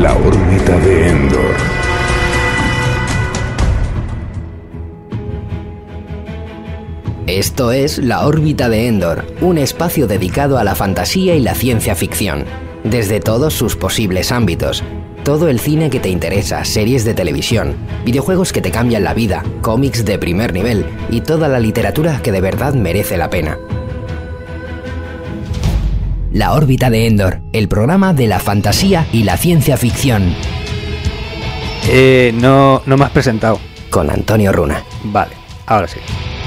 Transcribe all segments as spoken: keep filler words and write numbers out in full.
La órbita de Endor. Esto es La órbita de Endor, un espacio dedicado a la fantasía y la ciencia ficción, desde todos sus posibles ámbitos. Todo el cine que te interesa, series de televisión, videojuegos que te cambian la vida, cómics de primer nivel y toda la literatura que de verdad merece la pena. La órbita de Endor, el programa de la fantasía y la ciencia ficción. Eh, no, no me has presentado. Con Antonio Runa. Vale, ahora sí.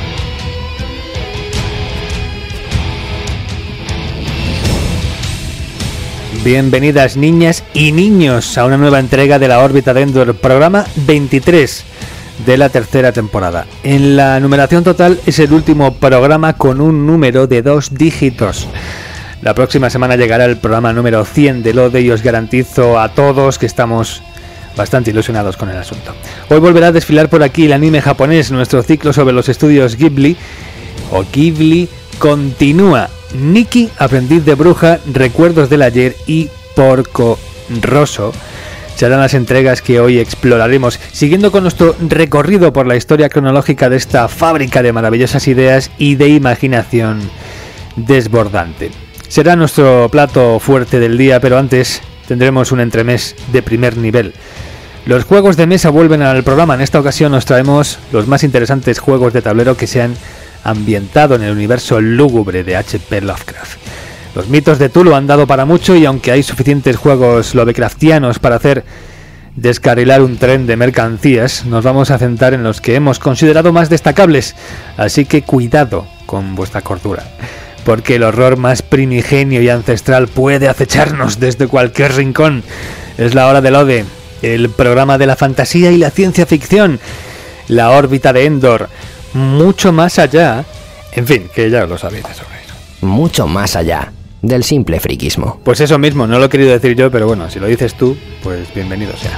Bienvenidas niñas y niños a una nueva entrega de La órbita de Endor, programa veintitrés de la tercera temporada. En la numeración total es el último programa con un número de dos dígitos. La próxima semana llegará el programa número cien de L O D y os garantizo a todos que estamos bastante ilusionados con el asunto. Hoy volverá a desfilar por aquí el anime japonés. Nuestro ciclo sobre los estudios Ghibli o Ghibli continúa. Nikki, aprendiz de bruja, recuerdos del ayer y Porco Rosso serán las entregas que hoy exploraremos, siguiendo con nuestro recorrido por la historia cronológica de esta fábrica de maravillosas ideas y de imaginación desbordante. Será nuestro plato fuerte del día, pero antes tendremos un entremés de primer nivel. Los juegos de mesa vuelven al programa. En esta ocasión nos traemos los más interesantes juegos de tablero que se han ambientado en el universo lúgubre de H P Lovecraft. Los mitos de Tulu han dado para mucho y aunque hay suficientes juegos lovecraftianos para hacer descarrilar un tren de mercancías, nos vamos a centrar en los que hemos considerado más destacables, así que cuidado con vuestra cordura, porque el horror más primigenio y ancestral puede acecharnos desde cualquier rincón. Es la hora del O D E, el programa de la fantasía y la ciencia ficción, La órbita de Endor. Mucho más allá, en fin, que ya lo sabéis de sobre eso. Mucho más allá del simple friquismo. Pues eso mismo, no lo he querido decir yo, pero bueno, si lo dices tú, pues bienvenido sea.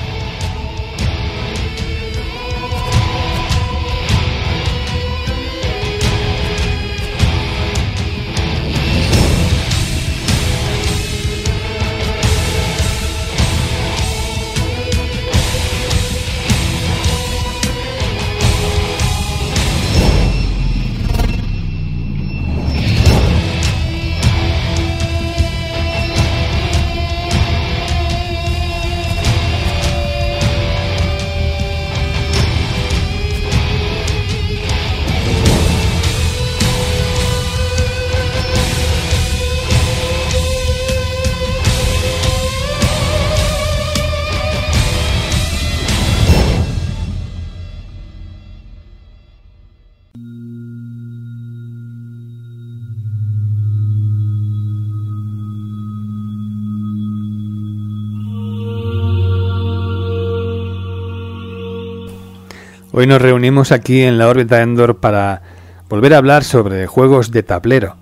Hoy nos reunimos aquí en la órbita de Endor para volver a hablar sobre juegos de tablero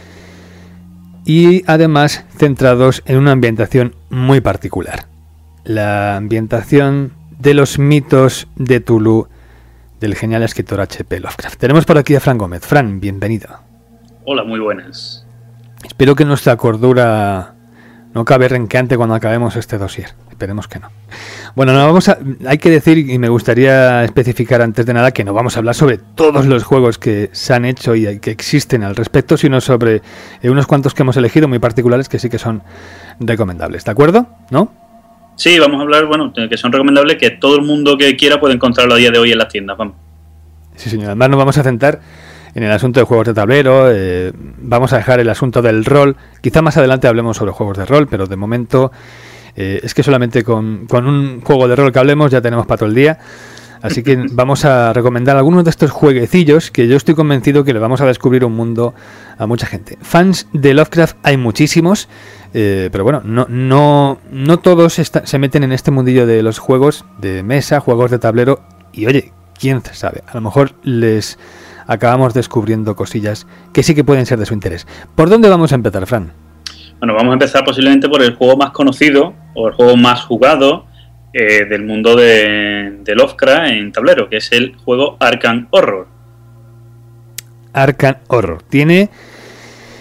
y además centrados en una ambientación muy particular, la ambientación de los mitos de Tulu del genial escritor H P Lovecraft. Tenemos por aquí a Fran Gómez. Fran, bienvenido. Hola, muy buenas. Espero que nuestra cordura no cabe renqueante cuando acabemos este dossier. Esperemos que no. Bueno, no vamos a, hay que decir, y me gustaría especificar antes de nada, que no vamos a hablar sobre todos los juegos que se han hecho y que existen al respecto, sino sobre eh, unos cuantos que hemos elegido muy particulares que sí que son recomendables. ¿De acuerdo? ¿No? Sí, vamos a hablar, bueno, que son recomendables, que todo el mundo que quiera puede encontrarlo a día de hoy en las tiendas, vamos. Sí, señor. Además nos vamos a centrar en el asunto de juegos de tablero, eh, vamos a dejar el asunto del rol. Quizá más adelante hablemos sobre juegos de rol, pero de momento eh, es que solamente con, con un juego de rol que hablemos ya tenemos para todo el día. Así que vamos a recomendar algunos de estos jueguecillos que yo estoy convencido que le vamos a descubrir un mundo a mucha gente. Fans de Lovecraft hay muchísimos, eh, pero bueno, no, no, no todos está, se meten en este mundillo de los juegos de mesa, juegos de tablero. Y oye, quién sabe, a lo mejor les acabamos descubriendo cosillas que sí que pueden ser de su interés. ¿Por dónde vamos a empezar, Fran? Bueno, vamos a empezar posiblemente por el juego más conocido o el juego más jugado eh, del mundo de, de Lovecraft en tablero, que es el juego Arkham Horror. Arkham Horror. Tiene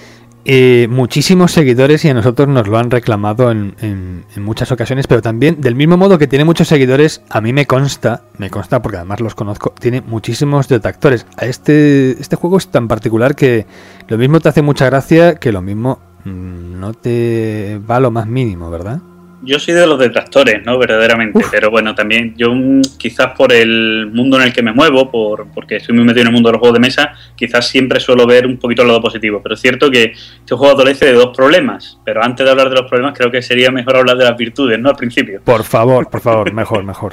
eh, muchísimos seguidores y a nosotros nos lo han reclamado en, en, en muchas ocasiones, pero también del mismo modo que tiene muchos seguidores, a mí me consta, me consta porque además los conozco, tiene muchísimos detractores. A este, este juego es tan particular que lo mismo te hace mucha gracia que lo mismo mmm, no te va lo más mínimo, ¿verdad? Yo soy de los detractores, ¿no? Verdaderamente. Uf. Pero bueno, también yo quizás por el mundo en el que me muevo, por porque estoy muy metido en el mundo de los juegos de mesa, quizás siempre suelo ver un poquito el lado positivo. Pero es cierto que este juego adolece de dos problemas. Pero antes de hablar de los problemas, creo que sería mejor hablar de las virtudes, ¿no? Al principio. Por favor, por favor, mejor, mejor.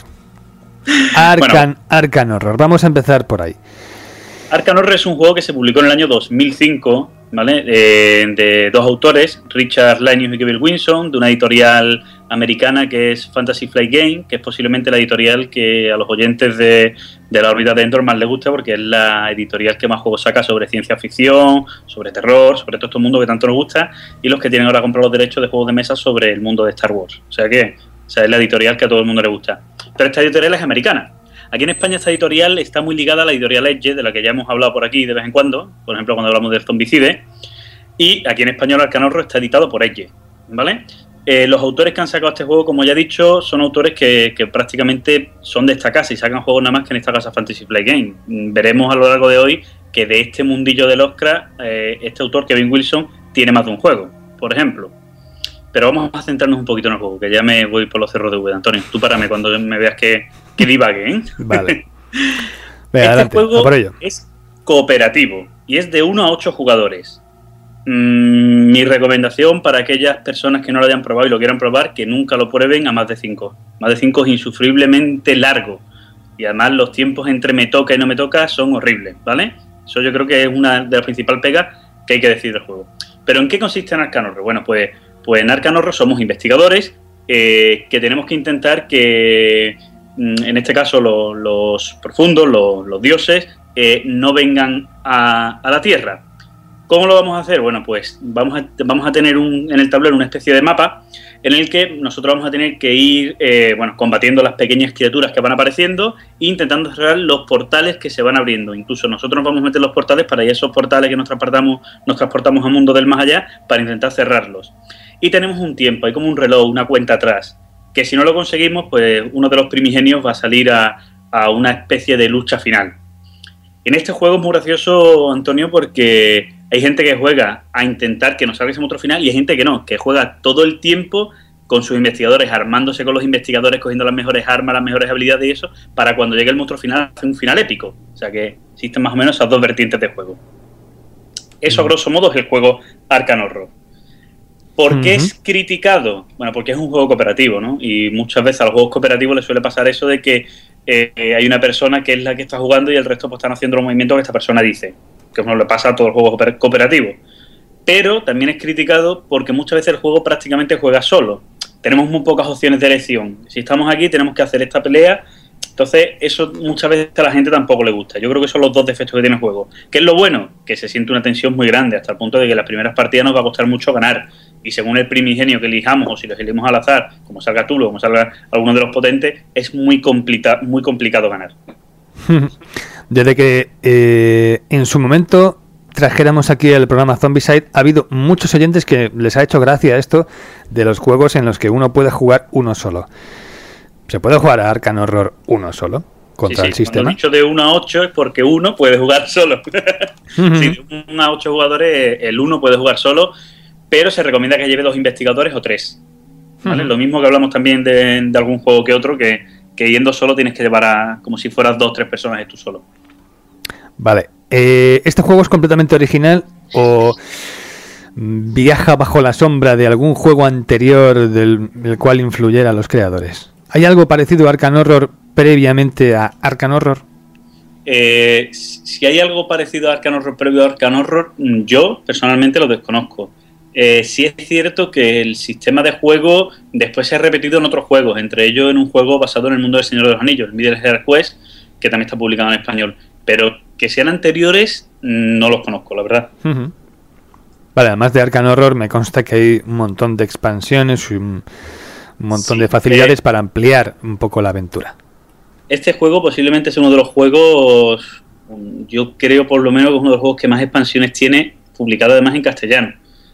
Arcan, bueno, Arcan Horror, vamos a empezar por ahí. Arcan Horror es un juego que se publicó en el año dos mil cinco, ¿vale? Eh, de dos autores, Richard Lainius y Kevin Wilson, de una editorial americana que es Fantasy Flight Game, que es posiblemente la editorial que a los oyentes de, de la órbita de Endor más les gusta, porque es la editorial que más juegos saca sobre ciencia ficción, sobre terror, sobre todo este mundo que tanto nos gusta, y los que tienen ahora comprado los derechos de juegos de mesa sobre el mundo de Star Wars. O sea que o sea, es la editorial que a todo el mundo le gusta. Pero esta editorial es americana. Aquí en España esta editorial está muy ligada a la editorial Edge, de la que ya hemos hablado por aquí de vez en cuando, por ejemplo cuando hablamos del Zombicide, y aquí en español Arcan Horror está editado por Edge, ¿vale? Eh, los autores que han sacado este juego, como ya he dicho, son autores que, que prácticamente son de esta casa y sacan juegos nada más que en esta casa Fantasy Flight Game. Veremos a lo largo de hoy que de este mundillo del Oscar, eh, este autor, Kevin Wilson, tiene más de un juego, por ejemplo. Pero vamos a centrarnos un poquito en el juego, que ya me voy por los cerros de Úbeda. Antonio, tú párame cuando me veas que, que divague, ¿eh? Vale. Venga, este adelante, juego por ello. Es cooperativo y es de uno a ocho jugadores. Mm, mi recomendación para aquellas personas que no lo hayan probado y lo quieran probar, que nunca lo prueben a más de cinco. Más de cinco es insufriblemente largo. Y además los tiempos entre me toca y no me toca son horribles, ¿vale? Eso yo creo que es una de las principales pegas que hay que decir del juego. ¿Pero en qué consiste en Arcan Horror? Bueno, pues... Pues en Arcan Horror somos investigadores eh, que tenemos que intentar que, en este caso, los, los profundos, los, los dioses, eh, no vengan a, a la Tierra. ¿Cómo lo vamos a hacer? Bueno, pues vamos a, vamos a tener un, en el tablero una especie de mapa en el que nosotros vamos a tener que ir eh, bueno, combatiendo las pequeñas criaturas que van apareciendo e intentando cerrar los portales que se van abriendo. Incluso nosotros nos vamos a meter los portales para ir a esos portales que nos transportamos, nos transportamos al mundo del más allá para intentar cerrarlos. Y tenemos un tiempo, hay como un reloj, una cuenta atrás, que si no lo conseguimos, pues uno de los primigenios va a salir a, a una especie de lucha final. En este juego es muy gracioso, Antonio, porque hay gente que juega a intentar que nos salga ese monstruo final y hay gente que no, que juega todo el tiempo con sus investigadores, armándose con los investigadores, cogiendo las mejores armas, las mejores habilidades y eso, para cuando llegue el monstruo final, hacer un final épico. O sea que existen más o menos esas dos vertientes de juego. Eso, a grosso modo, es el juego Arcan Horror. ¿Por qué uh-huh. es criticado? Bueno, porque es un juego cooperativo, ¿no? Y muchas veces a los juegos cooperativos les suele pasar eso de que eh, hay una persona que es la que está jugando y el resto pues están haciendo los movimientos que esta persona dice, que nos le pasa a todos los juegos cooperativos. Pero también es criticado porque muchas veces el juego prácticamente juega solo. Tenemos muy pocas opciones de elección. Si estamos aquí tenemos que hacer esta pelea. Entonces eso muchas veces a la gente tampoco le gusta. Yo creo que son los dos defectos que tiene el juego. ¿Qué es lo bueno? Que se siente una tensión muy grande hasta el punto de que las primeras partidas nos va a costar mucho ganar. Y según el primigenio que elijamos o si lo elegimos al azar, como salga Tulo, como salga alguno de los potentes, es muy, complica- muy complicado ganar. Desde que eh, en su momento trajéramos aquí el programa Zombicide, ha habido muchos oyentes que les ha hecho gracia esto de los juegos en los que uno puede jugar uno solo. ¿Se puede jugar a Arcan Horror uno solo contra sí, sí. el sistema? Cuando he dicho de uno a ocho es porque uno puede jugar solo. Uh-huh. Sí, de uno a ocho jugadores el uno puede jugar solo, pero se recomienda que lleve dos investigadores o tres. ¿Vale? Uh-huh. Lo mismo que hablamos también de, de algún juego que otro, que, que yendo solo tienes que llevar a como si fueras dos o tres personas tú solo. Vale. Eh, ¿Este juego es completamente original o viaja bajo la sombra de algún juego anterior del, del cual influyera a los creadores? ¿Hay algo parecido a Arcan Horror previamente a Arcan Horror? Eh, si hay algo parecido a Arcan Horror previo a Arcan Horror, yo personalmente lo desconozco. Eh, sí es cierto que el sistema de juego después se ha repetido en otros juegos, entre ellos en un juego basado en el mundo del Señor de los Anillos, el Middle Earth Quest, que también está publicado en español. Pero que sean anteriores, no los conozco, la verdad. Uh-huh. Vale, además de Arcan Horror, me consta que hay un montón de expansiones y un... un montón sí, de facilidades eh, para ampliar un poco la aventura. Este juego posiblemente es uno de los juegos, yo creo por lo menos que es uno de los juegos que más expansiones tiene, publicado además en castellano.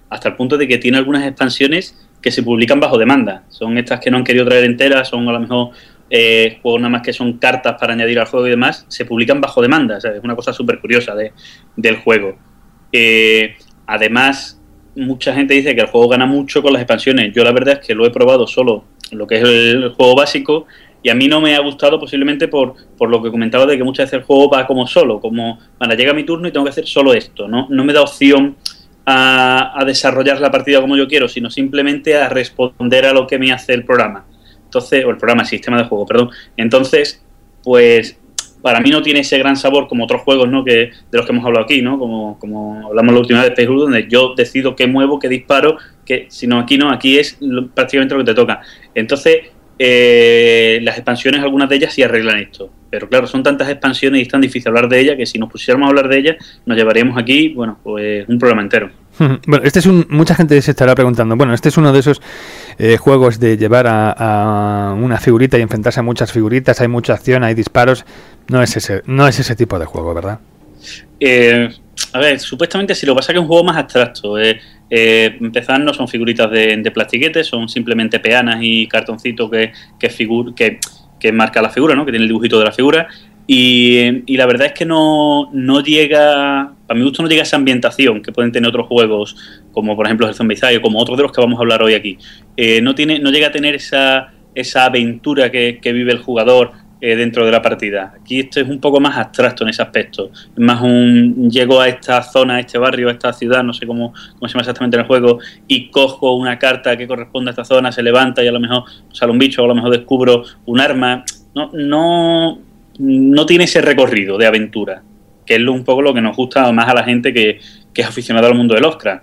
hasta el punto de que tiene algunas expansiones que se publican bajo demanda. Son estas que no han querido traer enteras, son a lo mejor eh, juegos nada más que son cartas para añadir al juego y demás, se publican bajo demanda. O sea, es una cosa súper curiosa de, del juego. Eh, además, mucha gente dice que el juego gana mucho con las expansiones. Yo la verdad es que lo he probado solo lo que es el, el juego básico, y a mí no me ha gustado posiblemente por, por lo que comentaba de que muchas veces el juego va como solo, como, bueno, llega mi turno y tengo que hacer solo esto, ¿no? No me da opción a, a desarrollar la partida como yo quiero, sino simplemente a responder a lo que me hace el programa. Entonces, o el programa, el sistema de juego, perdón. Entonces, pues, para mí no tiene ese gran sabor como otros juegos, ¿no? Que, de los que hemos hablado aquí, ¿no? Como, como hablamos la última vez de Space Hulk, donde yo decido qué muevo, qué disparo, que si no, aquí no, aquí es lo, prácticamente lo que te toca. Entonces, Eh, las expansiones, algunas de ellas sí arreglan esto, pero claro, son tantas expansiones y es tan difícil hablar de ellas que si nos pusiéramos a hablar de ellas nos llevaríamos aquí, bueno, pues un programa entero. Bueno, este es un, mucha gente se estará preguntando, bueno, este es uno de esos eh, juegos de llevar a, a una figurita y enfrentarse a muchas figuritas, hay mucha acción, hay disparos, no es ese, no es ese tipo de juego, ¿verdad? Eh, a ver, supuestamente sí, lo que pasa es que es un juego más abstracto. Eh, eh, empezar no son figuritas de, de plastiquete, son simplemente peanas y cartoncitos que, que, figur, que, que marca la figura, ¿no? Que tiene el dibujito de la figura. Y, y la verdad es que no, no llega, a mi gusto no llega esa ambientación que pueden tener otros juegos, como por ejemplo el Zombicide o como otros de los que vamos a hablar hoy aquí. Eh, no, tiene, no llega a tener esa, esa aventura que, que vive el jugador Eh, dentro de la partida. Aquí esto es un poco más abstracto en ese aspecto. Es más un llego a esta zona, a este barrio, a esta ciudad, no sé cómo, cómo se llama exactamente en el juego, y cojo una carta que corresponde a esta zona, se levanta y a lo mejor sale un bicho, o a lo mejor descubro un arma. No, no, no tiene ese recorrido de aventura, que es un poco lo que nos gusta más a la gente que, que es aficionada al mundo de Lovecraft.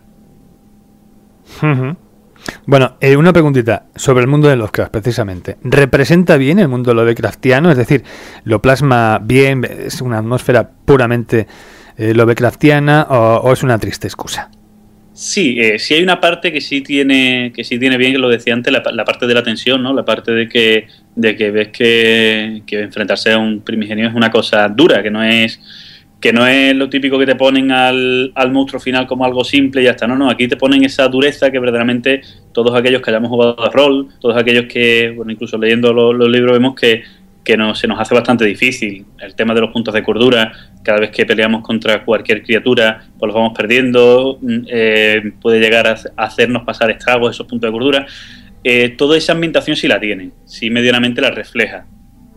Uh-huh. Bueno, eh, una preguntita sobre el mundo de Lovecraft, precisamente. ¿Representa bien el mundo Lovecraftiano? Es decir, ¿lo plasma bien? ¿Es una atmósfera puramente eh, Lovecraftiana o, o es una triste excusa? Sí, eh, sí hay una parte que sí tiene que sí tiene bien, que lo decía antes, la, la parte de la tensión, ¿no? La parte de que de que ves que, que enfrentarse a un primigenio es una cosa dura, que no es que no es lo típico que te ponen al, al monstruo final como algo simple y ya está. No, no, aquí te ponen esa dureza que verdaderamente todos aquellos que hayamos jugado a rol, todos aquellos que, bueno, incluso leyendo los, los libros vemos que, que no, se nos hace bastante difícil. El tema de los puntos de cordura, cada vez que peleamos contra cualquier criatura, pues los vamos perdiendo, eh, puede llegar a, a hacernos pasar estragos esos puntos de cordura. Eh, toda esa ambientación sí la tiene, sí medianamente la refleja.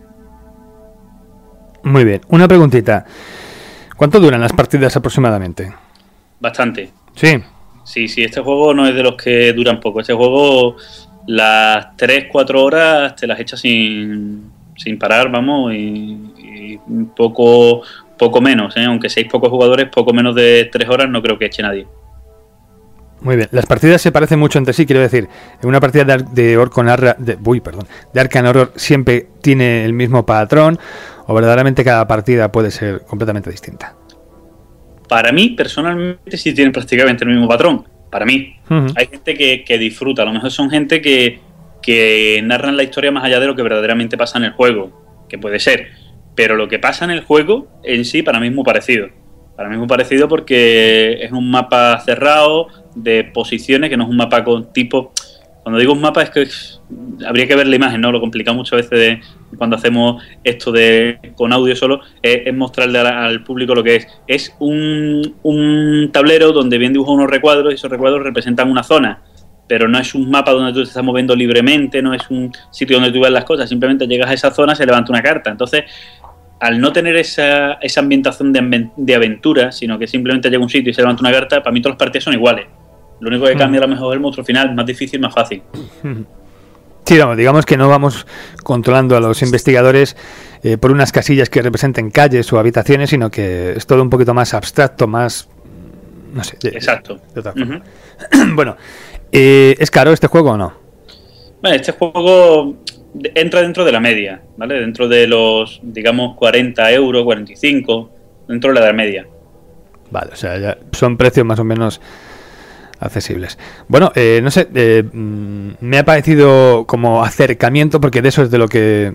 Muy bien, una preguntita. ¿Cuánto duran las partidas aproximadamente? Bastante. Sí. Sí, sí, este juego no es de los que duran poco. Este juego, las tres, cuatro horas te las echas sin, sin parar, vamos, y, y poco, poco menos, ¿eh? Aunque seis pocos jugadores, poco menos de tres horas no creo que eche nadie. Muy bien, las partidas se parecen mucho entre sí, quiero decir, en una partida de, de Orcon Arra, de, uy, perdón, de Arkham Horror siempre tiene el mismo patrón, o verdaderamente cada partida puede ser completamente distinta. Para mí, personalmente, sí tienen prácticamente el mismo patrón. Para mí. Uh-huh. Hay gente que, que disfruta, a lo mejor son gente que, que narran la historia más allá de lo que verdaderamente pasa en el juego, que puede ser, pero lo que pasa en el juego en sí para mí es muy parecido. Para mí es muy parecido porque es un mapa cerrado de posiciones, que no es un mapa con tipo... Cuando digo un mapa es que habría que ver la imagen, ¿no? Lo complicado muchas veces de, cuando hacemos esto de con audio solo es, es mostrarle al, al público lo que es. Es un, un tablero donde bien dibujan unos recuadros y esos recuadros representan una zona, pero no es un mapa donde tú te estás moviendo libremente, no es un sitio donde tú ves las cosas, simplemente llegas a esa zona, se levanta una carta. Entonces, al no tener esa, esa ambientación de, de aventura, sino que simplemente llega a un sitio y se levanta una carta, para mí todas las partidas son iguales. Lo único que cambia a lo mejor es el monstruo final, más difícil, más fácil. Sí, vamos, digamos que no vamos controlando a los investigadores eh, por unas casillas que representen calles o habitaciones, sino que es todo un poquito más abstracto, más... no sé. De, Exacto. De otra forma. Uh-huh. Bueno, eh, ¿es caro este juego o no? Bueno, este juego entra dentro de la media, ¿vale? Dentro de los, digamos, cuarenta euros, cuarenta y cinco, dentro de la media. Vale, o sea, ya son precios más o menos... accesibles. Bueno, eh, no sé, eh, me ha parecido como acercamiento, porque de eso es de lo que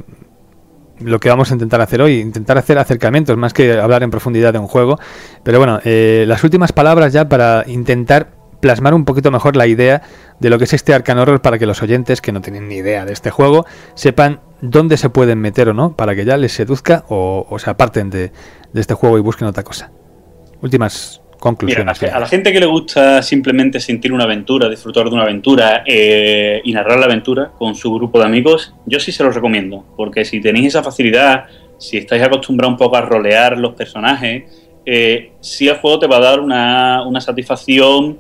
lo que vamos a intentar hacer hoy, intentar hacer acercamientos más que hablar en profundidad de un juego. Pero bueno, eh, las últimas palabras ya para intentar plasmar un poquito mejor la idea de lo que es este Arkham Horror para que los oyentes que no tienen ni idea de este juego sepan dónde se pueden meter o no, para que ya les seduzca o, o se aparten de, de este juego y busquen otra cosa. Últimas conclusiones. Mira, a la gente que le gusta simplemente sentir una aventura, disfrutar de una aventura eh, y narrar la aventura con su grupo de amigos, yo sí se los recomiendo, porque si tenéis esa facilidad, si estáis acostumbrados un poco a rolear los personajes, eh, sí el juego te va a dar una, una satisfacción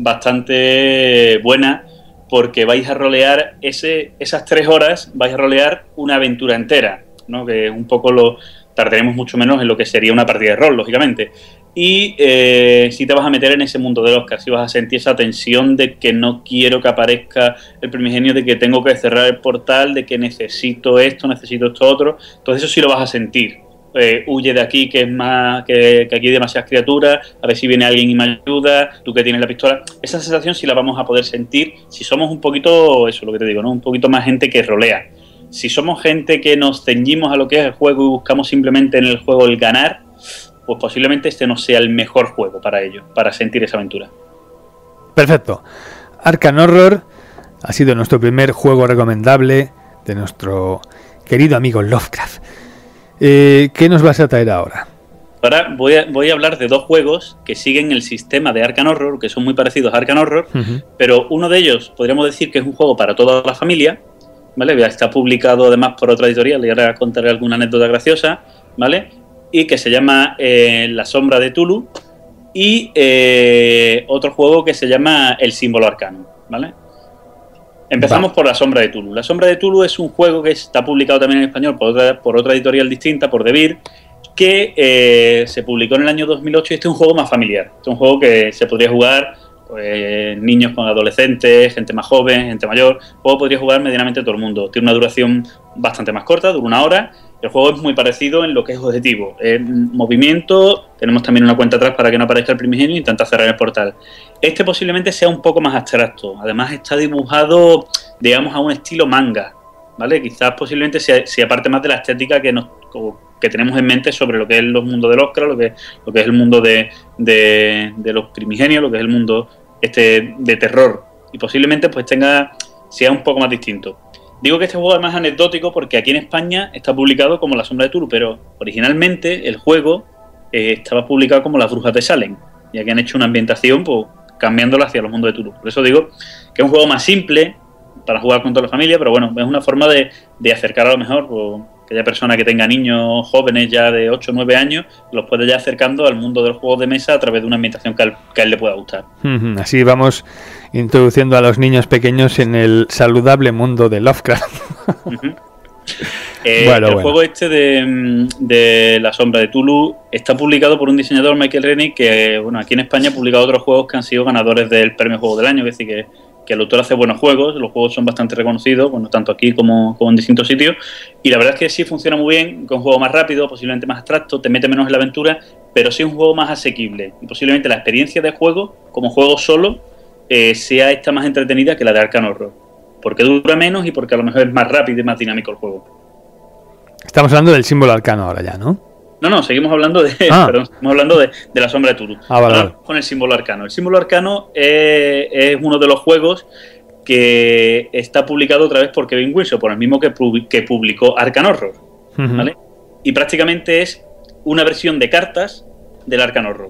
bastante buena, porque vais a rolear ese, esas tres horas, vais a rolear una aventura entera, ¿no? Que un poco lo tardaremos mucho menos en lo que sería una partida de rol, lógicamente. Y eh, si te vas a meter en ese mundo del Oscar, si vas a sentir esa tensión de que no quiero que aparezca el primigenio, de que tengo que cerrar el portal, de que necesito esto, necesito esto otro, entonces eso sí lo vas a sentir. Eh, huye de aquí, que es más que, que aquí hay demasiadas criaturas, a ver si viene alguien y me ayuda, tú que tienes la pistola. Esa sensación sí la vamos a poder sentir si somos un poquito, eso es lo que te digo, ¿no? Un poquito más gente que rolea. Si somos gente que nos ceñimos a lo que es el juego y buscamos simplemente en el juego el ganar, pues posiblemente este no sea el mejor juego para ello, para sentir esa aventura. Perfecto. Arkham Horror ha sido nuestro primer juego recomendable de nuestro querido amigo Lovecraft. Eh, ¿Qué nos vas a traer ahora? Ahora voy a, voy a hablar de dos juegos que siguen el sistema de Arkham Horror, que son muy parecidos a Arkham Horror, uh-huh. pero uno de ellos podríamos decir que es un juego para toda la familia, ¿vale? Está publicado además por otra editorial, y ahora contaré alguna anécdota graciosa, ¿vale? Y que se llama eh, La Sombra de Tulu, y eh, otro juego que se llama El Símbolo Arcano, ¿vale? Empezamos Va. por La Sombra de Tulu. La Sombra de Tulu es un juego que está publicado también en español por otra, por otra editorial distinta, por De Beer, que eh, se publicó en el año dos mil ocho, y este es un juego más familiar. Este es un juego que se podría jugar pues, niños con adolescentes, gente más joven, gente mayor. El juego podría jugar medianamente todo el mundo. Tiene una duración bastante más corta, dura una hora. El juego es muy parecido en lo que es objetivo. Es movimiento, tenemos también una cuenta atrás para que no aparezca el primigenio e intenta cerrar el portal. Este posiblemente sea un poco más abstracto. Además está dibujado, digamos, a un estilo manga, ¿vale? Quizás posiblemente sea, sea parte más de la estética que nos que tenemos en mente sobre lo que es el mundo del Oscar, lo que, lo que es el mundo de, de, de los primigenios, lo que es el mundo este de terror. Y posiblemente pues tenga sea un poco más distinto. Digo que este juego es más anecdótico porque aquí en España está publicado como La Sombra de Tulu, pero originalmente el juego eh, estaba publicado como Las Brujas de Salem, ya que han hecho una ambientación pues, cambiándola hacia los mundos de Tulu. Por eso digo que es un juego más simple para jugar con toda la familia, pero bueno, es una forma de, de acercar a lo mejor pues, aquella persona que tenga niños jóvenes ya de ocho o nueve años, los puede ya acercando al mundo del juego de mesa a través de una ambientación que a él, que a él le pueda gustar. Así vamos introduciendo a los niños pequeños en el saludable mundo de Lovecraft. Uh-huh. eh, bueno, el bueno. juego este de, de La Sombra de Tulu está publicado por un diseñador, Michael Rennie, que bueno, aquí en España ha publicado otros juegos que han sido ganadores del premio Juego del Año, es decir, que, que el autor hace buenos juegos, los juegos son bastante reconocidos, bueno, tanto aquí como, como en distintos sitios, y la verdad es que sí funciona muy bien, que es un juego más rápido, posiblemente más abstracto, te mete menos en la aventura, pero sí es un juego más asequible, y posiblemente la experiencia de juego, como juego solo, eh, sea esta más entretenida que la de Arkham Horror, porque dura menos y porque a lo mejor es más rápido y más dinámico el juego. Estamos hablando del símbolo arcano ahora ya, ¿no? No, no, seguimos hablando de, ah. perdón, estamos hablando de, de La Sombra de Tulu. Ah, vale, vale. Con el símbolo arcano. El símbolo arcano es, es uno de los juegos que está publicado otra vez por Kevin Wilson, por el mismo que, que publicó Arkham Horror, uh-huh. ¿vale? Y prácticamente es una versión de cartas del Arkham Horror,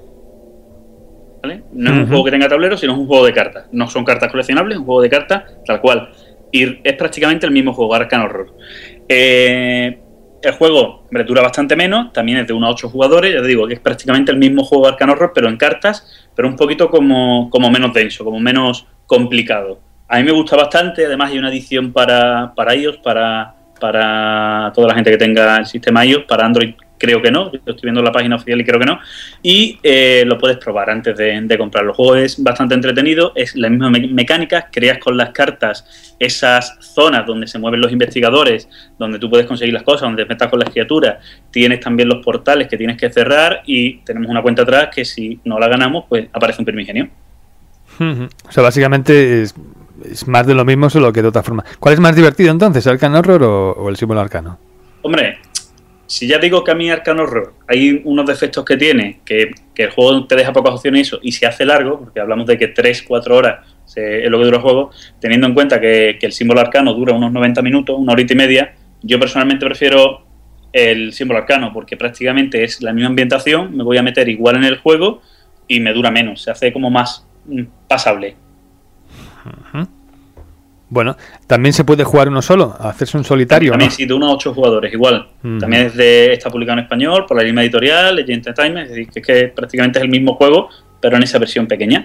¿vale? No uh-huh. es un juego que tenga tablero, sino es un juego de cartas. No son cartas coleccionables, es un juego de cartas tal cual. Y es prácticamente el mismo juego, Arkham Horror. Eh... El juego hombre, dura bastante menos, también es de uno a ocho jugadores, ya te digo que es prácticamente el mismo juego de Arkham Horror, pero en cartas, pero un poquito como, como menos denso, como menos complicado. A mí me gusta bastante, además hay una edición para, para iOS, para, para toda la gente que tenga el sistema iOS, para Android creo que no, yo estoy viendo la página oficial y creo que no, y eh, lo puedes probar antes de, de comprarlo. El juego es bastante entretenido, es la misma me- mecánica, creas con las cartas esas zonas donde se mueven los investigadores, donde tú puedes conseguir las cosas, donde te metas con las criaturas, tienes también los portales que tienes que cerrar y tenemos una cuenta atrás que si no la ganamos, pues aparece un primigenio. Uh-huh. O sea, básicamente es, es más de lo mismo, solo que de otra forma. ¿Cuál es más divertido entonces, Arkham Horror o, o el símbolo arcano? Hombre... si ya digo que a mí Arcane Horror hay unos defectos que tiene, que, que el juego te deja pocas opciones y eso, y se hace largo, porque hablamos de que tres cuatro horas se, es lo que dura el juego, teniendo en cuenta que, que el símbolo arcano dura unos noventa minutos, una horita y media, yo personalmente prefiero el símbolo arcano, porque prácticamente es la misma ambientación, me voy a meter igual en el juego y me dura menos, se hace como más mm, pasable. Uh-huh. Bueno, también se puede jugar uno solo, hacerse un solitario. También ¿no? sí, de uno a ocho jugadores, igual. Uh-huh. También es de, está publicado en español por la línea editorial, Legend Entertainment, es decir, que, es que prácticamente es el mismo juego, pero en esa versión pequeña.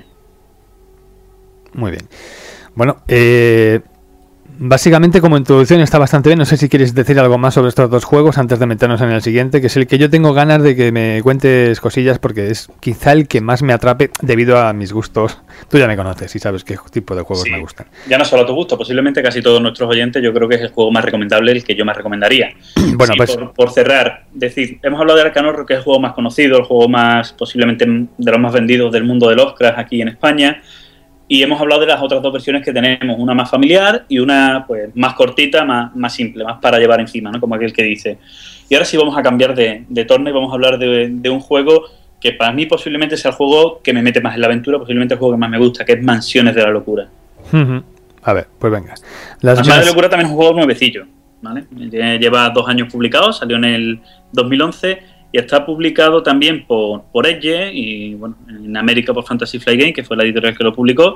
Muy bien. Bueno, eh, básicamente como introducción está bastante bien. No sé si quieres decir algo más sobre estos dos juegos antes de meternos en el siguiente, que es el que yo tengo ganas de que me cuentes cosillas, porque es quizá el que más me atrape debido a mis gustos. Tú ya me conoces y sabes qué tipo de juegos sí, me gustan. Ya no solo a tu gusto, posiblemente casi todos nuestros oyentes, yo creo que es el juego más recomendable, el que yo más recomendaría. Bueno, sí, pues por, por cerrar, decir, hemos hablado de Arcane Horror, que es el juego más conocido, el juego más posiblemente de los más vendidos del mundo de Lovecraft aquí en España. Y hemos hablado de las otras dos versiones que tenemos, una más familiar y una pues más cortita, más, más simple, más para llevar encima, ¿no? Como aquel que dice. Y ahora sí vamos a cambiar de, de torno y vamos a hablar de, de un juego que para mí posiblemente sea el juego que me mete más en la aventura, posiblemente el juego que más me gusta, que es Mansiones de la Locura. Uh-huh. A ver, pues venga. Las Mansiones más... de la Locura también es un juego nuevecillo, ¿vale? Lleva dos años publicado, salió en el dos mil once... y está publicado también por, por Edge y bueno, en América por Fantasy Flight Games, que fue la editorial que lo publicó.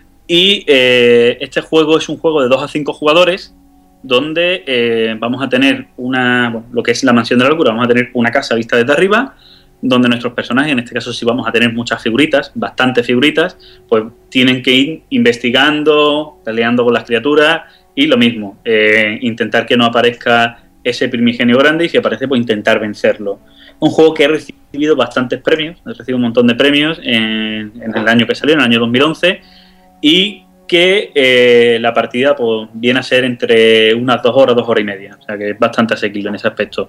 Y eh, este juego es un juego de dos a cinco jugadores donde eh, vamos a tener una, bueno, lo que es la Mansión de la Locura, vamos a tener una casa vista desde arriba, donde nuestros personajes, en este caso sí vamos a tener muchas figuritas, bastantes figuritas, pues tienen que ir investigando, peleando con las criaturas y lo mismo, eh, intentar que no aparezca ese primigenio grande y si aparece, pues intentar vencerlo. Un juego que ha recibido bastantes premios, ha recibido un montón de premios en, en el año que salió, en el año dos mil once, y que eh, la partida pues, viene a ser entre unas dos horas, dos horas y media, o sea que es bastante asequible en ese aspecto.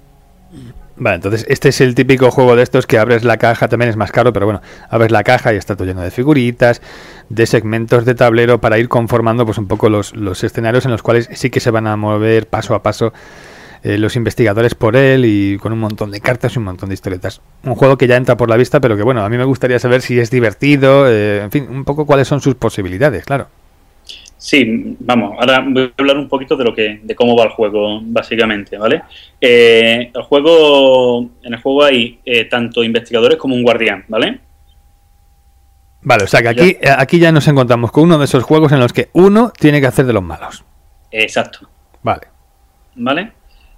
Vale, entonces este es el típico juego de estos que abres la caja, también es más caro, pero bueno, abres la caja y está todo lleno de figuritas, de segmentos de tablero para ir conformando pues un poco los, los escenarios en los cuales sí que se van a mover paso a paso eh, los investigadores por él y con un montón de cartas y un montón de historietas. Un juego que ya entra por la vista, pero que bueno, a mí me gustaría saber si es divertido, eh, en fin, un poco cuáles son sus posibilidades, claro. Sí, vamos, ahora voy a hablar un poquito de lo que, de cómo va el juego, básicamente, ¿vale? Eh, el juego, en el juego hay eh, tanto investigadores como un guardián, ¿vale? Vale, o sea que aquí, ya. aquí ya nos encontramos con uno de esos juegos en los que uno tiene que hacer de los malos. Exacto. Vale. ¿Vale?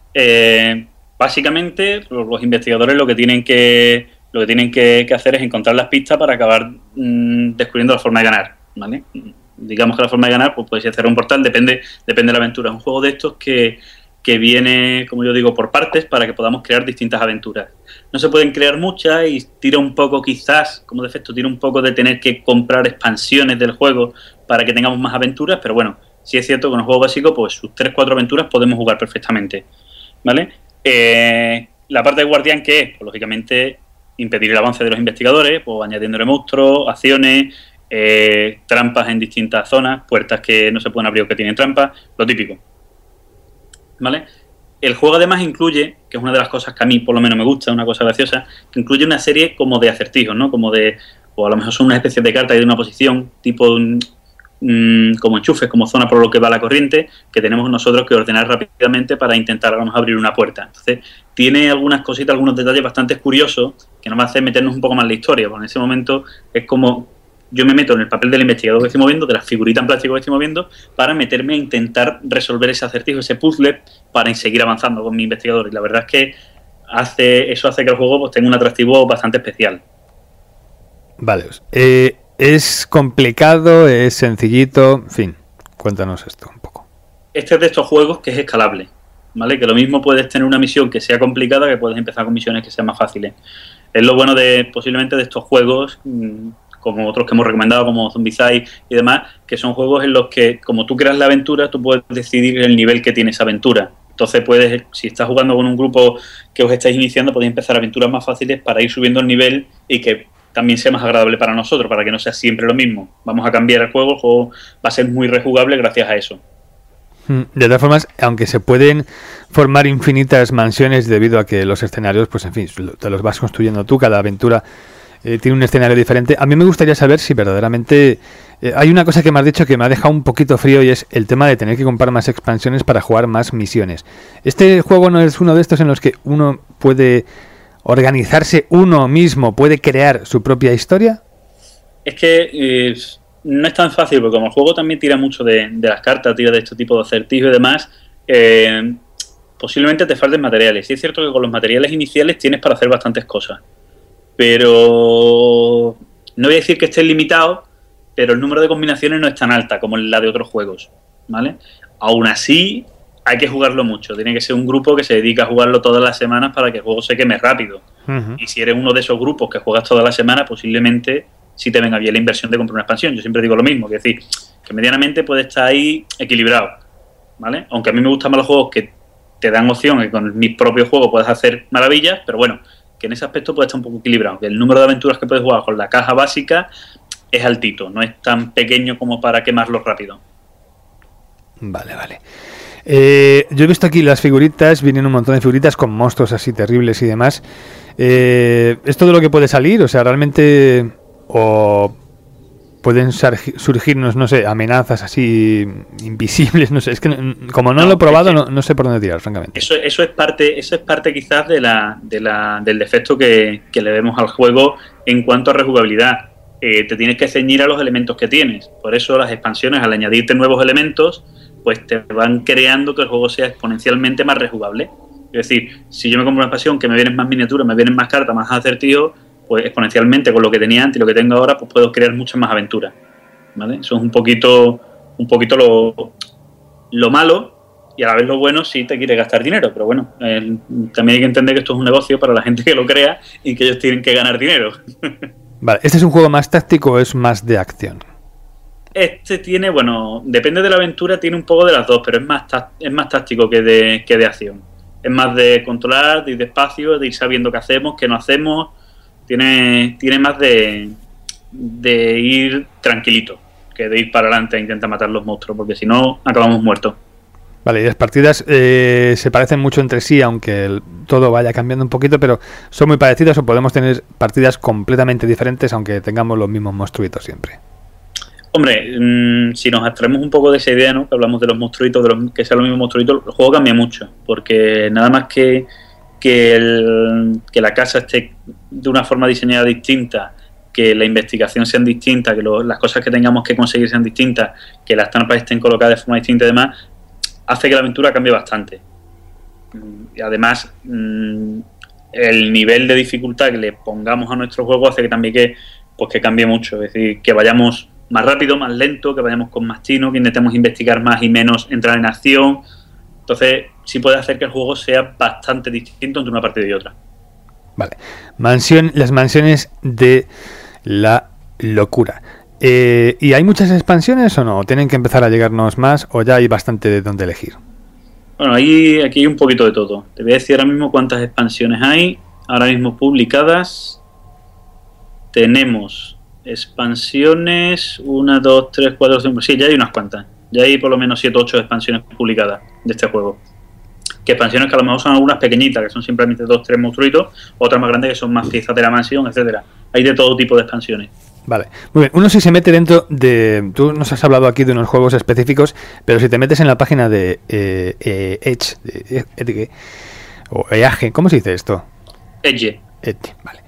Eh, básicamente, los, los investigadores lo que tienen que lo que tienen que, que hacer es encontrar las pistas para acabar mmm, descubriendo la forma de ganar, ¿vale? Digamos que la forma de ganar pues puede ser cerrar un portal, depende depende de la aventura. Es un juego de estos que, que viene, como yo digo, por partes para que podamos crear distintas aventuras. No se pueden crear muchas y tira un poco, quizás, como defecto, tira un poco de tener que comprar expansiones del juego para que tengamos más aventuras, pero bueno, sí es cierto que en el juego básico, pues sus tres cuatro aventuras podemos jugar perfectamente, ¿vale? Eh, la parte de guardián, ¿qué es? Pues lógicamente impedir el avance de los investigadores, pues añadiéndole monstruos, acciones, Eh, trampas en distintas zonas, puertas que no se pueden abrir o que tienen trampas, lo típico, ¿vale? El juego además incluye, que es una de las cosas que a mí por lo menos me gusta, una cosa graciosa, que incluye una serie como de acertijos, ¿no? Como de, o a lo mejor son una especie de cartas y de una posición, tipo mmm, como enchufes, como zona por lo que va la corriente, que tenemos nosotros que ordenar rápidamente para intentar vamos a abrir una puerta. Entonces, tiene algunas cositas, algunos detalles bastante curiosos que nos va a hacer meternos un poco más en la historia, porque en ese momento es como yo me meto en el papel del investigador que estoy moviendo, de las figuritas en plástico que estoy moviendo, para meterme a intentar resolver ese acertijo, ese puzzle, para seguir avanzando con mi investigador. Y la verdad es que hace eso hace que el juego pues, tenga un atractivo bastante especial. Vale, eh, es complicado, es sencillito, en fin, cuéntanos esto un poco. Este es de estos juegos que es escalable, ¿vale? Que lo mismo puedes tener una misión que sea complicada que puedes empezar con misiones que sean más fáciles. Es lo bueno de posiblemente de estos juegos, mmm, como otros que hemos recomendado, como Zombicide y demás, que son juegos en los que, como tú creas la aventura, tú puedes decidir el nivel que tiene esa aventura. Entonces puedes, si estás jugando con un grupo que os estáis iniciando, podéis empezar aventuras más fáciles para ir subiendo el nivel y que también sea más agradable para nosotros, para que no sea siempre lo mismo. Vamos a cambiar el juego, el juego va a ser muy rejugable gracias a eso. De todas formas, aunque se pueden formar infinitas mansiones debido a que los escenarios, pues en fin, te los vas construyendo tú, cada aventura eh, tiene un escenario diferente. A mí me gustaría saber si verdaderamente... Eh, hay una cosa que me has dicho que me ha dejado un poquito frío y es el tema de tener que comprar más expansiones para jugar más misiones. ¿Este juego no es uno de estos en los que uno puede organizarse uno mismo, puede crear su propia historia? Es que... Eh... no es tan fácil, porque como el juego también tira mucho de, de las cartas, tira de este tipo de acertijos y demás, eh, posiblemente te falten materiales. Y es cierto que con los materiales iniciales tienes para hacer bastantes cosas. Pero no voy a decir que estés limitado, pero el número de combinaciones no es tan alta como la de otros juegos, ¿vale? Aún así, hay que jugarlo mucho. Tiene que ser un grupo que se dedica a jugarlo todas las semanas para que el juego se queme rápido. Uh-huh. Y si eres uno de esos grupos que juegas todas las semanas, posiblemente... si te venga bien la inversión de comprar una expansión. Yo siempre digo lo mismo, que es decir, que medianamente puede estar ahí equilibrado, ¿vale? Aunque a mí me gustan más los juegos que te dan opción, que con mi propio juego puedes hacer maravillas, pero bueno, que en ese aspecto puede estar un poco equilibrado, que el número de aventuras que puedes jugar con la caja básica es altito, no es tan pequeño como para quemarlo rápido. Vale, vale. Eh, yo he visto aquí las figuritas, vienen un montón de figuritas con monstruos así terribles y demás. Eh, ¿Es todo lo que puede salir? O sea, realmente... o pueden surgirnos, no sé, amenazas así invisibles, no sé, es que como no, no lo he probado, no, no sé por dónde tirar, francamente. Eso, eso es parte, eso es parte quizás de la, de la, del defecto que, que le vemos al juego en cuanto a rejugabilidad. Eh, te tienes que ceñir a los elementos que tienes, por eso las expansiones, al añadirte nuevos elementos, pues te van creando que el juego sea exponencialmente más rejugable. Es decir, si yo me compro una expansión que me vienen más miniaturas, me vienen más cartas, más acertijos, pues exponencialmente con lo que tenía antes y lo que tengo ahora, pues puedo crear muchas más aventuras, ¿vale? Eso es un poquito un poquito lo, lo malo, y a la vez lo bueno si te quieres gastar dinero, pero bueno, eh, también hay que entender que esto es un negocio para la gente que lo crea y que ellos tienen que ganar dinero. Vale, ¿este es un juego más táctico o es más de acción? Este tiene, bueno, depende de la aventura, tiene un poco de las dos, pero es más tá- es más táctico que de, que de acción. Es más de controlar, de ir despacio, de ir sabiendo qué hacemos, qué no hacemos. Tiene, tiene más de, de ir tranquilito que de ir para adelante a intentar matar los monstruos, porque si no, acabamos muertos. Vale, y las partidas eh, se parecen mucho entre sí, aunque el, todo vaya cambiando un poquito, pero ¿son muy parecidas o podemos tener partidas completamente diferentes aunque tengamos los mismos monstruitos siempre? Hombre, mmm, si nos abstraemos un poco de esa idea, ¿no?, que hablamos de los monstruitos, de los, que sean los mismos monstruitos, el juego cambia mucho, porque nada más que que, el, que la casa esté de una forma diseñada distinta, que la investigación sean distintas, que lo, las cosas que tengamos que conseguir sean distintas, que las trampas estén colocadas de forma distinta y demás, hace que la aventura cambie bastante. Y además, mmm, el nivel de dificultad que le pongamos a nuestro juego hace que también que, pues que cambie mucho, es decir, que vayamos más rápido, más lento, que vayamos con más tino, que intentemos investigar más y menos entrar en acción. Entonces, sí puede hacer que el juego sea bastante distinto entre una partida y otra. Vale. Mansión, las mansiones de la locura. Eh, ¿Y hay muchas expansiones o no? ¿Tienen que empezar a llegarnos más o ya hay bastante de dónde elegir? Bueno, ahí, aquí hay un poquito de todo. Te voy a decir ahora mismo cuántas expansiones hay. Ahora mismo publicadas. Tenemos expansiones, una, dos, tres, cuatro, cinco... Sí, ya hay unas cuantas. Ya hay por lo menos siete o ocho expansiones publicadas de este juego. Que expansiones que a lo mejor son algunas pequeñitas, que son simplemente dos, tres monstruitos, otras más grandes que son más piezas de la mansión, etcétera. Hay de todo tipo de expansiones. Vale, muy bien. Uno si se mete dentro de... Tú nos has hablado aquí de unos juegos específicos, pero si te metes en la página de eh, eh, Edge, de, Edge, o Eage, ¿cómo se dice esto? Edge. Edge, vale.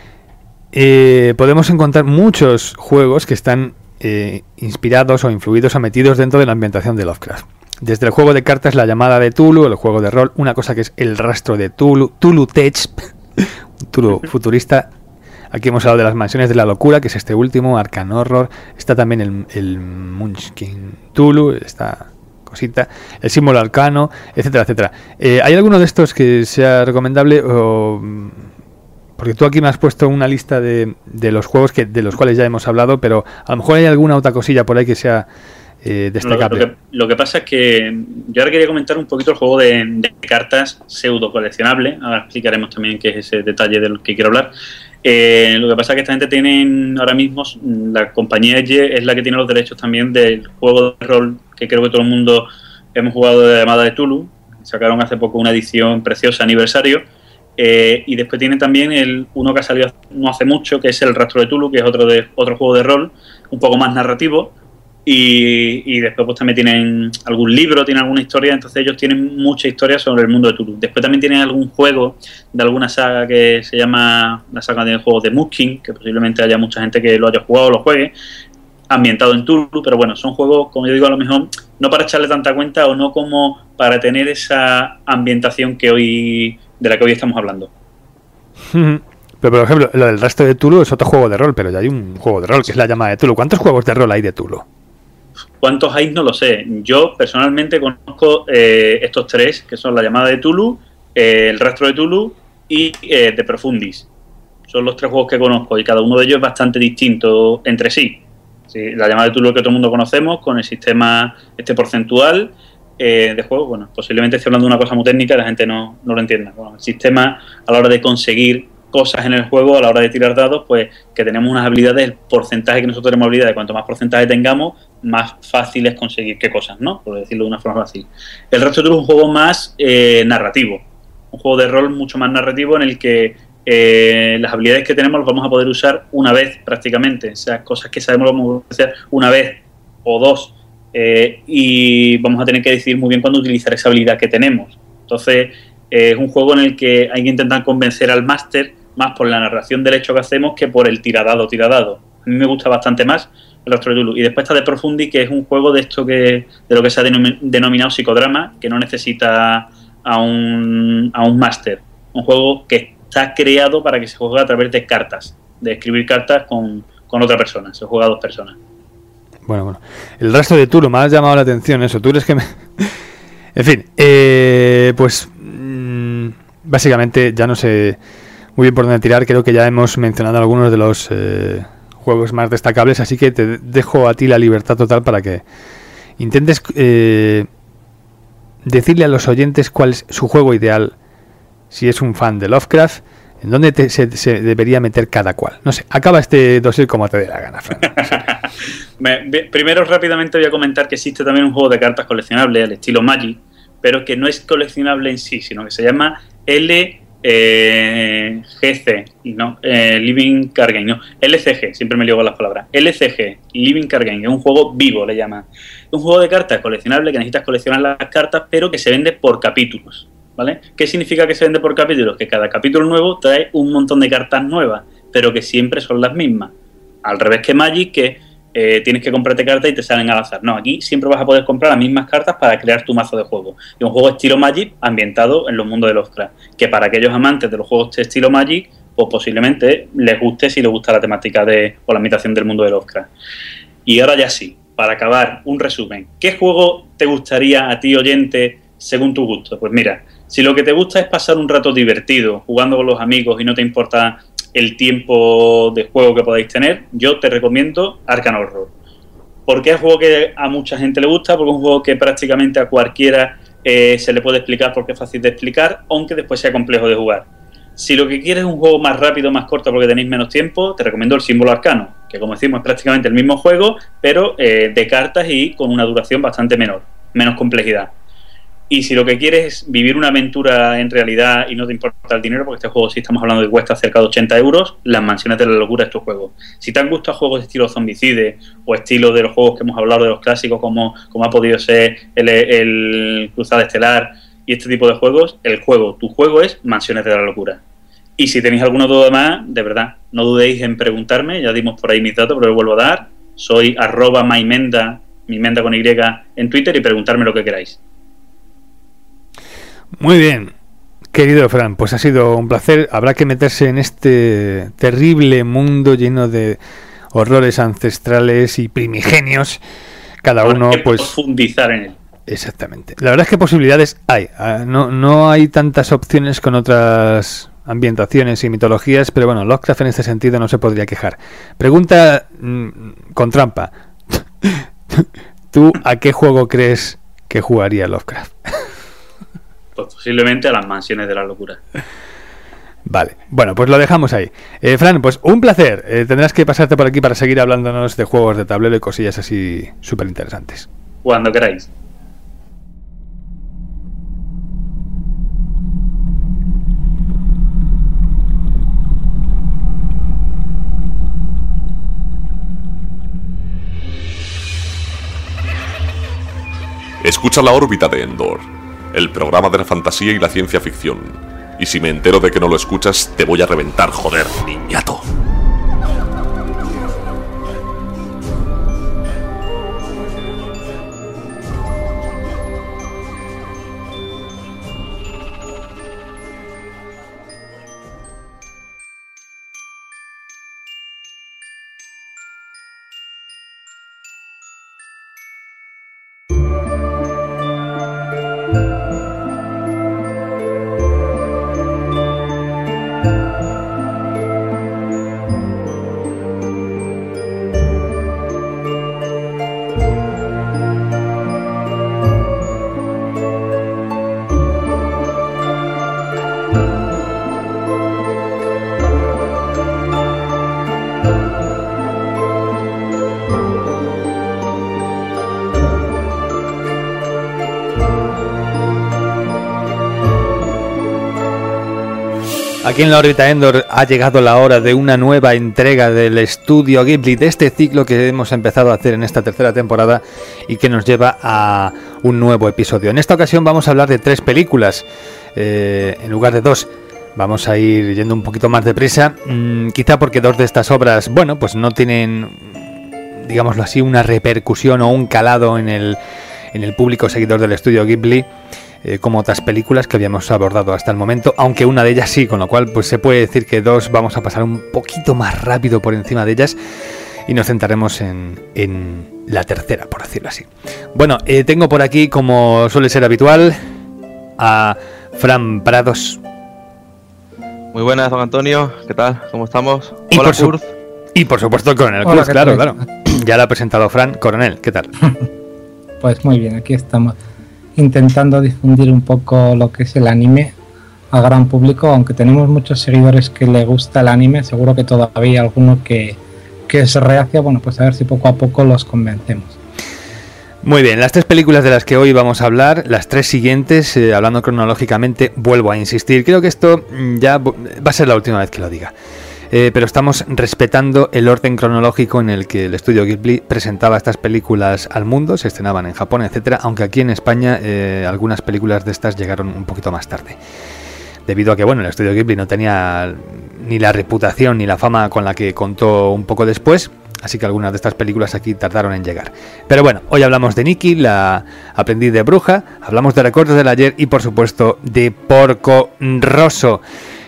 Eh, podemos encontrar muchos juegos que están eh, inspirados o influidos o metidos dentro de la ambientación de Lovecraft. Desde el juego de cartas La llamada de Tulu, el juego de rol, una cosa que es El rastro de Tulu, Tulu Tech, Tulu futurista. Aquí hemos hablado de las mansiones de la locura, que es este último, Arcan Horror. Está también el, el Munchkin Tulu, esta cosita, el símbolo arcano, etcétera, etcétera. Eh, ¿Hay alguno de estos que sea recomendable? O, porque tú aquí me has puesto una lista de, de los juegos que de los cuales ya hemos hablado, pero a lo mejor hay alguna otra cosilla por ahí que sea eh, destacable. Lo, lo, que, lo que pasa es que yo ahora quería comentar un poquito el juego de, de cartas pseudo coleccionable. Ahora explicaremos también qué es ese detalle del que quiero hablar. Eh, lo que pasa es que esta gente tiene ahora mismo, la compañía Edge es la que tiene los derechos también del juego de rol, que creo que todo el mundo hemos jugado de La llamada de Tulu, sacaron hace poco una edición preciosa aniversario, eh, y después tienen también el uno que ha salido no hace mucho, que es El rastro de Tulu, que es otro de otro juego de rol, un poco más narrativo, y, y después pues también tienen algún libro, tienen alguna historia, entonces ellos tienen mucha historia sobre el mundo de Tulu. Después también tienen algún juego de alguna saga que se llama la saga de juegos de Musking, que posiblemente haya mucha gente que lo haya jugado o lo juegue, ambientado en Tulu, pero bueno, son juegos, como yo digo, a lo mejor no para echarle tanta cuenta o no como para tener esa ambientación que hoy de la que hoy estamos hablando. Pero, por ejemplo, lo del resto de Tulu es otro juego de rol, pero ya hay un juego de rol que es La llamada de Tulu. ¿Cuántos juegos de rol hay de Tulu? ¿Cuántos hay? No lo sé. Yo personalmente conozco eh, estos tres, que son La llamada de Tulu, eh, El rastro de Tulu y eh, De Profundis. Son los tres juegos que conozco y cada uno de ellos es bastante distinto entre sí. Sí, La llamada de Tulu que todo el mundo conocemos, con el sistema este porcentual eh, de juego. Bueno, posiblemente estoy hablando de una cosa muy técnica y la gente no, no lo entienda. Bueno, el sistema a la hora de conseguir cosas en el juego, a la hora de tirar dados, pues que tenemos unas habilidades, el porcentaje que nosotros tenemos habilidades, cuanto más porcentaje tengamos, más fácil es conseguir qué cosas, ¿no? Por decirlo de una forma fácil. El resto de Tulu es un juego más eh, narrativo, un juego de rol mucho más narrativo en el que eh, las habilidades que tenemos las vamos a poder usar una vez prácticamente, o sea, cosas que sabemos lo vamos a hacer una vez o dos, eh, y vamos a tener que decidir muy bien cuándo utilizar esa habilidad que tenemos. Entonces, eh, es un juego en el que hay que intentar convencer al máster más por la narración del hecho que hacemos que por el tiradado tiradado. A mí me gusta bastante más el rastro de Tulu. Y después está De Profundi, que es un juego de esto que de lo que se ha denom- denominado psicodrama, que no necesita a un, a un máster. Un juego que está creado para que se juegue a través de cartas, de escribir cartas con, con otra persona. Se juega a dos personas. Bueno, bueno. El rastro de Tulu me ha llamado la atención eso. Tú eres que me... En fin, eh, pues mmm, básicamente ya no sé muy bien por dónde tirar. Creo que ya hemos mencionado algunos de los eh, juegos más destacables, así que te dejo a ti la libertad total para que intentes eh, decirle a los oyentes cuál es su juego ideal, si es un fan de Lovecraft, en dónde te, se, se debería meter cada cual. No sé, acaba este dossier como te dé la gana, Fran. Me, primero rápidamente voy a comentar que existe también un juego de cartas coleccionable al estilo Magic, pero que no es coleccionable en sí, sino que se llama L eh, G C, no, eh, Living Card Game, no, L C G, siempre me lío con las palabras, L C G, Living Card Game, es un juego vivo, le llaman. Es un juego de cartas coleccionable que necesitas coleccionar las cartas, pero que se vende por capítulos, ¿vale? ¿Qué significa que se vende por capítulos? Que cada capítulo nuevo trae un montón de cartas nuevas, pero que siempre son las mismas. Al revés que Magic, que eh, tienes que comprarte cartas y te salen al azar. No, aquí siempre vas a poder comprar las mismas cartas para crear tu mazo de juego. Y un juego estilo Magic ambientado en los mundos de Lovecraft, que para aquellos amantes de los juegos de estilo Magic, pues posiblemente les guste si les gusta la temática de o la ambientación del mundo de Lovecraft. Y ahora ya sí, para acabar, un resumen. ¿Qué juego te gustaría a ti, oyente, según tu gusto? Pues mira, si lo que te gusta es pasar un rato divertido, jugando con los amigos y no te importa el tiempo de juego que podáis tener, yo te recomiendo Arkham Horror. ¿Por qué es un juego que a mucha gente le gusta? Porque es un juego que prácticamente a cualquiera eh, se le puede explicar porque es fácil de explicar, aunque después sea complejo de jugar. Si lo que quieres es un juego más rápido, más corto porque tenéis menos tiempo, te recomiendo el Símbolo Arcano, que como decimos es prácticamente el mismo juego, pero eh, de cartas y con una duración bastante menor, menos complejidad. Y si lo que quieres es vivir una aventura en realidad y no te importa el dinero, porque este juego, si estamos hablando de cuesta cerca de ochenta euros, Las Mansiones de la Locura es tu juego. Si te han gustado juegos de estilo Zombicide o estilo de los juegos que hemos hablado de los clásicos, como, como ha podido ser el, el Cruzada Estelar y este tipo de juegos, el juego, tu juego es Mansiones de la Locura. Y si tenéis alguna duda más, de verdad, no dudéis en preguntarme, ya dimos por ahí mis datos, pero os vuelvo a dar. Soy arroba maimenda, mi menda con Y, en Twitter, y preguntarme lo que queráis. Muy bien, querido Fran, pues ha sido un placer. Habrá que meterse en este terrible mundo lleno de horrores ancestrales y primigenios. Cada uno, pues, profundizar en él. Exactamente. La verdad es que posibilidades hay. No, no hay tantas opciones con otras ambientaciones y mitologías, pero bueno, Lovecraft en este sentido no se podría quejar. Pregunta mmm, con trampa. ¿Tú a qué juego crees que jugaría Lovecraft? Pues posiblemente a Las Mansiones de la Locura. Vale, bueno, pues lo dejamos ahí. Eh, Fran, pues un placer. Eh, tendrás que pasarte por aquí para seguir hablándonos de juegos de tablero y cosillas así súper interesantes. Cuando queráis. Escucha La órbita de Endor, el programa de la fantasía y la ciencia ficción. Y si me entero de que no lo escuchas, te voy a reventar, joder, niñato. Aquí en la órbita Endor ha llegado la hora de una nueva entrega del estudio Ghibli, de este ciclo que hemos empezado a hacer en esta tercera temporada y que nos lleva a un nuevo episodio. En esta ocasión vamos a hablar de tres películas, eh, en lugar de dos. Vamos a ir yendo un poquito más deprisa, mmm, quizá porque dos de estas obras, bueno, pues no tienen, digámoslo así, una repercusión o un calado en el, en el público seguidor del estudio Ghibli, Eh, como otras películas que habíamos abordado hasta el momento, aunque una de ellas sí, con lo cual pues se puede decir que dos vamos a pasar un poquito más rápido por encima de ellas y nos centraremos en, en la tercera, por decirlo así. Bueno, eh, tengo por aquí, como suele ser habitual, a Fran Prados. Muy buenas, don Antonio, ¿qué tal? ¿Cómo estamos? Y Hola, por, su- y por supuesto el Coronel Cruz, claro, claro. Ya lo ha presentado Fran. Coronel, ¿qué tal? Pues muy bien, aquí estamos intentando difundir un poco lo que es el anime al gran público, aunque tenemos muchos seguidores que le gusta el anime, seguro que todavía hay alguno que, que es reacio, bueno, pues a ver si poco a poco los convencemos. Muy bien, las tres películas de las que hoy vamos a hablar, las tres siguientes, eh, hablando cronológicamente, vuelvo a insistir, creo que esto ya va a ser la última vez que lo diga. Eh, pero estamos respetando el orden cronológico en el que el estudio Ghibli presentaba estas películas al mundo, se estrenaban en Japón, etcétera, aunque aquí en España eh, algunas películas de estas llegaron un poquito más tarde, debido a que bueno, el estudio Ghibli no tenía ni la reputación ni la fama con la que contó un poco después, así que algunas de estas películas aquí tardaron en llegar. Pero bueno, hoy hablamos de Nikki, la aprendiz de bruja, hablamos de Recuerdos del ayer y por supuesto de Porco Rosso,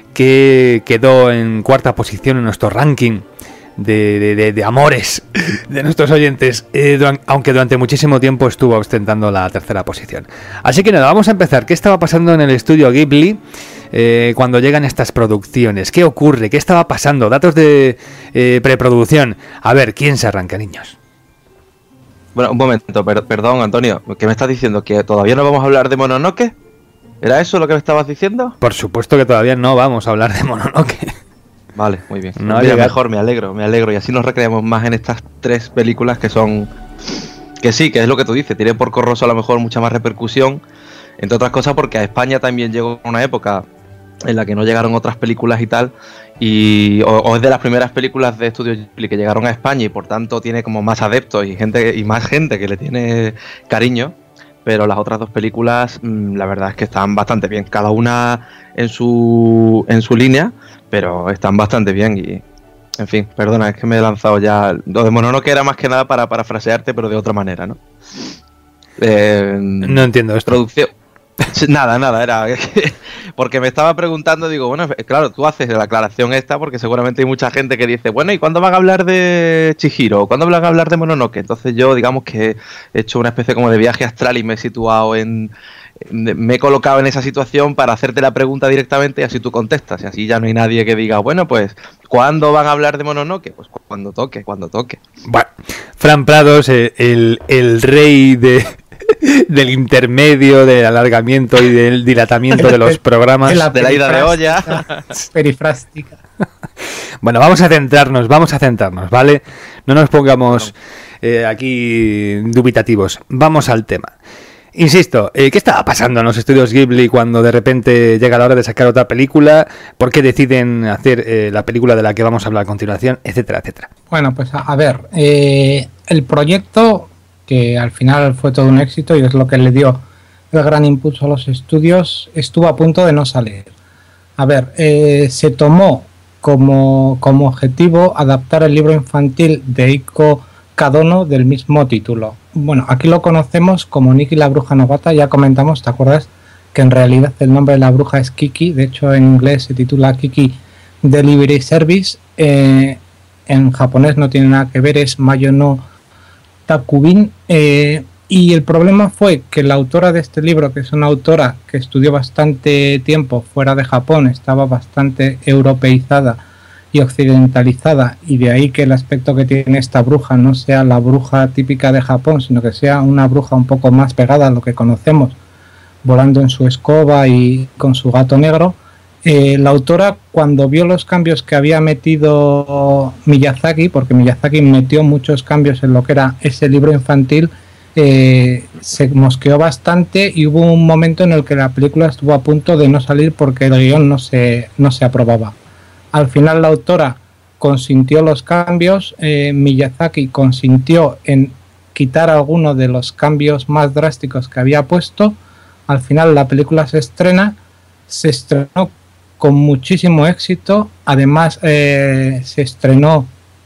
que quedó en cuarta posición en nuestro ranking de, de, de, de amores de nuestros oyentes, eh, durante, aunque durante muchísimo tiempo estuvo ostentando la tercera posición. Así que nada, vamos a empezar. ¿Qué estaba pasando en el estudio Ghibli eh, cuando llegan estas producciones? ¿Qué ocurre? ¿Qué estaba pasando? Datos de eh, preproducción. A ver, ¿quién se arranca, niños? Bueno, un momento, per- perdón, Antonio, ¿qué me estás diciendo? ¿Que todavía no vamos a hablar de Mononoke? ¿Era eso lo que me estabas diciendo? Por supuesto que todavía no vamos a hablar de Mononoke. Vale, muy bien. No Mira, mejor, me alegro, me alegro. Y así nos recreamos más en estas tres películas que son... Que sí, que es lo que tú dices, tiene Porco Rosso a lo mejor mucha más repercusión, entre otras cosas porque a España también llegó una época en la que no llegaron otras películas y tal, y o, o es de las primeras películas de Estudio Ghibli que llegaron a España y por tanto tiene como más adeptos y gente y más gente que le tiene cariño. Pero las otras dos películas, mmm, la verdad es que están bastante bien, cada una en su en su línea, pero están bastante bien y, en fin, perdona, es que me he lanzado ya, lo de Mononoke era más que nada para parafrasearte, pero de otra manera, ¿no? Eh, no entiendo esto. Producción. Nada, nada, era porque me estaba preguntando, digo, bueno, claro, tú haces la aclaración esta porque seguramente hay mucha gente que dice, bueno, ¿y cuándo van a hablar de Chihiro? ¿Cuándo van a hablar de Mononoke? Entonces yo, digamos que he hecho una especie como de viaje astral y me he situado en... me he colocado en esa situación para hacerte la pregunta directamente y así tú contestas, y así ya no hay nadie que diga, bueno, pues, ¿cuándo van a hablar de Mononoke? Pues cuando toque, cuando toque. Bueno, Fran Prados, el, el rey de... del intermedio, del alargamiento y del dilatamiento de los programas, de la, de la ida de olla perifrástica. Bueno, vamos a centrarnos, vamos a centrarnos, ¿vale? No nos pongamos eh, aquí dubitativos, vamos al tema. Insisto, eh, ¿qué estaba pasando en los estudios Ghibli cuando de repente llega la hora de sacar otra película? ¿Por qué deciden hacer eh, la película de la que vamos a hablar a continuación? Etcétera, etcétera. Bueno, pues a, a ver, eh, el proyecto que al final fue todo un éxito y es lo que le dio el gran impulso a los estudios, estuvo a punto de no salir. A ver, eh, se tomó como, como objetivo adaptar el libro infantil de Eiko Kadono del mismo título. Bueno, aquí lo conocemos como Nikki la bruja novata, ya comentamos, ¿te acuerdas? Que en realidad el nombre de la bruja es Kiki, de hecho en inglés se titula Kiki Delivery Service, eh, en japonés no tiene nada que ver, es Mayo no Takubin, eh, y el problema fue que la autora de este libro, que es una autora que estudió bastante tiempo fuera de Japón, estaba bastante europeizada y occidentalizada, y de ahí que el aspecto que tiene esta bruja no sea la bruja típica de Japón, sino que sea una bruja un poco más pegada a lo que conocemos, volando en su escoba y con su gato negro. Eh, la autora, cuando vio los cambios que había metido Miyazaki, porque Miyazaki metió muchos cambios en lo que era ese libro infantil, eh, se mosqueó bastante y hubo un momento en el que la película estuvo a punto de no salir porque el guión no se, no se aprobaba. Al final la autora consintió los cambios, eh, Miyazaki consintió en quitar algunos de los cambios más drásticos que había puesto. Al final la película se estrena, se estrenó con muchísimo éxito, además eh, se estrenó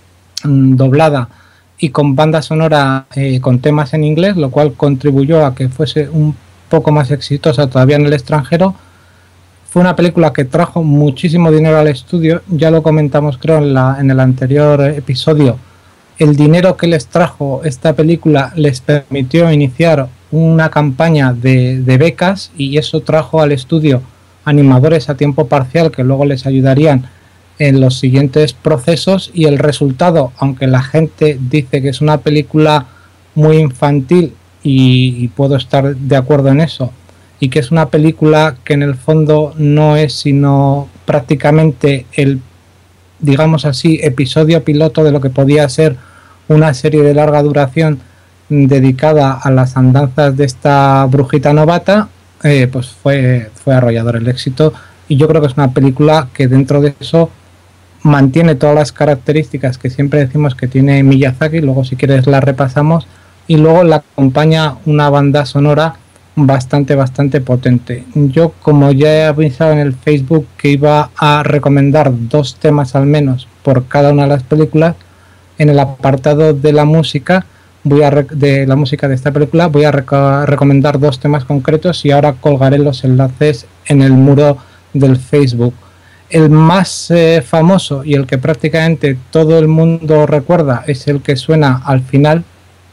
mmm, doblada y con banda sonora eh, con temas en inglés, lo cual contribuyó a que fuese un poco más exitosa todavía en el extranjero. Fue una película que trajo muchísimo dinero al estudio, ya lo comentamos creo en, la, en el anterior episodio. El dinero que les trajo esta película les permitió iniciar una campaña de, de becas, y eso trajo al estudio animadores a tiempo parcial que luego les ayudarían en los siguientes procesos, y el resultado, aunque la gente dice que es una película muy infantil, y, y puedo estar de acuerdo en eso, y que es una película que en el fondo no es sino prácticamente el, digamos así, episodio piloto de lo que podía ser una serie de larga duración dedicada a las andanzas de esta brujita novata, eh, pues fue, fue arrollador el éxito, y yo creo que es una película que dentro de eso mantiene todas las características que siempre decimos que tiene Miyazaki, luego si quieres la repasamos, y luego la acompaña una banda sonora bastante, bastante potente. Yo, como ya he avisado en el Facebook que iba a recomendar dos temas al menos por cada una de las películas, en el apartado de la música voy a de la música de esta película voy a rec- recomendar dos temas concretos, y ahora colgaré los enlaces en el muro del Facebook. El más eh, famoso y el que prácticamente todo el mundo recuerda es el que suena al final,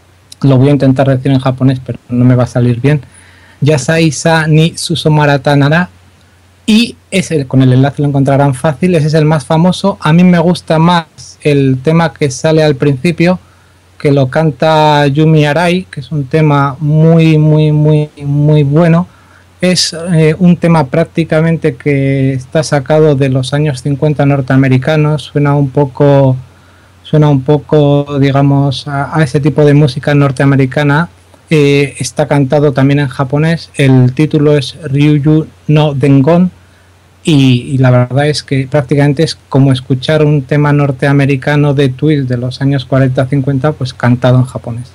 lo voy a intentar decir en japonés pero no me va a salir bien, Yasai sa ni Susomarata nara, y ese, con el enlace lo encontrarán fácil, ese es el más famoso. A mí me gusta más el tema que sale al principio, que lo canta Yumi Arai, que es un tema muy, muy, muy, muy bueno. Es eh, un tema prácticamente que está sacado de los años cincuenta norteamericanos, suena un poco, suena un poco, digamos, a, a ese tipo de música norteamericana. Eh, está cantado también en japonés, el título es Ryuyu no Dengon, y, y la verdad es que prácticamente es como escuchar un tema norteamericano de Twist de los años cuarenta cincuenta, pues cantado en japonés.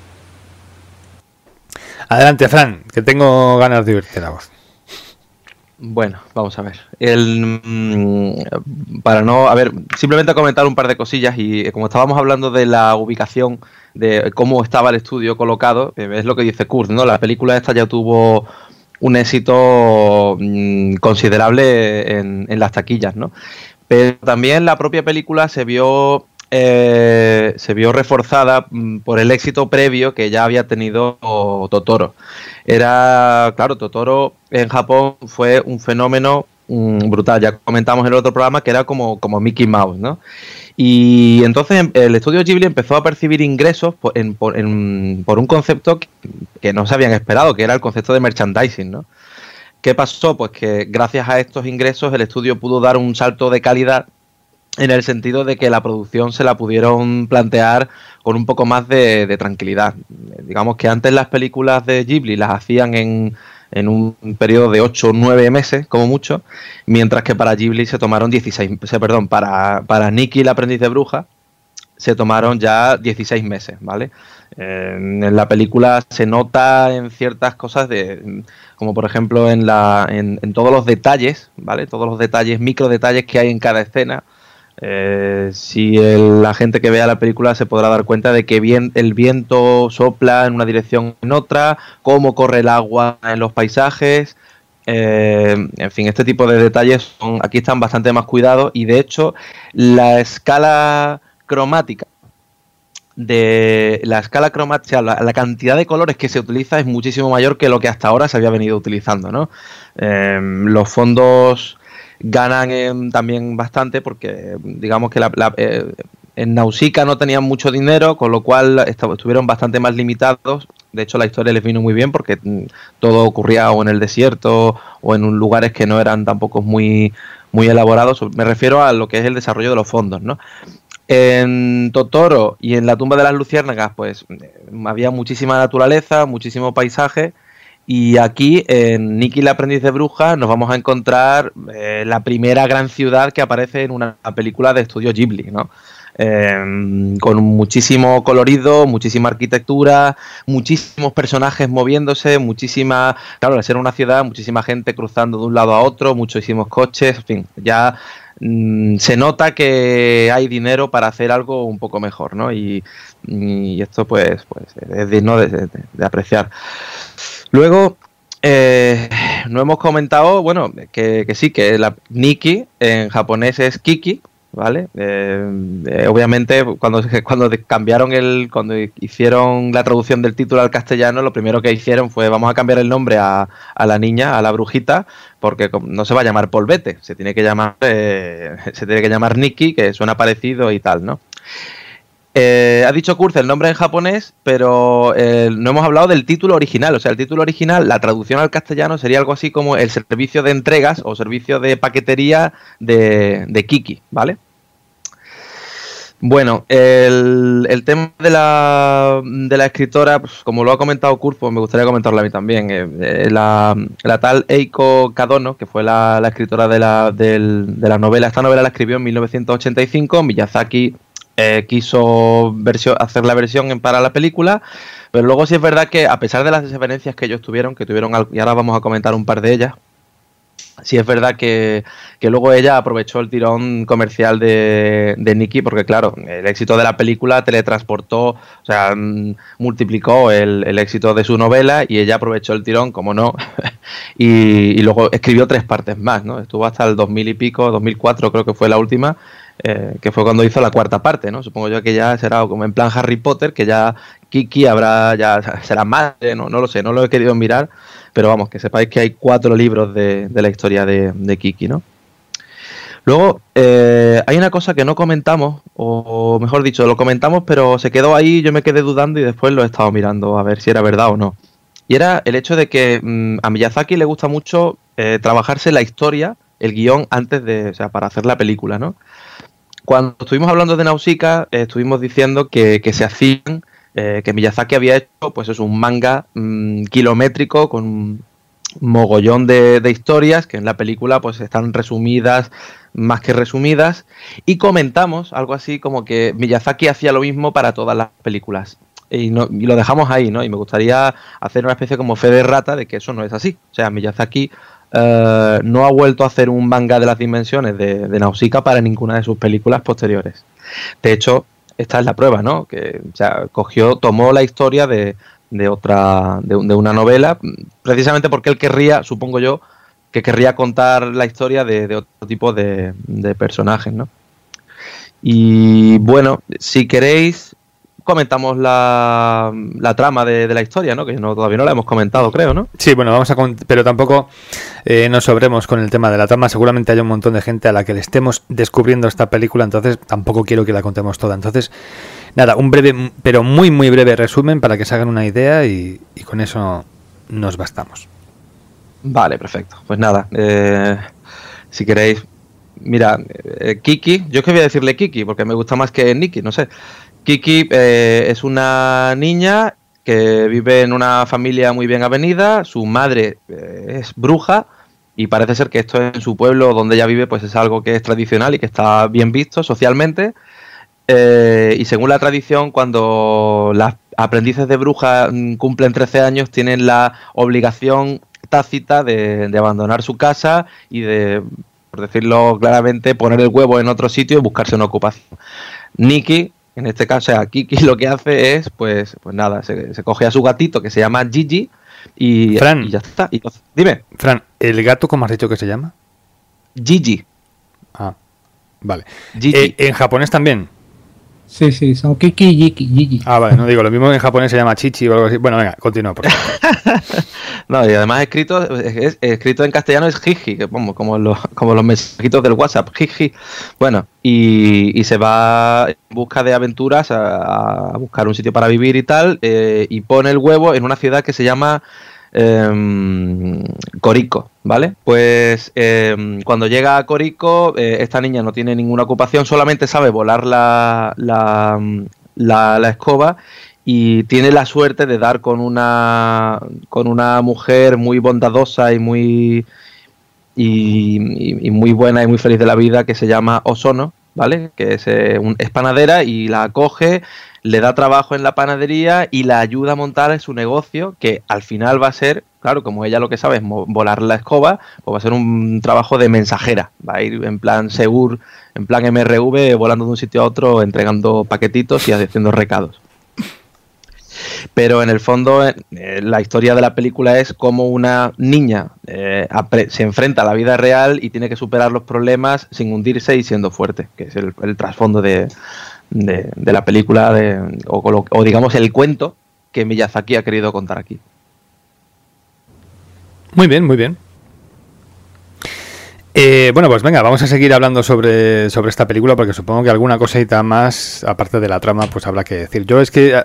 Adelante, Fran, que tengo ganas de oírte la voz. Bueno, vamos a ver. El, mmm, para no, a ver, simplemente comentar un par de cosillas, y como estábamos hablando de la ubicación, de cómo estaba el estudio colocado, es lo que dice Kurt, ¿no? La película esta ya tuvo un éxito mmm, considerable en, en las taquillas, ¿no? Pero también la propia película se vio eh, se vio reforzada mmm, por el éxito previo que ya había tenido Totoro. Era, claro, Totoro en Japón fue un fenómeno mmm, brutal. Ya comentamos en el otro programa que era como, como Mickey Mouse, ¿no? Y entonces el estudio Ghibli empezó a percibir ingresos por, en, por, en, por un concepto que, que no se habían esperado, que era el concepto de merchandising, ¿no? ¿Qué pasó? Pues que gracias a estos ingresos el estudio pudo dar un salto de calidad, en el sentido de que la producción se la pudieron plantear con un poco más de, de tranquilidad. Digamos que antes las películas de Ghibli las hacían en, en un periodo de ocho o nueve meses, como mucho, mientras que para Ghibli se tomaron dieciséis, perdón, para, para Nikki el aprendiz de bruja, se tomaron ya dieciséis meses, ¿vale? Eh, en la película se nota en ciertas cosas, de como por ejemplo en, la, en, en todos los detalles, ¿vale? Todos los detalles, micro detalles que hay en cada escena. Eh, si el, la gente que vea la película se podrá dar cuenta de que bien, el viento sopla en una dirección o en otra, cómo corre el agua en los paisajes. Eh, en fin, este tipo de detalles son, aquí están bastante más cuidados, y de hecho la escala cromática de la escala cromática, la, la cantidad de colores que se utiliza es muchísimo mayor que lo que hasta ahora se había venido utilizando, ¿no? Eh, los fondos ganan eh, también bastante porque digamos que la, la, eh, en Nausicaa no tenían mucho dinero, con lo cual estuvieron bastante más limitados. De hecho, la historia les vino muy bien porque todo ocurría o en el desierto o en lugares que no eran tampoco muy, muy elaborados. Me refiero a lo que es el desarrollo de los fondos, ¿no? En Totoro y en La tumba de las luciérnagas, pues había muchísima naturaleza, muchísimo paisaje. Y aquí, en Nikki el aprendiz de bruja, nos vamos a encontrar eh, la primera gran ciudad que aparece en una película de estudio Ghibli, ¿no? Eh, con muchísimo colorido, muchísima arquitectura, muchísimos personajes moviéndose, muchísima, claro, al ser una ciudad, muchísima gente cruzando de un lado a otro, muchísimos coches, en fin, ya mmm, se nota que hay dinero para hacer algo un poco mejor, ¿no? Y, y esto pues, pues es digno de, de, de apreciar. Luego, eh, no hemos comentado, bueno, que, que sí, que la Nikki en japonés es Kiki, ¿vale? Eh, eh, obviamente cuando, cuando cambiaron el, cuando hicieron la traducción del título al castellano, lo primero que hicieron fue vamos a cambiar el nombre a, a la niña, a la brujita, porque no se va a llamar Polvete, se tiene que llamar, eh, se tiene que llamar Nikki, que suena parecido y tal, ¿no? Eh, ha dicho Kurz el nombre en japonés, pero eh, no hemos hablado del título original. O sea, el título original, la traducción al castellano sería algo así como el servicio de entregas o servicio de paquetería de, de Kiki, ¿vale? Bueno, el, el tema de la, de la escritora, pues, como lo ha comentado Kurz, pues me gustaría comentarlo a mí también. Eh, la, la tal Eiko Kadono, que fue la, la escritora de la, del, de la novela, esta novela la escribió en mil novecientos ochenta y cinco, Miyazaki Eh, quiso versión, hacer la versión en, para la película, pero luego sí es verdad que a pesar de las diferencias que ellos tuvieron, que tuvieron, y ahora vamos a comentar un par de ellas, sí es verdad que, que luego ella aprovechó el tirón comercial de, de Nikki, porque claro, el éxito de la película teletransportó, o sea, multiplicó el, el éxito de su novela, y ella aprovechó el tirón, como no, y, y luego escribió tres partes más, ¿no? Estuvo hasta el dos mil y pico, dos mil cuatro creo que fue la última, Eh, que fue cuando hizo la cuarta parte, ¿no? Supongo yo que ya será como en plan Harry Potter, que ya Kiki habrá, ya será madre, no, no lo sé, no lo he querido mirar, pero vamos, que sepáis que hay cuatro libros de, de la historia de, de Kiki, ¿no? Luego, eh, hay una cosa que no comentamos, o mejor dicho, lo comentamos, pero se quedó ahí, yo me quedé dudando y después lo he estado mirando a ver si era verdad o no. Y era el hecho de que mmm, a Miyazaki le gusta mucho eh, trabajarse la historia, el guión, antes de, o sea, para hacer la película, ¿no? Cuando estuvimos hablando de Nausicaa, eh, estuvimos diciendo que, que se hacían, eh, que Miyazaki había hecho, pues es un manga mmm, kilométrico con un mogollón de, de historias que en la película pues están resumidas, más que resumidas, y comentamos algo así como que Miyazaki hacía lo mismo para todas las películas. Y, no, y lo dejamos ahí, ¿no? Y me gustaría hacer una especie como fe de rata de que eso no es así. O sea, Miyazaki Uh, no ha vuelto a hacer un manga de las dimensiones de, de Nausicaa para ninguna de sus películas posteriores. De hecho, esta es la prueba, ¿no? Que o sea, cogió, tomó la historia de, de otra, de, de una novela, precisamente porque él querría, supongo yo, que querría contar la historia de, de otro tipo de, de personajes, ¿no? Y bueno, si queréis, comentamos la, la trama de, de la historia, ¿no? Que no, todavía no la hemos comentado, creo, ¿no? Sí, bueno, vamos a pero tampoco eh, nos sobremos con el tema de la trama. Seguramente hay un montón de gente a la que le estemos descubriendo esta película, entonces tampoco quiero que la contemos toda. Entonces, nada, un breve, pero muy, muy breve resumen para que se hagan una idea y, y con eso nos bastamos. Vale, perfecto. Pues nada, eh, si queréis, mira, eh, Kiki, yo es que voy a decirle Kiki porque me gusta más que Nikki, no sé. Kiki eh, es una niña que vive en una familia muy bien avenida, su madre eh, es bruja y parece ser que esto en su pueblo donde ella vive pues es algo que es tradicional y que está bien visto socialmente. Eh, y según la tradición, cuando las aprendices de bruja cumplen trece años, tienen la obligación tácita de, de abandonar su casa y de, por decirlo claramente, poner el huevo en otro sitio y buscarse una ocupación. Nikki, en este caso, o sea, Kiki, lo que hace es, pues, pues nada, se, se coge a su gatito que se llama Gigi y, Fran, y ya está. Y, dime. Fran, ¿el gato cómo has dicho que se llama? Gigi. Ah, vale. Gigi. Eh, ¿En japonés también? Sí, sí, son Kiki y Gigi, Gigi. Ah, vale, no digo, lo mismo en japonés se llama Chichi o algo así. Bueno, venga, continúa, por favor. No, y además escrito, es, es, escrito en castellano es Jiji, que como, como, los, como los mensajitos del WhatsApp, Jiji. Bueno, y, y se va en busca de aventuras a, a buscar un sitio para vivir y tal, eh, y pone el huevo en una ciudad que se llama eh, Corico, ¿vale? Pues eh, cuando llega a Corico, eh, esta niña no tiene ninguna ocupación, solamente sabe volar la, la, la, la escoba y tiene la suerte de dar con una con una mujer muy bondadosa y muy y, y, y muy buena y muy feliz de la vida, que se llama Osono, ¿vale? Que es, eh, un, es panadera y la acoge, le da trabajo en la panadería y la ayuda a montar su negocio, que al final va a ser, claro, como ella lo que sabe es volar la escoba, pues va a ser un trabajo de mensajera, va a ir en plan Segur, en plan M R V, volando de un sitio a otro, entregando paquetitos y haciendo recados. Pero en el fondo eh, la historia de la película es cómo una niña eh, se enfrenta a la vida real y tiene que superar los problemas sin hundirse y siendo fuerte, que es el, el trasfondo de, de, de la película de, o, o digamos el cuento que Miyazaki ha querido contar aquí. Muy bien, muy bien. Eh, bueno, pues venga, vamos a seguir hablando sobre, sobre esta película, porque supongo que alguna cosita más, aparte de la trama, pues habrá que decir. Yo es que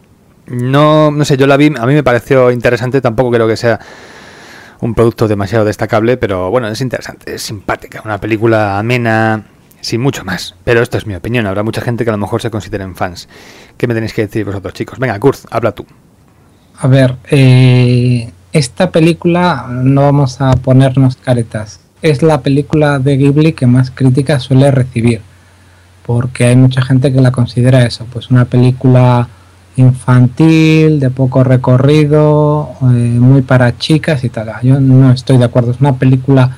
no, no sé, yo la vi, a mí me pareció interesante, tampoco creo que sea un producto demasiado destacable, pero bueno, es interesante, es simpática, una película amena, sin mucho más. Pero esto es mi opinión, habrá mucha gente que a lo mejor se consideren fans. ¿Qué me tenéis que decir vosotros, chicos? Venga, Kurz, habla tú. A ver, eh, esta película, no vamos a ponernos caretas, es la película de Ghibli que más críticas suele recibir, porque hay mucha gente que la considera eso, pues una película infantil, de poco recorrido, eh, muy para chicas y tal. Yo no estoy de acuerdo, es una película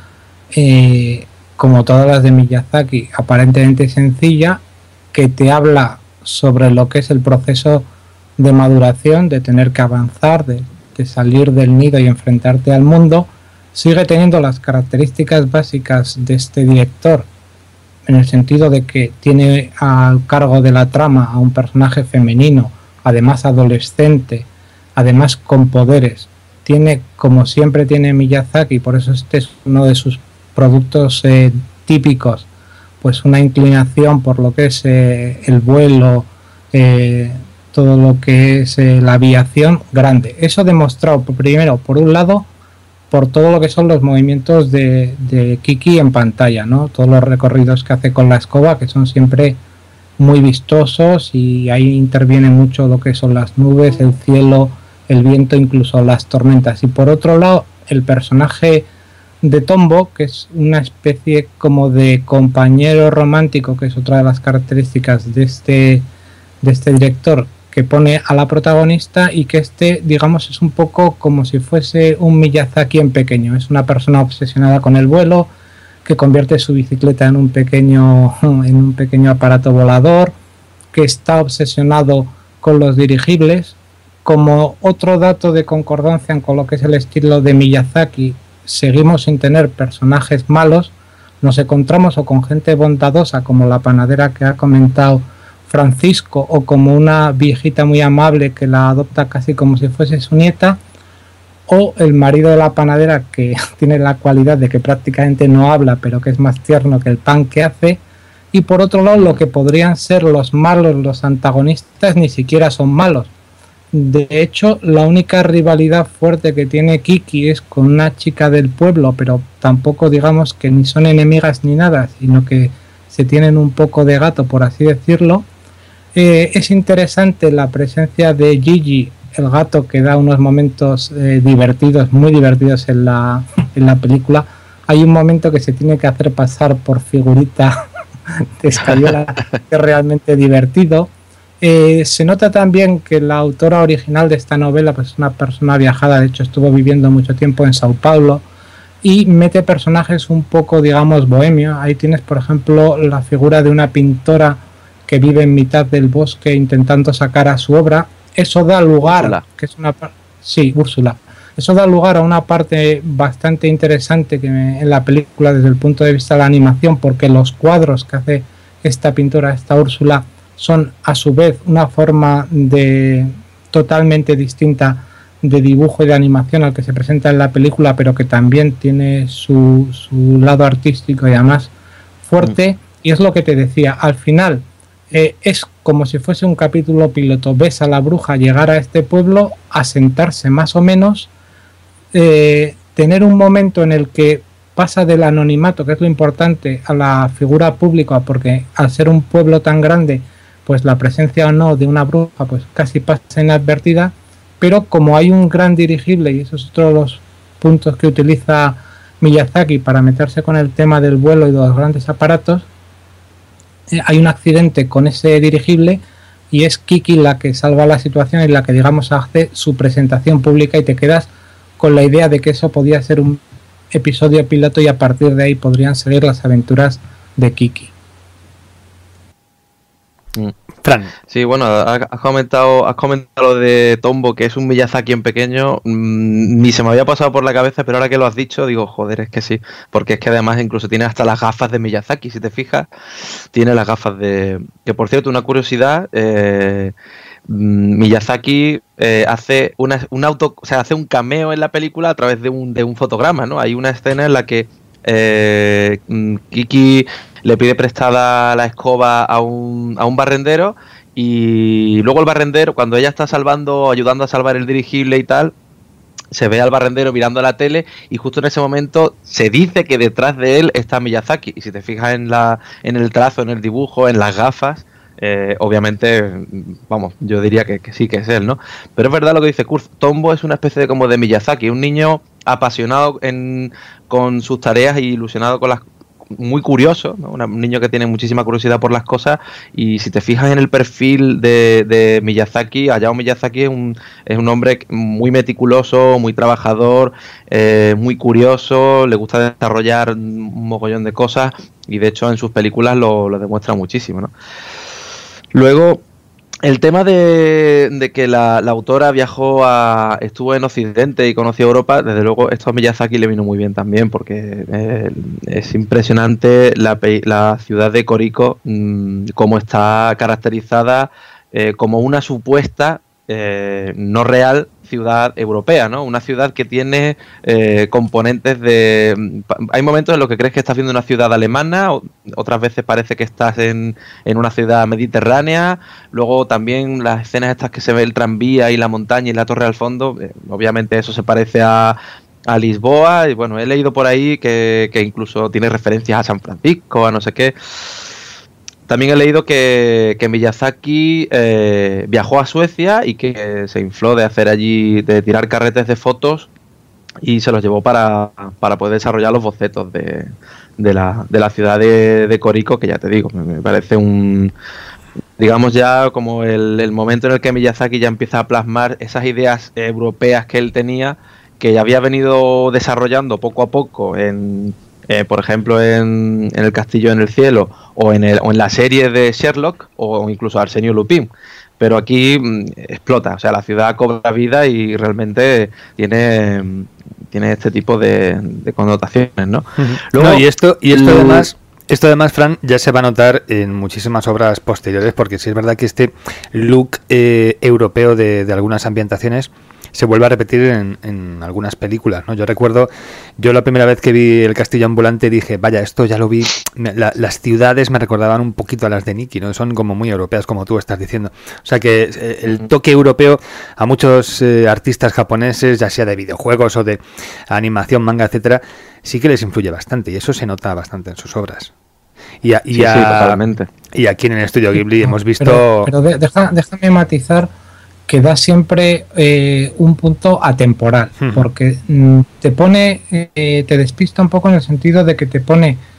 eh, como todas las de Miyazaki, aparentemente sencilla, que te habla sobre lo que es el proceso de maduración, de tener que avanzar, de, de salir del nido y enfrentarte al mundo. Sigue teniendo las características básicas de este director, en el sentido de que tiene al cargo de la trama a un personaje femenino, además adolescente, además con poderes. Tiene, como siempre tiene Miyazaki, por eso este es uno de sus productos eh, típicos, pues una inclinación por lo que es eh, el vuelo, eh, todo lo que es eh, la aviación grande. Eso demostrado primero, por un lado, por todo lo que son los movimientos de, de Kiki en pantalla, ¿no? Todos los recorridos que hace con la escoba, que son siempre muy vistosos, y ahí interviene mucho lo que son las nubes, el cielo, el viento, incluso las tormentas. Y por otro lado, el personaje de Tombo, que es una especie como de compañero romántico, que es otra de las características de este, de este director, que pone a la protagonista, y que este, digamos, es un poco como si fuese un Miyazaki en pequeño. Es una persona obsesionada con el vuelo, que convierte su bicicleta en un pequeño en un pequeño aparato volador, que está obsesionado con los dirigibles. Como otro dato de concordancia con lo que es el estilo de Miyazaki, seguimos sin tener personajes malos, nos encontramos o con gente bondadosa como la panadera que ha comentado Francisco, o como una viejita muy amable que la adopta casi como si fuese su nieta, o el marido de la panadera, que tiene la cualidad de que prácticamente no habla, pero que es más tierno que el pan que hace. Y por otro lado, lo que podrían ser los malos, los antagonistas, ni siquiera son malos. De hecho, la única rivalidad fuerte que tiene Kiki es con una chica del pueblo, pero tampoco digamos que ni son enemigas ni nada, sino que se tienen un poco de gato, por así decirlo. Eh, es interesante la presencia de Gigi, el gato, que da unos momentos eh, divertidos, muy divertidos en la, en la película. Hay un momento que se tiene que hacer pasar por figurita de escayola, es realmente divertido. Eh, se nota también que la autora original de esta novela pues, es una persona viajada, de hecho estuvo viviendo mucho tiempo en Sao Paulo, y mete personajes un poco, digamos, bohemios. Ahí tienes, por ejemplo, la figura de una pintora que vive en mitad del bosque intentando sacar a su obra. Eso da lugar, Úrsula. que es una sí, Úrsula. Eso da lugar a una parte bastante interesante que me, en la película desde el punto de vista de la animación, porque los cuadros que hace esta pintora, esta Úrsula, son a su vez una forma de totalmente distinta de dibujo y de animación al que se presenta en la película, pero que también tiene su, su lado artístico y además fuerte. Y es lo que te decía, al final eh, es como si fuese un capítulo piloto. Ves a la bruja llegar a este pueblo, asentarse más o menos, eh, tener un momento en el que pasa del anonimato, que es lo importante, a la figura pública, porque al ser un pueblo tan grande, pues la presencia o no de una bruja pues casi pasa inadvertida. Pero como hay un gran dirigible, y esos son todos los puntos que utiliza Miyazaki para meterse con el tema del vuelo y de los grandes aparatos, eh, hay un accidente con ese dirigible y es Kiki la que salva la situación y la que, digamos, hace su presentación pública, y te quedas con la idea de que eso podía ser un episodio piloto y a partir de ahí podrían seguir las aventuras de Kiki. Fran. Sí, bueno, has comentado, has comentado lo de Tombo, que es un Miyazaki en pequeño. Mmm, ni se me había pasado por la cabeza, pero ahora que lo has dicho, digo, joder, es que sí. Porque es que además incluso tiene hasta las gafas de Miyazaki, si te fijas. Tiene las gafas de... Que por cierto, una curiosidad, eh, Miyazaki eh, hace una, un auto, o sea, hace un cameo en la película a través de un, de un fotograma, ¿no? Hay una escena en la que eh, Kiki le pide prestada la escoba a un, a un barrendero, y luego el barrendero, cuando ella está salvando, ayudando a salvar el dirigible y tal, se ve al barrendero mirando la tele, y justo en ese momento se dice que detrás de él está Miyazaki, y si te fijas en la en el trazo, en el dibujo, en las gafas, eh, obviamente, vamos, yo diría que, que sí que es él, ¿no? Pero es verdad lo que dice Kurt, Tombo es una especie de como de Miyazaki, un niño apasionado en, con sus tareas y ilusionado con las muy curioso, ¿no? Un niño que tiene muchísima curiosidad por las cosas, y si te fijas en el perfil de, de Miyazaki, Hayao Miyazaki es un, es un hombre muy meticuloso, muy trabajador, eh, muy curioso, le gusta desarrollar un mogollón de cosas, y de hecho en sus películas lo, lo demuestra muchísimo, ¿no? Luego, el tema de, de que la, la autora viajó a... estuvo en Occidente y conoció Europa, desde luego esto a Miyazaki le vino muy bien también, porque eh, es impresionante la, la ciudad de Koriko, mmm, cómo está caracterizada eh, como una supuesta, eh, no real, ciudad europea, ¿no? Una ciudad que tiene eh, componentes de... Hay momentos en los que crees que estás viendo una ciudad alemana, otras veces parece que estás en, en una ciudad mediterránea. Luego también las escenas estas que se ve el tranvía y la montaña y la torre al fondo, eh, obviamente eso se parece a, a Lisboa, y bueno, he leído por ahí que, que incluso tiene referencias a San Francisco, a no sé qué. También he leído que, que Miyazaki eh, viajó a Suecia y que se infló de hacer allí, de tirar carretes de fotos, y se los llevó para, para poder desarrollar los bocetos de, de, la, de la ciudad de, de Koriko, que ya te digo, me, me parece un... digamos ya como el, el momento en el que Miyazaki ya empieza a plasmar esas ideas europeas que él tenía, que ya había venido desarrollando poco a poco en... Eh, por ejemplo en, en El Castillo en el Cielo, o en, el, o en la serie de Sherlock, o incluso Arsenio Lupin, pero aquí mmm, explota, o sea, la ciudad cobra vida y realmente tiene, tiene este tipo de, de connotaciones, ¿no? Uh-huh. Luego, no, y esto, y esto además... Esto además, Fran, ya se va a notar en muchísimas obras posteriores, porque sí es verdad que este look eh, europeo de, de algunas ambientaciones se vuelve a repetir en, en algunas películas, ¿no? Yo recuerdo, yo la primera vez que vi El Castillo Ambulante dije, vaya, esto ya lo vi, la, las ciudades me recordaban un poquito a las de Nikki, ¿no? Son como muy europeas, como tú estás diciendo. O sea que eh, el toque europeo a muchos eh, artistas japoneses, ya sea de videojuegos o de animación, manga, etcétera, sí que les influye bastante, y eso se nota bastante en sus obras. Y, a, y, sí, a, sí, totalmente. Y aquí en el estudio Ghibli hemos visto... Pero, pero de, deja, déjame matizar que da siempre eh, un punto atemporal, hmm. porque mm, te pone, eh, te despista un poco en el sentido de que te pone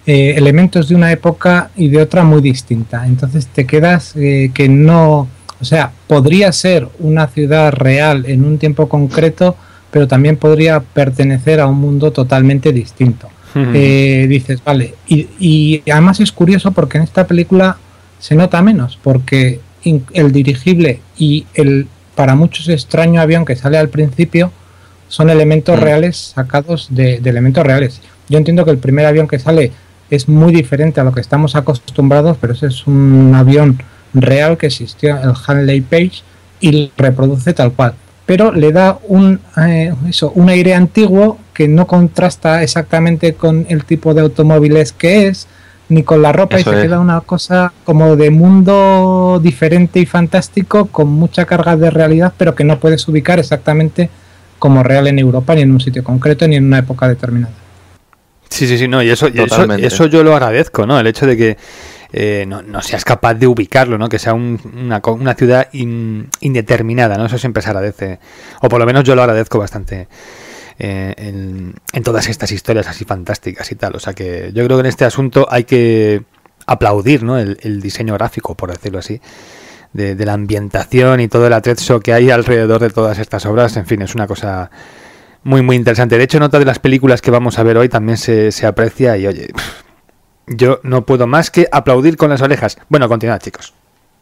eh, elementos de una época y de otra muy distinta. Entonces te quedas eh, que no, o sea, podría ser una ciudad real en un tiempo concreto, pero también podría pertenecer a un mundo totalmente distinto. Uh-huh. Eh, dices, vale, y, y además es curioso porque en esta película se nota menos, porque el dirigible y el para muchos extraño avión que sale al principio son elementos uh-huh. reales sacados de, de elementos reales. Yo entiendo que el primer avión que sale es muy diferente a lo que estamos acostumbrados, pero ese es un avión real que existió, el Handley Page, y reproduce tal cual. Pero le da un, eh, eso, un aire antiguo que no contrasta exactamente con el tipo de automóviles que es, ni con la ropa, eso y se es. Queda una cosa como de mundo diferente y fantástico, con mucha carga de realidad, pero que no puedes ubicar exactamente como real en Europa, ni en un sitio concreto, ni en una época determinada. Sí, sí, sí, no, y eso, y eso, eso yo lo agradezco, ¿no? El hecho de que eh, no, no seas capaz de ubicarlo, ¿no? Que sea un, una, una ciudad in, indeterminada, ¿no? Eso siempre se agradece, o por lo menos yo lo agradezco bastante eh, en, en todas estas historias así fantásticas y tal. O sea que yo creo que en este asunto hay que aplaudir, ¿no? El, el diseño gráfico, por decirlo así, de, de la ambientación y todo el atrezzo que hay alrededor de todas estas obras. En fin, es una cosa muy, muy interesante. De hecho, en otra de las películas que vamos a ver hoy también se, se aprecia y, oye, yo no puedo más que aplaudir con las orejas. Bueno, continuad, chicos.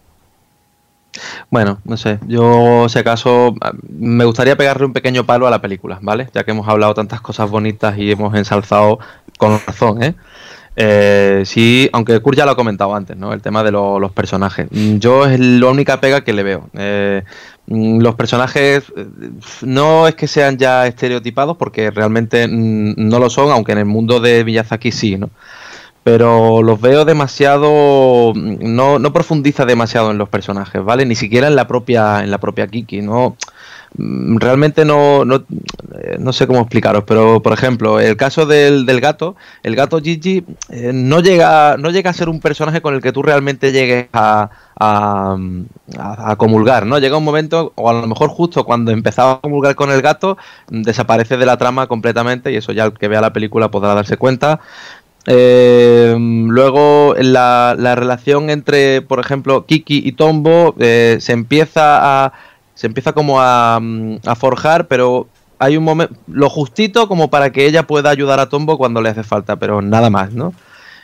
Bueno, no sé, yo si acaso me gustaría pegarle un pequeño palo a la película, ¿vale? Ya que hemos hablado tantas cosas bonitas y hemos ensalzado con razón, ¿eh? Eh, sí, aunque Kurt ya lo ha comentado antes, ¿no? El tema de lo, los personajes. Yo es la única pega que le veo. Eh, los personajes no es que sean ya estereotipados, porque realmente no lo son, aunque en el mundo de Miyazaki sí, ¿no? Pero los veo demasiado, no, no profundiza demasiado en los personajes, ¿vale? Ni siquiera en la propia, en la propia Kiki, ¿no? Realmente no, no, no sé cómo explicaros, pero por ejemplo, el caso del, del gato, el gato Gigi eh, no llega, no llega a ser un personaje con el que tú realmente llegues a, a, a, a comulgar, ¿no? Llega un momento, o a lo mejor justo cuando empezaba a comulgar con el gato, desaparece de la trama completamente, y eso ya el que vea la película podrá darse cuenta. Eh, luego la, la relación entre, por ejemplo, Kiki y Tombo eh, se empieza a se empieza como a, a forjar, pero hay un momento lo justito como para que ella pueda ayudar a Tombo cuando le hace falta, pero nada más, ¿no?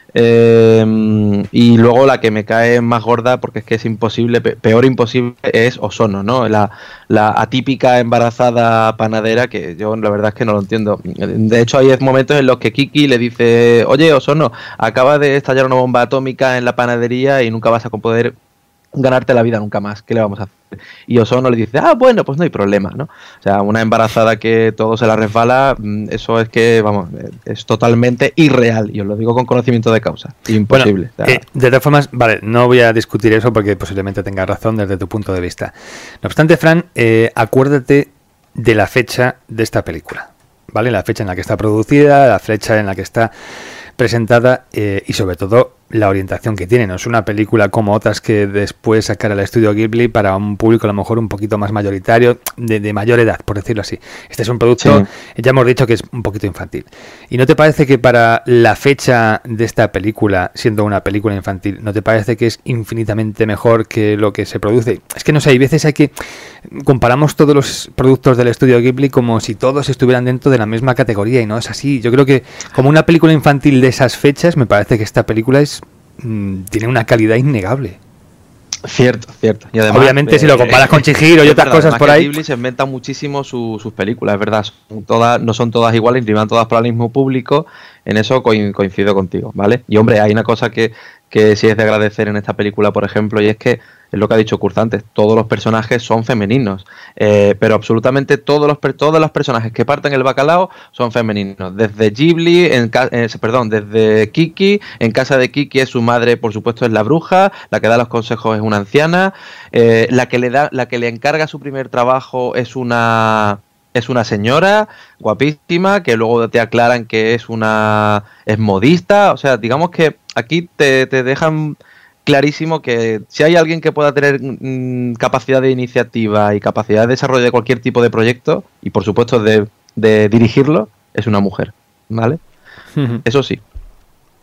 Eh, y luego la que me cae más gorda, porque es que es imposible, peor imposible, es Ozono, ¿no? La, la atípica embarazada panadera, que yo la verdad es que no lo entiendo. De hecho hay momentos en los que Kiki le dice: oye, Ozono, acaba de estallar una bomba atómica en la panadería y nunca vas a poder ganarte la vida nunca más, ¿qué le vamos a hacer? Y Ozono le dice: ah, bueno, pues no hay problema, ¿no? O sea, una embarazada que todo se la resbala, eso es que, vamos, es totalmente irreal, y os lo digo con conocimiento de causa, imposible. Bueno, eh, de todas formas, vale, no voy a discutir eso porque posiblemente tengas razón desde tu punto de vista. No obstante, Fran, eh, acuérdate de la fecha de esta película, ¿vale? La fecha en la que está producida, la fecha en la que está presentada eh, y sobre todo la orientación que tiene. No es una película como otras que después sacará el estudio Ghibli para un público a lo mejor un poquito más mayoritario, de, de mayor edad, por decirlo así. Este es un producto, sí, ya hemos dicho que es un poquito infantil. ¿Y no te parece que para la fecha de esta película, siendo una película infantil, no te parece que es infinitamente mejor que lo que se produce? Es que no sé, hay veces hay que comparamos todos los productos del estudio Ghibli como si todos estuvieran dentro de la misma categoría, y no es así. Yo creo que como una película infantil de esas fechas, me parece que esta película es tiene una calidad innegable. Cierto, cierto. Y además, obviamente eh, si lo comparas con Chihiro y otras verdad, cosas por ahí. Ghibli se inventa muchísimo su, sus películas, es verdad. Son todas, no son todas iguales, ni van todas para el mismo público. En eso coincido contigo, ¿vale? Y hombre, hay una cosa que, que sí es de agradecer en esta película, por ejemplo, y es que es lo que ha dicho Kurt antes, todos los personajes son femeninos, eh, pero absolutamente todos los todos los personajes que parten el bacalao son femeninos, desde Ghibli, en eh, perdón, desde Kiki, en casa de Kiki es su madre, por supuesto es la bruja, la que da los consejos es una anciana, eh, la que le da, la que le encarga su primer trabajo es una es una señora guapísima, que luego te aclaran que es una es modista, o sea, digamos que aquí te, te dejan clarísimo que si hay alguien que pueda tener mmm, capacidad de iniciativa y capacidad de desarrollo de cualquier tipo de proyecto, y por supuesto de, de dirigirlo, es una mujer, ¿vale? Uh-huh. Eso sí.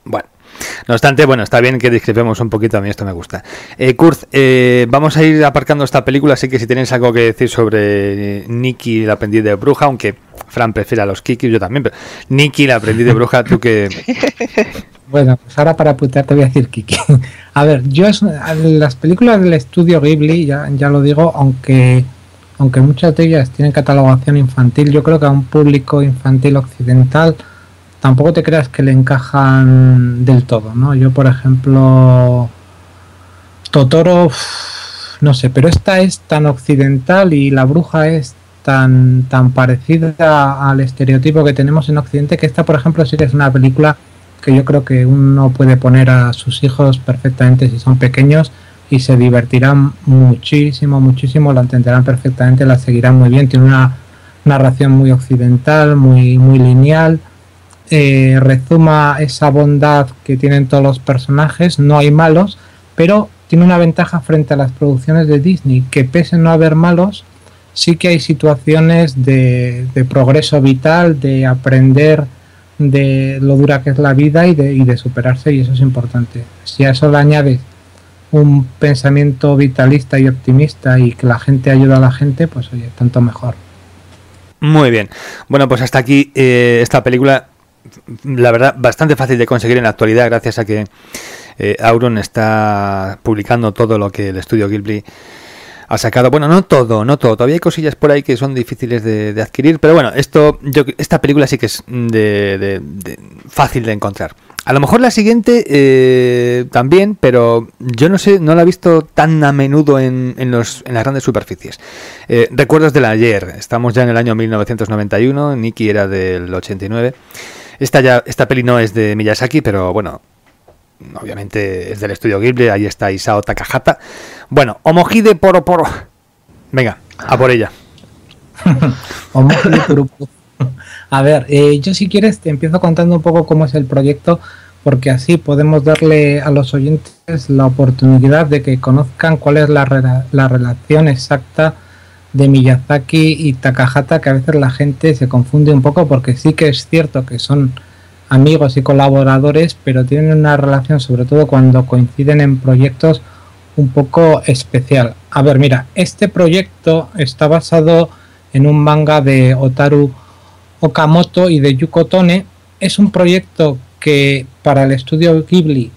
Bueno. No obstante, bueno, está bien que discrepemos un poquito, a mí esto me gusta. Eh, Kurt, eh, vamos a ir aparcando esta película, así que si tienes algo que decir sobre eh, Nikki, el aprendiz de bruja, aunque Fran prefiere a los Kiki, yo también, pero Nikki, el aprendiz de bruja, tú que... Bueno, pues ahora para putear te voy a decir Kiki. A ver, yo es, las películas del estudio Ghibli, ya, ya lo digo, aunque, aunque muchas de ellas tienen catalogación infantil, yo creo que a un público infantil occidental tampoco te creas que le encajan del todo, ¿no? Yo, por ejemplo, Totoro, no sé, pero esta es tan occidental y la bruja es tan, tan parecida al estereotipo que tenemos en Occidente, que esta, por ejemplo, sí que es una película que yo creo que uno puede poner a sus hijos perfectamente si son pequeños y se divertirán muchísimo, muchísimo, la entenderán perfectamente, la seguirán muy bien, tiene una narración muy occidental, muy, muy lineal. Eh, rezuma esa bondad que tienen todos los personajes, no hay malos, pero tiene una ventaja frente a las producciones de Disney, que pese a no haber malos, sí que hay situaciones de, de progreso vital, de aprender de lo dura que es la vida y de, y de superarse, y eso es importante. Si a eso le añades un pensamiento vitalista y optimista y que la gente ayuda a la gente, pues oye, tanto mejor. Muy bien, bueno, pues hasta aquí eh, esta película, la verdad, bastante fácil de conseguir en la actualidad, gracias a que eh, Auron está publicando todo lo que el estudio Ghibli ha sacado. Bueno, no todo, no todo. Todavía hay cosillas por ahí que son difíciles de, de adquirir, pero bueno, esto, yo, esta película sí que es de, de, de fácil de encontrar. A lo mejor la siguiente eh, también, pero yo no sé, no la he visto tan a menudo en, en, los, en las grandes superficies. Eh, Recuerdos del ayer. Estamos ya en el año mil novecientos noventa y uno. Nikki era del ochenta y nueve. Esta, ya, esta peli no es de Miyazaki, pero bueno, obviamente es del estudio Ghibli. Ahí está Isao Takahata. Bueno, Omohide Poro Poro. Venga, a por ella. Omohide Poro Poro. A ver, eh, yo si quieres te empiezo contando un poco cómo es el proyecto, porque así podemos darle a los oyentes la oportunidad de que conozcan cuál es la, rela- la relación exacta de Miyazaki y Takahata, que a veces la gente se confunde un poco, porque sí que es cierto que son amigos y colaboradores, pero tienen una relación, sobre todo cuando coinciden en proyectos, un poco especial. A ver, mira, este proyecto está basado en un manga de Otaru Okamoto y de Yuko Tone. Es un proyecto que para el estudio Ghibli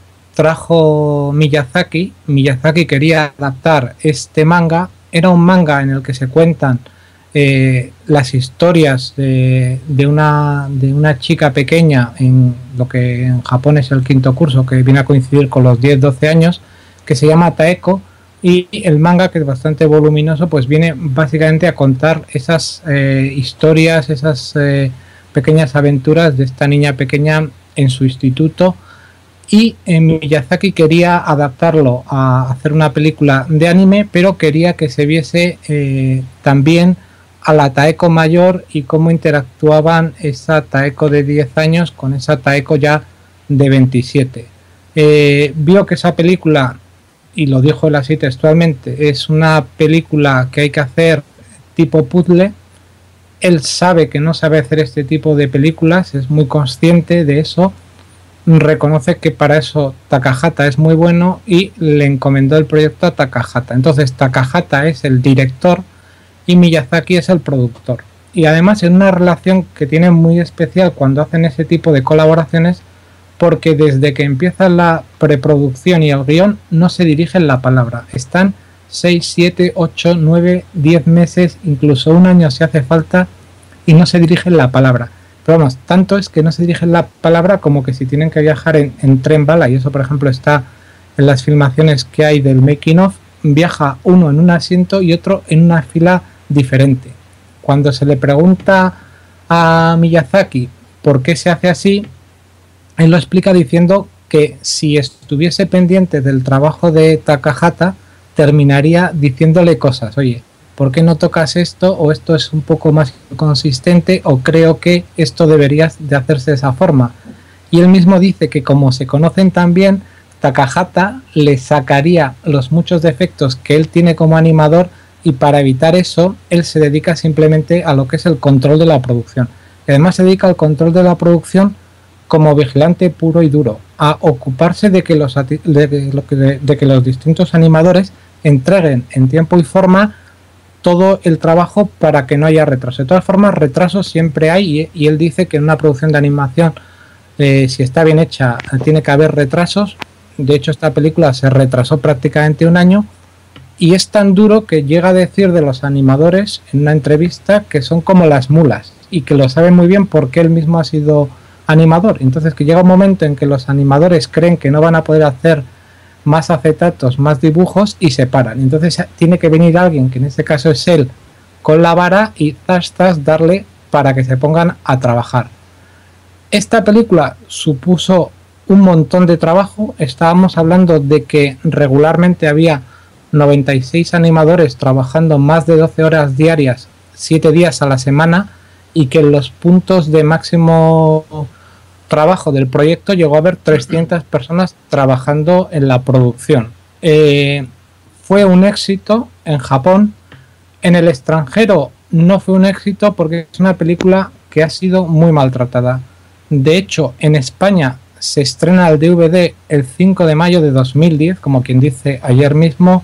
trajo Miyazaki. Miyazaki quería adaptar este manga. Era un manga en el que se cuentan eh, las historias de, de, una, de una chica pequeña en lo que en Japón es el quinto curso, que viene a coincidir con los diez doce años, que se llama Taeko, y el manga, que es bastante voluminoso, pues viene básicamente a contar esas eh, historias, esas eh, pequeñas aventuras de esta niña pequeña en su instituto. Y eh, Miyazaki quería adaptarlo a hacer una película de anime, pero quería que se viese eh, también a la Taeko mayor y cómo interactuaban esa Taeko de diez años con esa Taeko ya de veintisiete. Eh, vio que esa película, y lo dijo él así textualmente, es una película que hay que hacer tipo puzzle. Él sabe que no sabe hacer este tipo de películas, es muy consciente de eso, reconoce que para eso Takahata es muy bueno y le encomendó el proyecto a Takahata. Entonces Takahata es el director y Miyazaki es el productor. Y además en una relación que tienen muy especial cuando hacen ese tipo de colaboraciones, porque desde que empieza la preproducción y el guión no se dirigen la palabra. Están seis, siete, ocho, nueve, diez meses, incluso un año si hace falta, y no se dirigen la palabra. Pero vamos, tanto es que no se dirigen la palabra como que si tienen que viajar en, en tren bala, y eso por ejemplo está en las filmaciones que hay del making of, viaja uno en un asiento y otro en una fila diferente. Cuando se le pregunta a Miyazaki por qué se hace así, él lo explica diciendo que si estuviese pendiente del trabajo de Takahata, terminaría diciéndole cosas. Oye, ¿por qué no tocas esto? O esto es un poco más consistente, o creo que esto debería de hacerse de esa forma. Y él mismo dice que como se conocen tan bien, Takahata le sacaría los muchos defectos que él tiene como animador, y para evitar eso, él se dedica simplemente a lo que es el control de la producción. Y además se dedica al control de la producción como vigilante puro y duro, a ocuparse de que los, de, de, de que los distintos animadores entreguen en tiempo y forma todo el trabajo para que no haya retraso. De todas formas, retrasos siempre hay, y, y él dice que en una producción de animación, eh, si está bien hecha, tiene que haber retrasos. De hecho, esta película se retrasó prácticamente un año, y es tan duro que llega a decir de los animadores en una entrevista que son como las mulas, y que lo sabe muy bien porque él mismo ha sido animador. Entonces, que llega un momento en que los animadores creen que no van a poder hacer más acetatos, más dibujos, y se paran. Entonces tiene que venir alguien, que en este caso es él, con la vara y zas, zas, darle para que se pongan a trabajar. Esta película supuso un montón de trabajo. Estábamos hablando de que regularmente había noventa y seis animadores trabajando más de doce horas diarias, siete días a la semana, y que en los puntos de máximo trabajo del proyecto llegó a haber trescientas personas trabajando en la producción. Eh, fue un éxito en Japón. En el extranjero no fue un éxito porque es una película que ha sido muy maltratada. De hecho, en España se estrena el D V D el cinco de mayo de dos mil diez, como quien dice ayer mismo.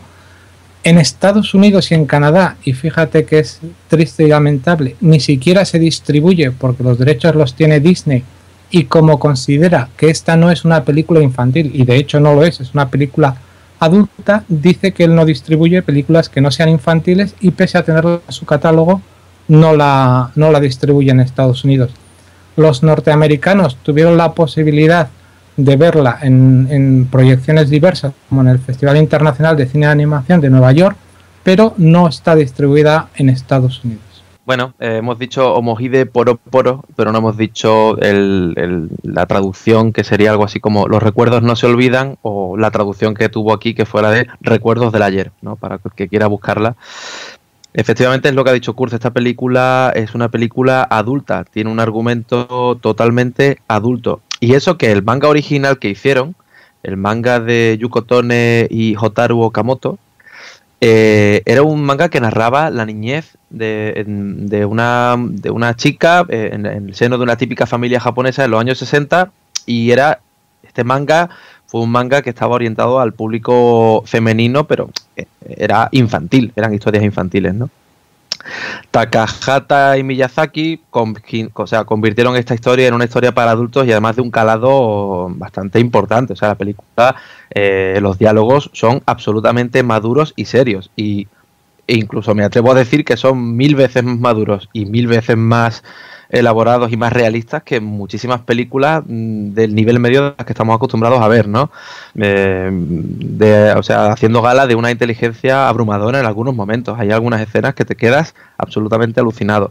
En Estados Unidos y en Canadá, y fíjate que es triste y lamentable, ni siquiera se distribuye porque los derechos los tiene Disney, y como considera que esta no es una película infantil, y de hecho no lo es, es una película adulta, dice que él no distribuye películas que no sean infantiles, y pese a tenerla en su catálogo, no la, no la distribuye en Estados Unidos. Los norteamericanos tuvieron la posibilidad de verla en, en proyecciones diversas, como en el Festival Internacional de Cine de Animación de Nueva York, pero no está distribuida en Estados Unidos. Bueno, eh, hemos dicho homojide poro poro, pero no hemos dicho el, el, la traducción, que sería algo así como los recuerdos no se olvidan, o la traducción que tuvo aquí, que fue la de recuerdos del ayer, ¿no? Para el que quiera buscarla. Efectivamente es lo que ha dicho Kurz, esta película es una película adulta, tiene un argumento totalmente adulto. Y eso que el manga original que hicieron, el manga de Yuko Tone y Hotaru Okamoto, eh, era un manga que narraba la niñez de, de, una, de una chica eh, en, en el seno de una típica familia japonesa en los años sesenta, y era este manga fue un manga que estaba orientado al público femenino, pero era infantil, eran historias infantiles, ¿no? Takahata y Miyazaki con, o sea, convirtieron esta historia en una historia para adultos, y además de un calado bastante importante. O sea, la película, eh, los diálogos son absolutamente maduros y serios, y e incluso me atrevo a decir que son mil veces más maduros y mil veces más elaborados y más realistas que muchísimas películas mmm, del nivel medio de las que estamos acostumbrados a ver, ¿no? Eh, de, o sea, haciendo gala de una inteligencia abrumadora en algunos momentos. Hay algunas escenas que te quedas absolutamente alucinado.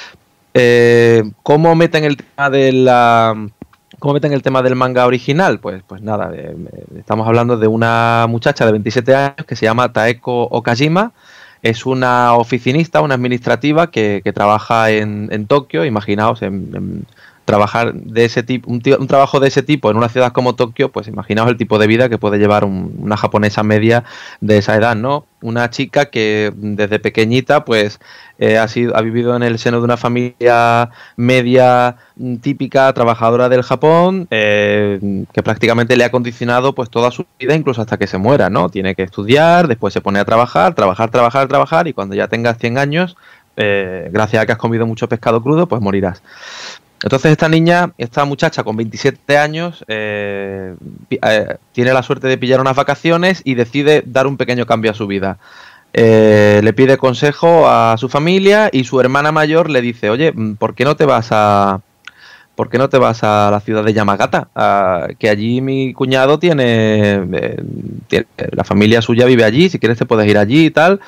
Eh, ¿Cómo meten el tema de la... ¿Cómo meten el tema del manga original? Pues, pues nada, eh, estamos hablando de una muchacha de veintisiete años que se llama Taeko Okajima. Es una oficinista, una administrativa que, que trabaja en, en Tokio. Imaginaos en, en trabajar de ese tipo, un, un trabajo de ese tipo en una ciudad como Tokio, pues imaginaos el tipo de vida que puede llevar un, una japonesa media de esa edad, ¿no? Una chica que desde pequeñita pues eh, ha sido, ha vivido en el seno de una familia media típica trabajadora del Japón, eh, que prácticamente le ha condicionado pues toda su vida, incluso hasta que se muera, ¿no? Tiene que estudiar, después se pone a trabajar, trabajar, trabajar, trabajar, y cuando ya tengas cien años, eh, gracias a que has comido mucho pescado crudo, pues morirás. Entonces esta niña, esta muchacha con veintisiete años, eh, eh, tiene la suerte de pillar unas vacaciones y decide dar un pequeño cambio a su vida. Eh, le pide consejo a su familia, y su hermana mayor le dice: oye, ¿por qué no te vas a... ¿Por qué no te vas a la ciudad de Yamagata? Ah, que allí mi cuñado tiene, eh, tiene... La familia suya vive allí, si quieres te puedes ir allí y tal.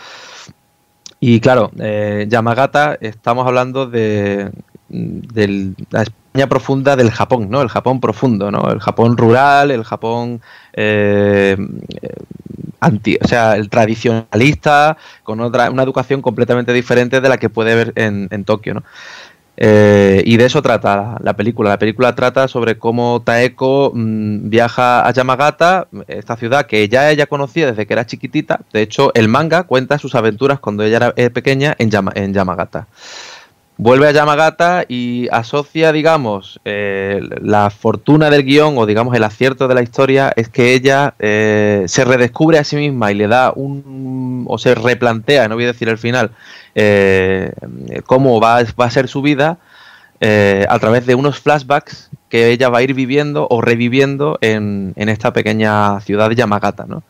Y claro, eh, Yamagata, estamos hablando de... de la España profunda del Japón, ¿no? El Japón profundo, ¿no? El Japón rural, el Japón eh, anti, o sea, el tradicionalista, con otra, una educación completamente diferente de la que puede haber en, en Tokio, ¿no? Eh, y de eso trata la película. La película trata sobre cómo Taeko mmm, viaja a Yamagata, esta ciudad que ya ella conocía desde que era chiquitita. De hecho, el manga cuenta sus aventuras cuando ella era pequeña en, Yama, en Yamagata. vuelve a Yamagata y asocia, digamos, eh, la fortuna del guión o, digamos, el acierto de la historia es que ella eh, se redescubre a sí misma y le da un... o se replantea, no voy a decir el final, eh, cómo va, va a ser su vida eh, a través de unos flashbacks que ella va a ir viviendo o reviviendo en, en esta pequeña ciudad de Yamagata, ¿no?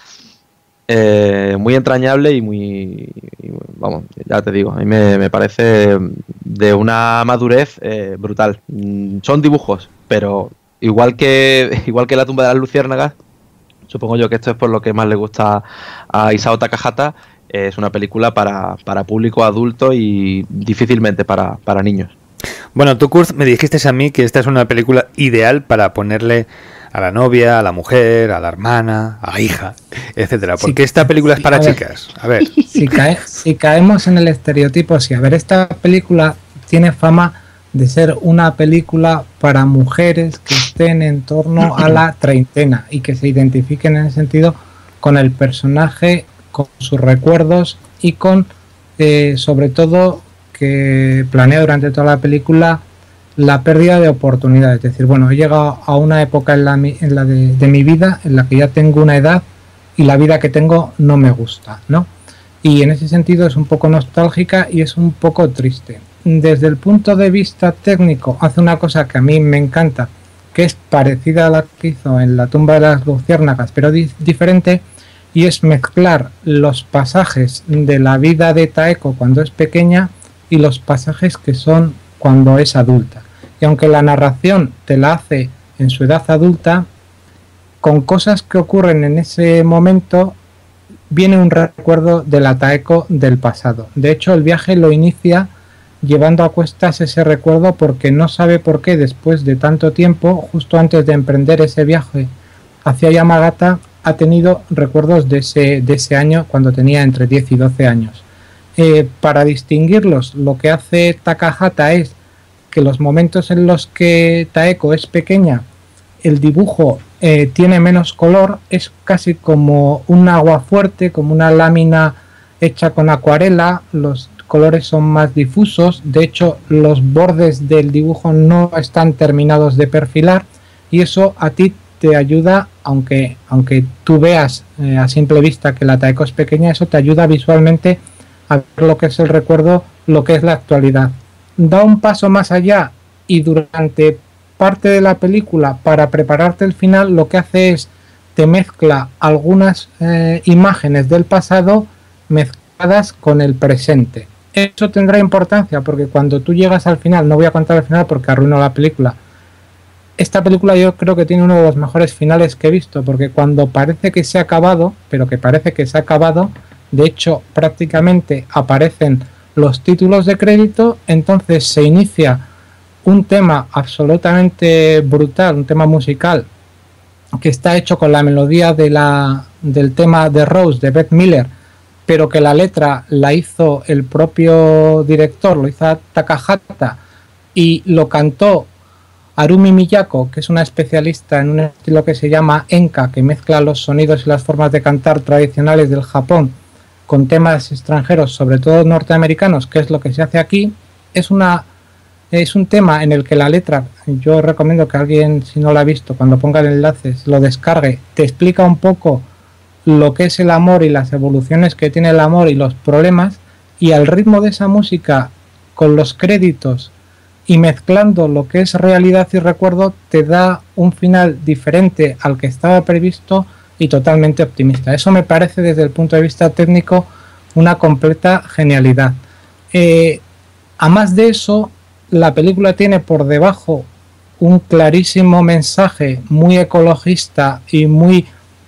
Eh, muy entrañable y muy, y, vamos, ya te digo, a mí me, me parece de una madurez eh, brutal. Son dibujos, pero igual que igual que La tumba de las luciérnagas, supongo yo que esto es por lo que más le gusta a Isao Takahata. Es una película para, para público adulto y difícilmente para, para niños. Bueno, tú, Kurt, me dijiste a mí que esta es una película ideal para ponerle a la novia, a la mujer, a la hermana, a la hija, etcétera. Porque sí, esta película es para a chicas. A ver. Si, cae, si caemos en el estereotipo, sí, a ver, esta película tiene fama de ser una película para mujeres que estén en torno a la treintena y que se identifiquen en ese sentido con el personaje, con sus recuerdos y con, eh, sobre todo, que planea durante toda la película la pérdida de oportunidades. Es decir, bueno, he llegado a una época en la, en la de, de mi vida en la que ya tengo una edad y la vida que tengo no me gusta, ¿no? Y en ese sentido es un poco nostálgica y es un poco triste. Desde el punto de vista técnico hace una cosa que a mí me encanta, que es parecida a la que hizo en La tumba de las luciérnagas, pero di- diferente, y es mezclar los pasajes de la vida de Taeko cuando es pequeña y los pasajes que son cuando es adulta. Y aunque la narración te la hace en su edad adulta, con cosas que ocurren en ese momento viene un recuerdo de la Taeko del pasado. De hecho, el viaje lo inicia llevando a cuestas ese recuerdo porque no sabe por qué después de tanto tiempo, justo antes de emprender ese viaje hacia Yamagata, ha tenido recuerdos de ese, de ese año cuando tenía entre diez y doce años. Eh, para distinguirlos, lo que hace Takahata es que los momentos en los que Taeko es pequeña, el dibujo eh, tiene menos color, es casi como un agua fuerte, como una lámina hecha con acuarela, los colores son más difusos, de hecho los bordes del dibujo no están terminados de perfilar y eso a ti te ayuda, aunque, aunque tú veas eh, a simple vista que la Taeko es pequeña, eso te ayuda visualmente a ver lo que es el recuerdo, lo que es la actualidad. Da un paso más allá y durante parte de la película, para prepararte el final, lo que hace es te mezcla algunas eh, imágenes del pasado mezcladas con el presente. Eso tendrá importancia porque cuando tú llegas al final, no voy a contar el final porque arruino la película, esta película yo creo que tiene uno de los mejores finales que he visto, porque cuando parece que se ha acabado, pero que parece que se ha acabado, de hecho prácticamente aparecen los títulos de crédito, entonces se inicia un tema absolutamente brutal, un tema musical que está hecho con la melodía de la, del tema de Rose de Beth Miller, pero que la letra la hizo el propio director, lo hizo Takahata y lo cantó Harumi Miyako, que es una especialista en un estilo que se llama enka, que mezcla los sonidos y las formas de cantar tradicionales del Japón con temas extranjeros, sobre todo norteamericanos, que es lo que se hace aquí. Es una es un tema en el que la letra, yo recomiendo que alguien, si no lo ha visto, cuando ponga el enlace, se lo descargue, te explica un poco lo que es el amor y las evoluciones que tiene el amor y los problemas, y al ritmo de esa música, con los créditos y mezclando lo que es realidad y recuerdo, te da un final diferente al que estaba previsto y totalmente optimista. Eso me parece desde el punto de vista técnico una completa genialidad. Eh, a más de eso, la película tiene por debajo un clarísimo mensaje muy ecologista y muy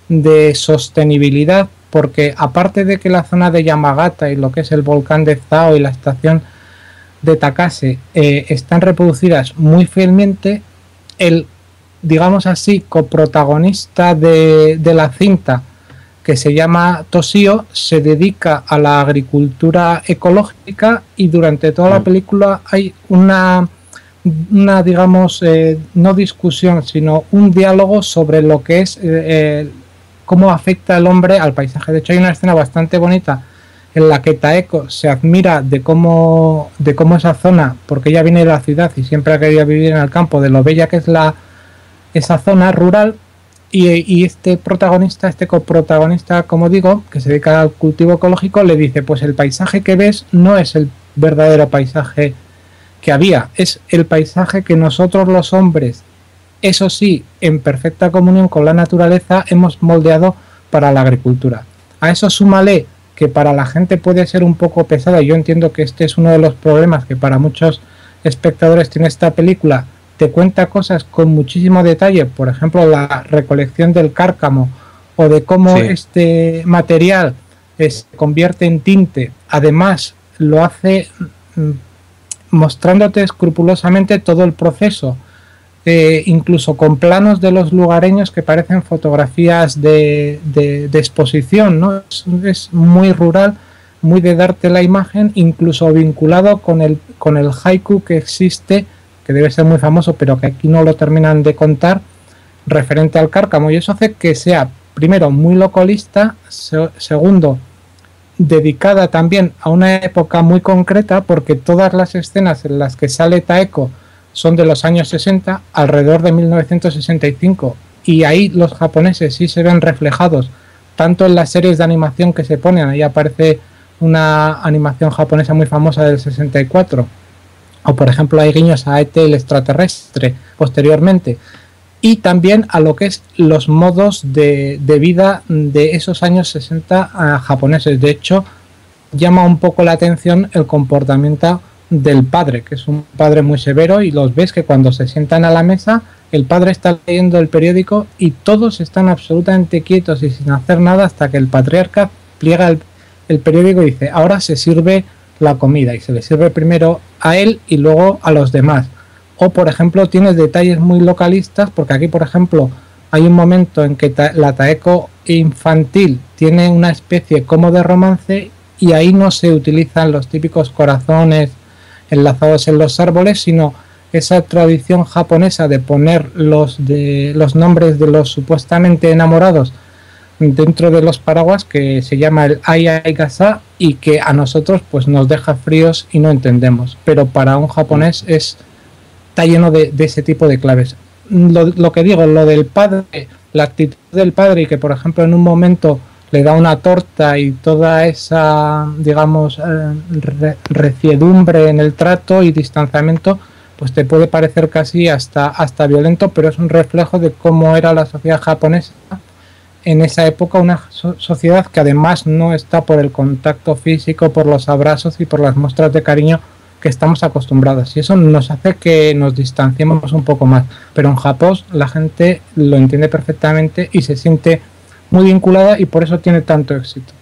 de sostenibilidad, porque aparte de que la zona de Yamagata y lo que es el volcán de Zao y la estación de Takase eh, están reproducidas muy fielmente, el, digamos así, coprotagonista de, de la cinta, que se llama Toshio, se dedica a la agricultura ecológica y durante toda la película hay una, una digamos, eh, no discusión, sino un diálogo sobre lo que es, eh, cómo afecta el hombre al paisaje. De hecho, hay una escena bastante bonita en la que Taeko se admira de cómo, de cómo esa zona, porque ella viene de la ciudad y siempre ha querido vivir en el campo, de lo bella que es la esa zona rural, y, y este protagonista, este coprotagonista, como digo, que se dedica al cultivo ecológico, le dice, pues el paisaje que ves no es el verdadero paisaje que había, es el paisaje que nosotros los hombres, eso sí, en perfecta comunión con la naturaleza, hemos moldeado para la agricultura. A eso súmale que para la gente puede ser un poco pesada, y yo entiendo que este es uno de los problemas que para muchos espectadores tiene esta película, te cuenta cosas con muchísimo detalle, por ejemplo la recolección del cárcamo o de cómo sí. este material se convierte en tinte, además lo hace mostrándote escrupulosamente todo el proceso, eh, incluso con planos de los lugareños que parecen fotografías de, de, de exposición, ¿no? Es, es muy rural, muy de darte la imagen, incluso vinculado con el, con el haiku que existe, que debe ser muy famoso, pero que aquí no lo terminan de contar, referente al cárcamo, y eso hace que sea, primero, muy localista, se, segundo, dedicada también a una época muy concreta, porque todas las escenas en las que sale Taeko son de los años sesenta, alrededor de mil novecientos sesenta y cinco, y ahí los japoneses sí se ven reflejados, tanto en las series de animación que se ponen, ahí aparece una animación japonesa muy famosa del sesenta y cuatro, o por ejemplo hay guiños a E T el extraterrestre posteriormente, y también a lo que es los modos de, de vida de esos años sesenta uh, japoneses. De hecho, llama un poco la atención el comportamiento del padre, que es un padre muy severo, y los ves que cuando se sientan a la mesa, el padre está leyendo el periódico y todos están absolutamente quietos y sin hacer nada hasta que el patriarca pliega el, el periódico y dice, ahora se sirve la comida, y se le sirve primero a él y luego a los demás. O, por ejemplo, tienes detalles muy localistas, porque aquí, por ejemplo, hay un momento en que ta la Taeko infantil tiene una especie como de romance, y ahí no se utilizan los típicos corazones enlazados en los árboles, sino esa tradición japonesa de poner los, de, los nombres de los supuestamente enamorados dentro de los paraguas, que se llama el Ai Ai Gasa, y que a nosotros pues nos deja fríos y no entendemos, pero para un japonés es... está lleno de, de ese tipo de claves. Lo, lo que digo, lo del padre, la actitud del padre, y que por ejemplo en un momento le da una torta y toda esa, digamos, eh, re, reciedumbre en el trato y distanciamiento, pues te puede parecer casi hasta, hasta violento, pero es un reflejo de cómo era la sociedad japonesa en esa época, una so sociedad que además no está por el contacto físico, por los abrazos y por las muestras de cariño que estamos acostumbrados, y eso nos hace que nos distanciemos un poco más, pero en Japón la gente lo entiende perfectamente y se siente muy vinculada, y por eso tiene tanto éxito.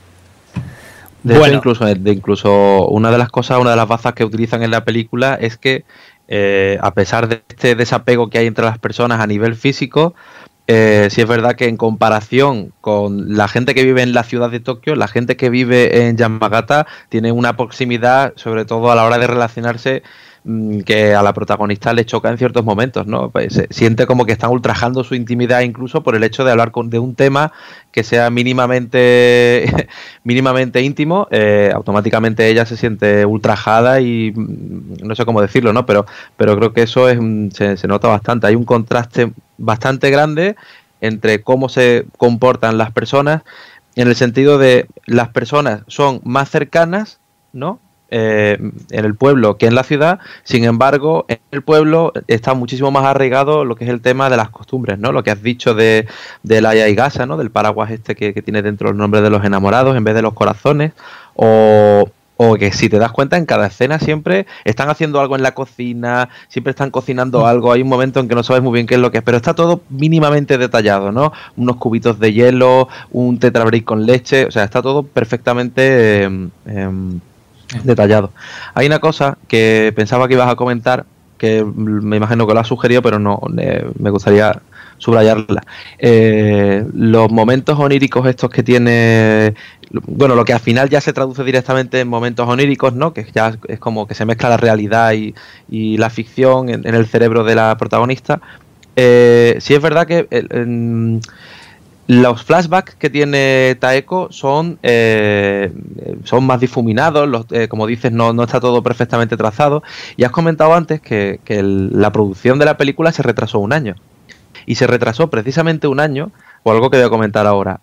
De bueno. hecho, incluso, de incluso una de las cosas, una de las bazas que utilizan en la película es que eh, a pesar de este desapego que hay entre las personas a nivel físico, Eh, sí es verdad que en comparación con la gente que vive en la ciudad de Tokio, la gente que vive en Yamagata tiene una proximidad, sobre todo a la hora de relacionarse, mmm, que a la protagonista le choca en ciertos momentos, ¿no? Pues se siente como que están ultrajando su intimidad, incluso por el hecho de hablar con, de un tema que sea mínimamente mínimamente íntimo. Eh, automáticamente ella se siente ultrajada y no sé cómo decirlo, ¿no? Pero, pero creo que eso es se, se nota bastante. Hay un contraste bastante grande entre cómo se comportan las personas, en el sentido de las personas son más cercanas, ¿no? Eh, en el pueblo que en la ciudad. Sin embargo, en el pueblo está muchísimo más arraigado lo que es el tema de las costumbres, ¿no? Lo que has dicho de, de la Ai Ai Gasa, ¿no? Del paraguas este que, que tiene dentro el nombre de los enamorados en vez de los corazones, o O que si te das cuenta, en cada escena siempre están haciendo algo en la cocina, siempre están cocinando algo, hay un momento en que no sabes muy bien qué es lo que es, pero está todo mínimamente detallado, ¿no? Unos cubitos de hielo, un tetrabric con leche, o sea, está todo perfectamente eh, eh, detallado. Hay una cosa que pensaba que ibas a comentar, que me imagino que lo has sugerido, pero no, eh, me gustaría subrayarla. Eh, los momentos oníricos estos que tiene, bueno, lo que al final ya se traduce directamente en momentos oníricos, ¿no? Que ya es como que se mezcla la realidad y, y la ficción en, en el cerebro de la protagonista. Eh, sí es verdad que el, en, los flashbacks que tiene Taeko son, eh, son más difuminados, los, eh, como dices, no, no está todo perfectamente trazado. Y has comentado antes que, que el, la producción de la película se retrasó un año. Y se retrasó precisamente un año, o algo que voy a comentar ahora.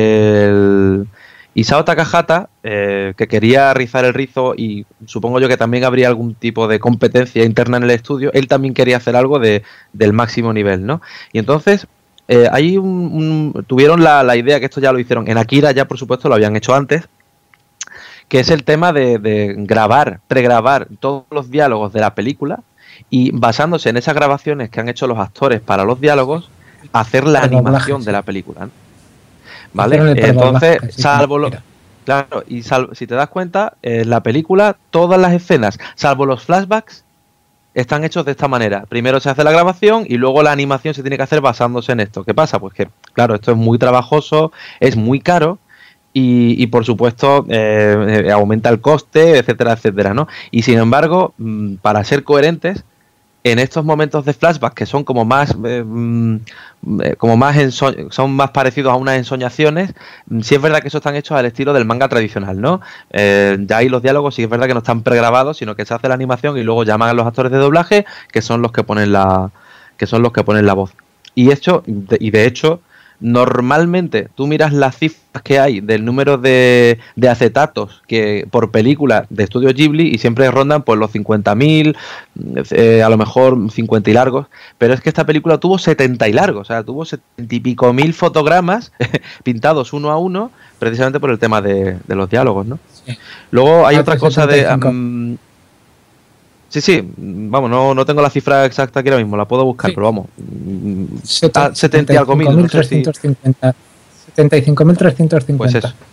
El Isao Takahata, eh, que quería rizar el rizo, y supongo yo que también habría algún tipo de competencia interna en el estudio, él también quería hacer algo de, del máximo nivel, ¿no? Y entonces... Eh, ahí un, un, tuvieron la, la idea, que esto ya lo hicieron en Akira, ya por supuesto lo habían hecho antes, que es el tema de, de grabar, pregrabar todos los diálogos de la película y basándose en esas grabaciones que han hecho los actores para los diálogos, hacer la Pero animación doblaje, de sí. la película, ¿no? ¿Vale? Entonces, sí, salvo lo, claro, y salvo, si te das cuenta, en la película todas las escenas, salvo los flashbacks, están hechos de esta manera. Primero se hace la grabación y luego la animación se tiene que hacer basándose en esto. ¿Qué pasa? Pues que, claro, esto es muy trabajoso, es muy caro y, y por supuesto, eh, eh, aumenta el coste, etcétera, etcétera, ¿no? Y sin embargo, mmm, para ser coherentes, en estos momentos de flashback que son como más eh, como más enso- son más parecidos a unas ensoñaciones, sí es verdad que esos están hechos al estilo del manga tradicional, ¿no? Eh, ya ahí los diálogos sí es verdad que no están pregrabados, sino que se hace la animación y luego llaman a los actores de doblaje, que son los que ponen la que son los que ponen la voz. Y hecho de, y de hecho normalmente tú miras las cifras que hay del número de, de acetatos que por película de estudio Ghibli y siempre rondan por los cincuenta mil, eh, a lo mejor cincuenta y largos, pero es que esta película tuvo setenta y largos, o sea, tuvo setenta y pico mil fotogramas pintados uno a uno, precisamente por el tema de, de los diálogos, ¿no? Sí. Luego hay ah, otra cosa de... Um, Sí, sí, vamos, no, no tengo la cifra exacta aquí ahora mismo, la puedo buscar, sí. Pero vamos, setenta, setenta y algo mil, no sé si... setenta y cinco mil trescientos cincuenta. Pues eso.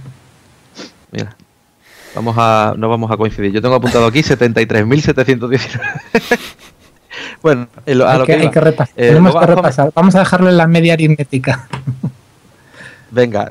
Mira, vamos a, no vamos a coincidir. Yo tengo apuntado aquí setenta y tres mil setecientos diecinueve. Bueno, a lo hay que, que, hay que repasar. Eh, Tenemos que repasar. Vamos a dejarlo en la media aritmética. Venga.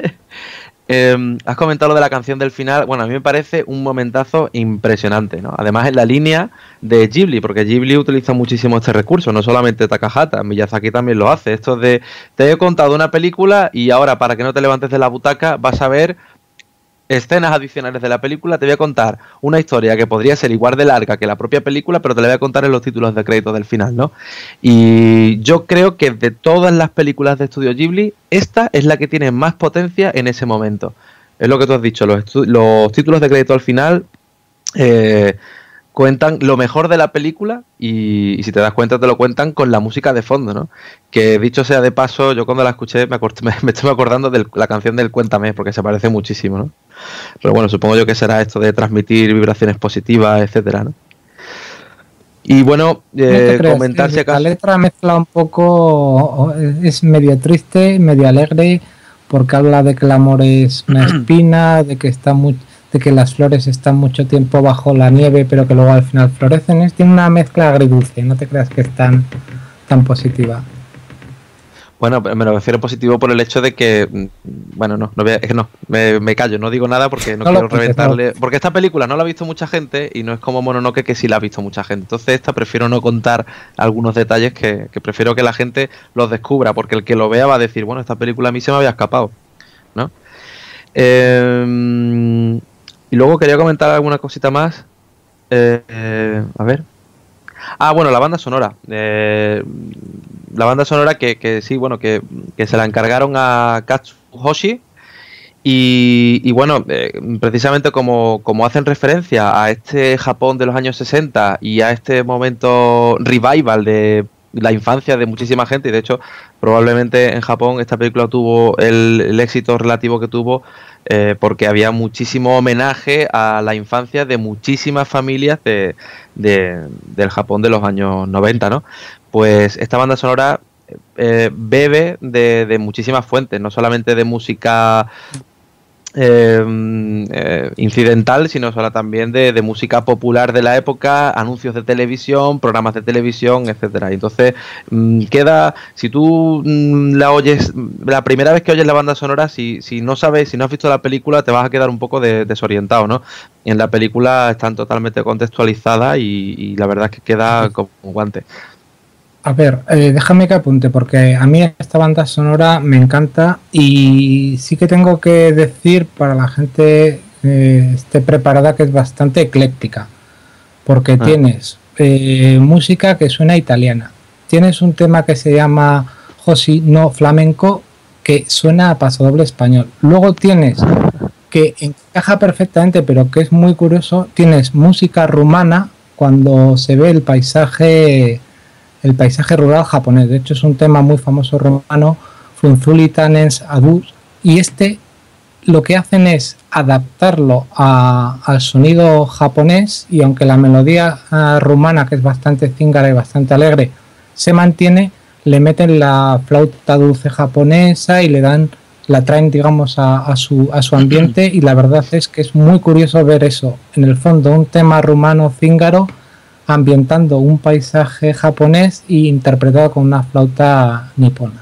Eh, has comentado lo de la canción del final. Bueno, a mí me parece un momentazo impresionante, ¿no? Además en la línea de Ghibli, porque Ghibli utiliza muchísimo este recurso, no solamente Takahata, Miyazaki también lo hace. Esto de, te he contado una película y ahora para que no te levantes de la butaca vas a ver escenas adicionales de la película. Te voy a contar una historia que podría ser igual de larga que la propia película, pero te la voy a contar en los títulos de crédito del final, ¿no? Y yo creo que de todas las películas de estudio Ghibli, esta es la que tiene más potencia en ese momento. Es lo que tú has dicho, los, los títulos de crédito al final eh, cuentan lo mejor de la película y, y si te das cuenta te lo cuentan con la música de fondo, ¿no? Que dicho sea de paso, yo cuando la escuché me, me, me estoy acordando de la canción del Cuéntame, porque se parece muchísimo, ¿no? Pero bueno, supongo yo que será esto de transmitir vibraciones positivas, etcétera, ¿no? Y bueno, eh, no comentar si acaso... La letra mezcla un poco, es medio triste, medio alegre, porque habla de que el amor es una espina, de que está muy, de que las flores están mucho tiempo bajo la nieve, pero que luego al final florecen. Es, tiene una mezcla agridulce, no te creas que es tan, tan positiva. Bueno, me lo refiero positivo por el hecho de que, bueno, no, no, es que no me, me callo, no digo nada porque no, no quiero puedes, reventarle, no. Porque esta película no la ha visto mucha gente y no es como Mononoke que sí la ha visto mucha gente, entonces esta prefiero no contar algunos detalles que, que prefiero que la gente los descubra, porque el que lo vea va a decir, bueno, esta película a mí se me había escapado, ¿no? Eh, y luego quería comentar alguna cosita más, eh, eh, a ver... Ah, bueno, la banda sonora. Eh, la banda sonora que, que sí, bueno, que, que se la encargaron a Katsuhoshi. Y, y bueno, eh, precisamente como, como hacen referencia a este Japón de los años sesenta y a este momento revival de la infancia de muchísima gente, y de hecho probablemente en Japón esta película tuvo el, el éxito relativo que tuvo eh, porque había muchísimo homenaje a la infancia de muchísimas familias de, de, del Japón de los años noventa, ¿no? Pues esta banda sonora eh, bebe de, de muchísimas fuentes, no solamente de música Eh, eh, incidental, sino solo también de, de música popular de la época, anuncios de televisión, programas de televisión, etcétera. Entonces mmm, queda, si tú mmm, la oyes, la primera vez que oyes la banda sonora, si, si no sabes, si no has visto la película, te vas a quedar un poco de, desorientado, ¿no? En la película están totalmente contextualizadas y, y la verdad es que queda como un guante. A ver, eh, déjame que apunte, porque a mí esta banda sonora me encanta y sí que tengo que decir para la gente eh, esté preparada que es bastante ecléctica, porque ah. tienes eh, música que suena italiana, tienes un tema que se llama Josi no flamenco que suena a pasodoble español, luego tienes que encaja perfectamente pero que es muy curioso, tienes música rumana cuando se ve el paisaje el paisaje rural japonés. De hecho es un tema muy famoso rumano, Frunzulitanens Adus, y este lo que hacen es adaptarlo a, al sonido japonés, y aunque la melodía uh, rumana, que es bastante cíngara y bastante alegre, se mantiene, le meten la flauta dulce japonesa y le dan, la traen digamos a, a, su, a su ambiente, y la verdad es que es muy curioso ver eso, en el fondo un tema rumano cíngaro ambientando un paisaje japonés e interpretado con una flauta nipona.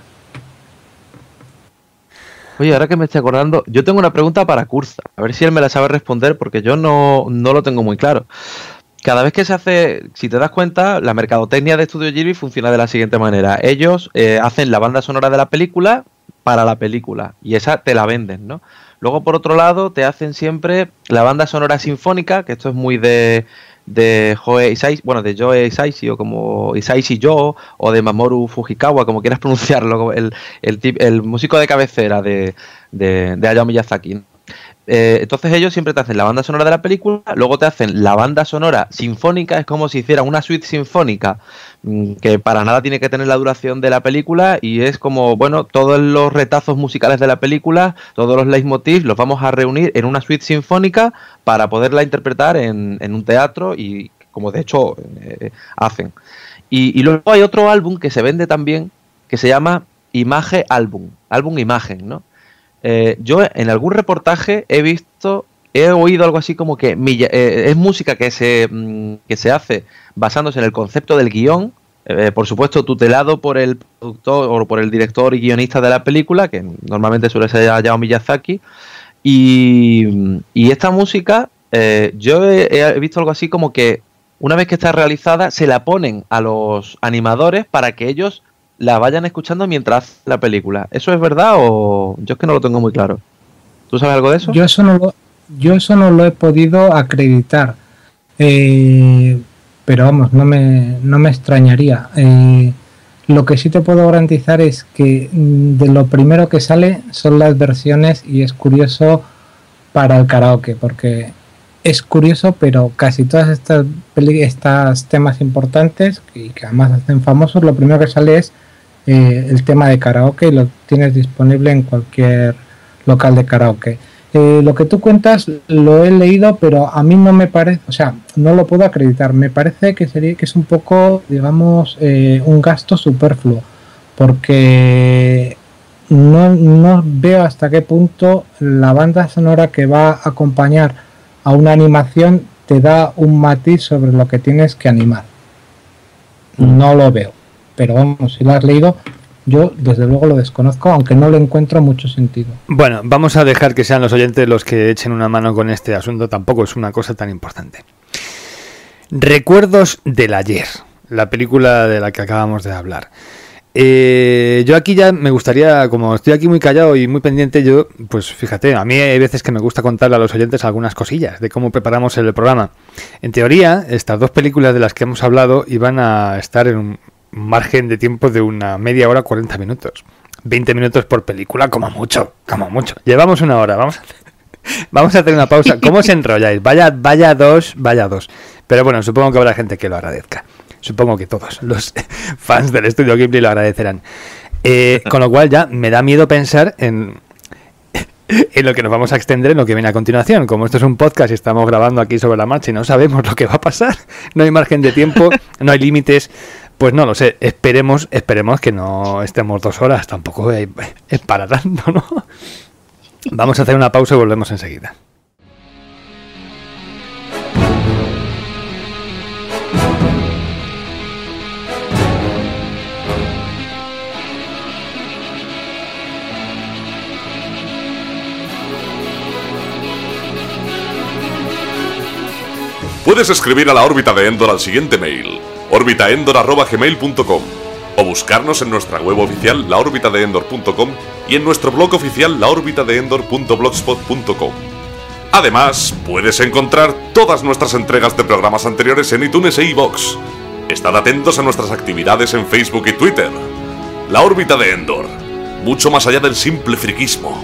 Oye, ahora que me estoy acordando, yo tengo una pregunta para Curza, a ver si él me la sabe responder, porque yo no, no lo tengo muy claro. Cada vez que se hace, si te das cuenta, la mercadotecnia de Estudio Ghibli funciona de la siguiente manera. Ellos eh, hacen la banda sonora de la película para la película, y esa te la venden, ¿no? Luego, por otro lado, te hacen siempre la banda sonora sinfónica, que esto es muy de... de Joe Hisaishi, bueno, de Joe Hisaishi o como Hisaishi Joe o de Mamoru Fujikawa, como quieras pronunciarlo, el, el, tip, el músico de cabecera de, de, de Hayao Miyazaki. Eh, entonces ellos siempre te hacen la banda sonora de la película, luego te hacen la banda sonora sinfónica, es como si hicieran una suite sinfónica que para nada tiene que tener la duración de la película, y es como, bueno, todos los retazos musicales de la película, todos los leitmotivs los vamos a reunir en una suite sinfónica para poderla interpretar en, en un teatro, y como de hecho eh, hacen. Y, y luego hay otro álbum que se vende también, que se llama Image Album, álbum imagen, ¿no? Eh, yo en algún reportaje he visto, he oído algo así como que eh, es música que se, mm, que se hace basándose en el concepto del guión, eh, por supuesto tutelado por el productor o por el director y guionista de la película, que normalmente suele ser Hayao Miyazaki, y, y esta música eh, yo he, he visto algo así como que una vez que está realizada se la ponen a los animadores para que ellos la vayan escuchando mientras hacen la película. ¿Eso es verdad o yo es que no lo tengo muy claro? ¿Tú sabes algo de eso? Yo eso no lo, yo eso no lo he podido acreditar, eh, pero vamos, no me, no me extrañaría. Eh, lo que sí te puedo garantizar es que de lo primero que sale son las versiones, y es curioso para el karaoke, porque es curioso, pero casi todas estas peli- estas temas importantes y que además hacen famosos, lo primero que sale es Eh, el tema de karaoke, y lo tienes disponible en cualquier local de karaoke. Eh, lo que tú cuentas lo he leído, pero a mí no me parece, o sea, no lo puedo acreditar. Me parece que sería que es un poco, digamos, eh, un gasto superfluo, porque no, no veo hasta qué punto la banda sonora que va a acompañar a una animación te da un matiz sobre lo que tienes que animar. No lo veo. Pero vamos, si lo has leído, yo desde luego lo desconozco, aunque no le encuentro mucho sentido. Bueno, vamos a dejar que sean los oyentes los que echen una mano con este asunto, tampoco es una cosa tan importante. Recuerdos del ayer, la película de la que acabamos de hablar. Eh, yo aquí ya me gustaría, como estoy aquí muy callado y muy pendiente, yo, pues fíjate, a mí hay veces que me gusta contarle a los oyentes algunas cosillas de cómo preparamos el programa. En teoría, estas dos películas de las que hemos hablado iban a estar en un margen de tiempo de una media hora, cuarenta minutos. veinte minutos por película, como mucho, como mucho. Llevamos una hora, vamos a hacer, vamos a hacer una pausa. ¿Cómo os enrolláis? Vaya, vaya dos, vaya dos. Pero bueno, supongo que habrá gente que lo agradezca. Supongo que todos los fans del estudio Ghibli lo agradecerán. Eh, con lo cual ya me da miedo pensar en, en lo que nos vamos a extender en lo que viene a continuación. Como esto es un podcast y estamos grabando aquí sobre la marcha y no sabemos lo que va a pasar, no hay margen de tiempo, no hay límites. Pues no lo sé, esperemos, esperemos que no estemos dos horas, tampoco es para tanto, ¿no? Vamos a hacer una pausa y volvemos enseguida. Puedes escribir a la órbita de Endor al siguiente mail: orbitaendor arroba gmail punto com. O buscarnos en nuestra web oficial la órbita de endor punto com y en nuestro blog oficial la órbita de endor punto blogspot punto com. Además, puedes encontrar todas nuestras entregas de programas anteriores en iTunes e iVoox. Estad atentos a nuestras actividades en Facebook y Twitter. La órbita de Endor, mucho más allá del simple friquismo.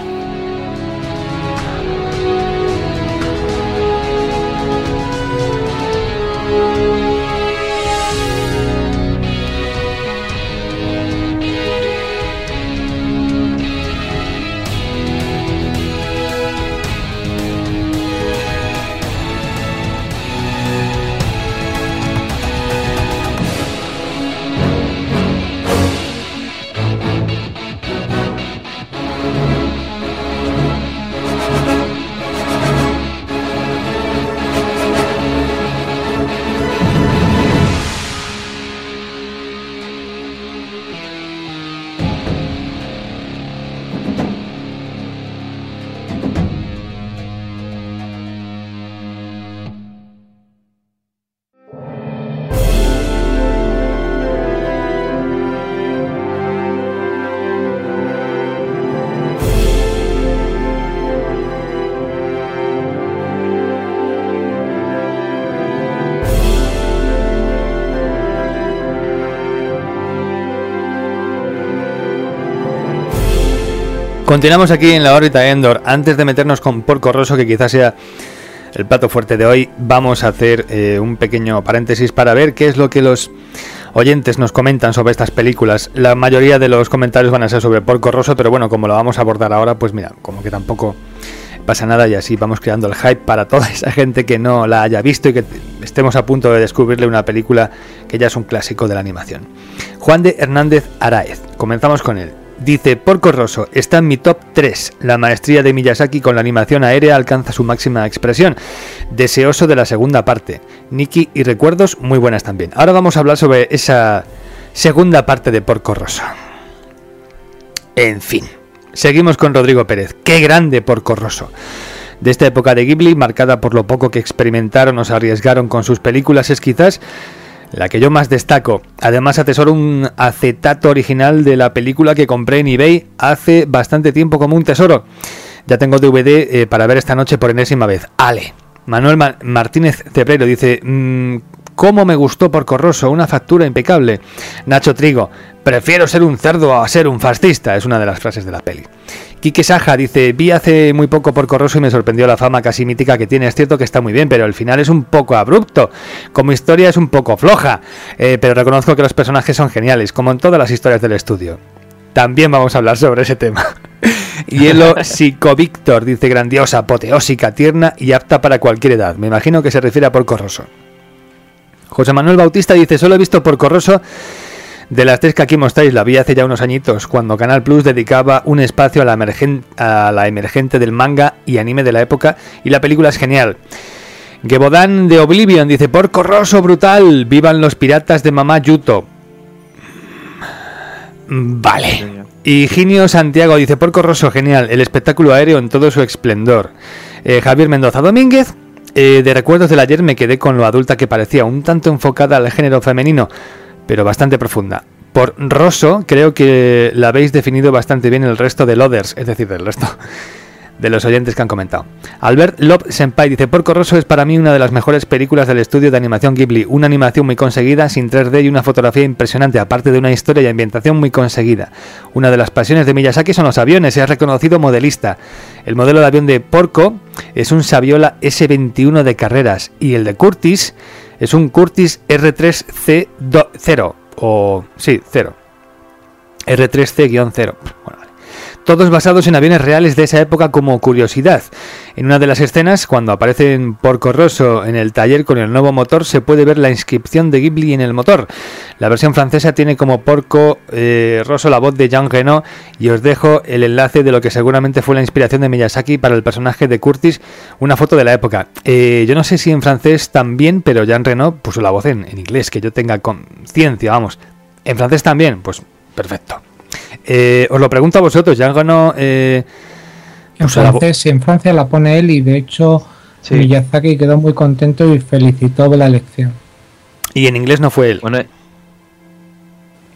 Continuamos aquí en la órbita Endor. Antes de meternos con Porco Rosso, que quizás sea el plato fuerte de hoy, vamos a hacer eh, un pequeño paréntesis para ver qué es lo que los oyentes nos comentan sobre estas películas. La mayoría de los comentarios van a ser sobre Porco Rosso, pero bueno, como lo vamos a abordar ahora, pues mira, como que tampoco pasa nada y así vamos creando el hype para toda esa gente que no la haya visto y que estemos a punto de descubrirle una película que ya es un clásico de la animación. Juan de Hernández Araez, comenzamos con él. Dice: Porco Rosso está en mi top tres. La maestría de Miyazaki con la animación aérea alcanza su máxima expresión. Deseoso de la segunda parte. Nikki y recuerdos muy buenas también. Ahora vamos a hablar sobre esa segunda parte de Porco Rosso. En fin, seguimos con Rodrigo Pérez. ¡Qué grande Porco Rosso! De esta época de Ghibli, marcada por lo poco que experimentaron o se arriesgaron con sus películas, es quizás la que yo más destaco. Además atesoro un acetato original de la película que compré en eBay hace bastante tiempo como un tesoro. Ya tengo D V D eh, para ver esta noche por enésima vez. Ale. Manuel Ma- Martínez Cebrero dice: mmm, ¿cómo me gustó Porco Rosso? Una factura impecable. Nacho Trigo: prefiero ser un cerdo a ser un fascista. Es una de las frases de la peli. Quique Saja dice: vi hace muy poco Porco Rosso y me sorprendió la fama casi mítica que tiene. Es cierto que está muy bien, pero el final es un poco abrupto. Como historia es un poco floja, eh, pero reconozco que los personajes son geniales, como en todas las historias del estudio. También vamos a hablar sobre ese tema. Hielo Psicovíctor dice: grandiosa, apoteósica, tierna y apta para cualquier edad. Me imagino que se refiere a Porco Rosso. José Manuel Bautista dice: solo he visto Porco Rosso. De las tres que aquí mostráis, la vi hace ya unos añitos, cuando Canal Plus dedicaba un espacio a la, emergen- a la emergente del manga y anime de la época, y la película es genial. Gebodan de Oblivion dice: Porco Rosso brutal, vivan los piratas de Mamá Yuto. Vale. Y Ginio Santiago dice: Porco Rosso genial, el espectáculo aéreo en todo su esplendor. eh, Javier Mendoza Domínguez: eh, de recuerdos del ayer me quedé con lo adulta que parecía, un tanto enfocada al género femenino, pero bastante profunda. Por Rosso creo que la habéis definido bastante bien el resto de Lothers, es decir, del resto de los oyentes que han comentado. Albert Lop Senpai dice: Porco Rosso es para mí una de las mejores películas del estudio de animación Ghibli, una animación muy conseguida, sin tres D y una fotografía impresionante, aparte de una historia y ambientación muy conseguida. Una de las pasiones de Miyazaki son los aviones, es reconocido modelista. El modelo de avión de Porco es un Saviola ese veintiuno de carreras y el de Curtis es un Curtis R tres C cero, o sí, cero. R tres C cero. Bueno, vale. Todos basados en aviones reales de esa época como curiosidad. En una de las escenas, cuando aparece Porco Rosso en el taller con el nuevo motor, se puede ver la inscripción de Ghibli en el motor. La versión francesa tiene como Porco eh, Rosso la voz de Jean Reno, y os dejo el enlace de lo que seguramente fue la inspiración de Miyazaki para el personaje de Curtis, una foto de la época. Eh, yo no sé si en francés también, pero Jean Reno puso la voz en, en inglés, que yo tenga conciencia, vamos. ¿En francés también? Pues perfecto. Eh, os lo pregunto a vosotros, Jean Reno... Eh, En francés, sí, en Francia la pone él, y de hecho sí. Miyazaki quedó muy contento y felicitó de la elección. Y en inglés no fue él. Bueno,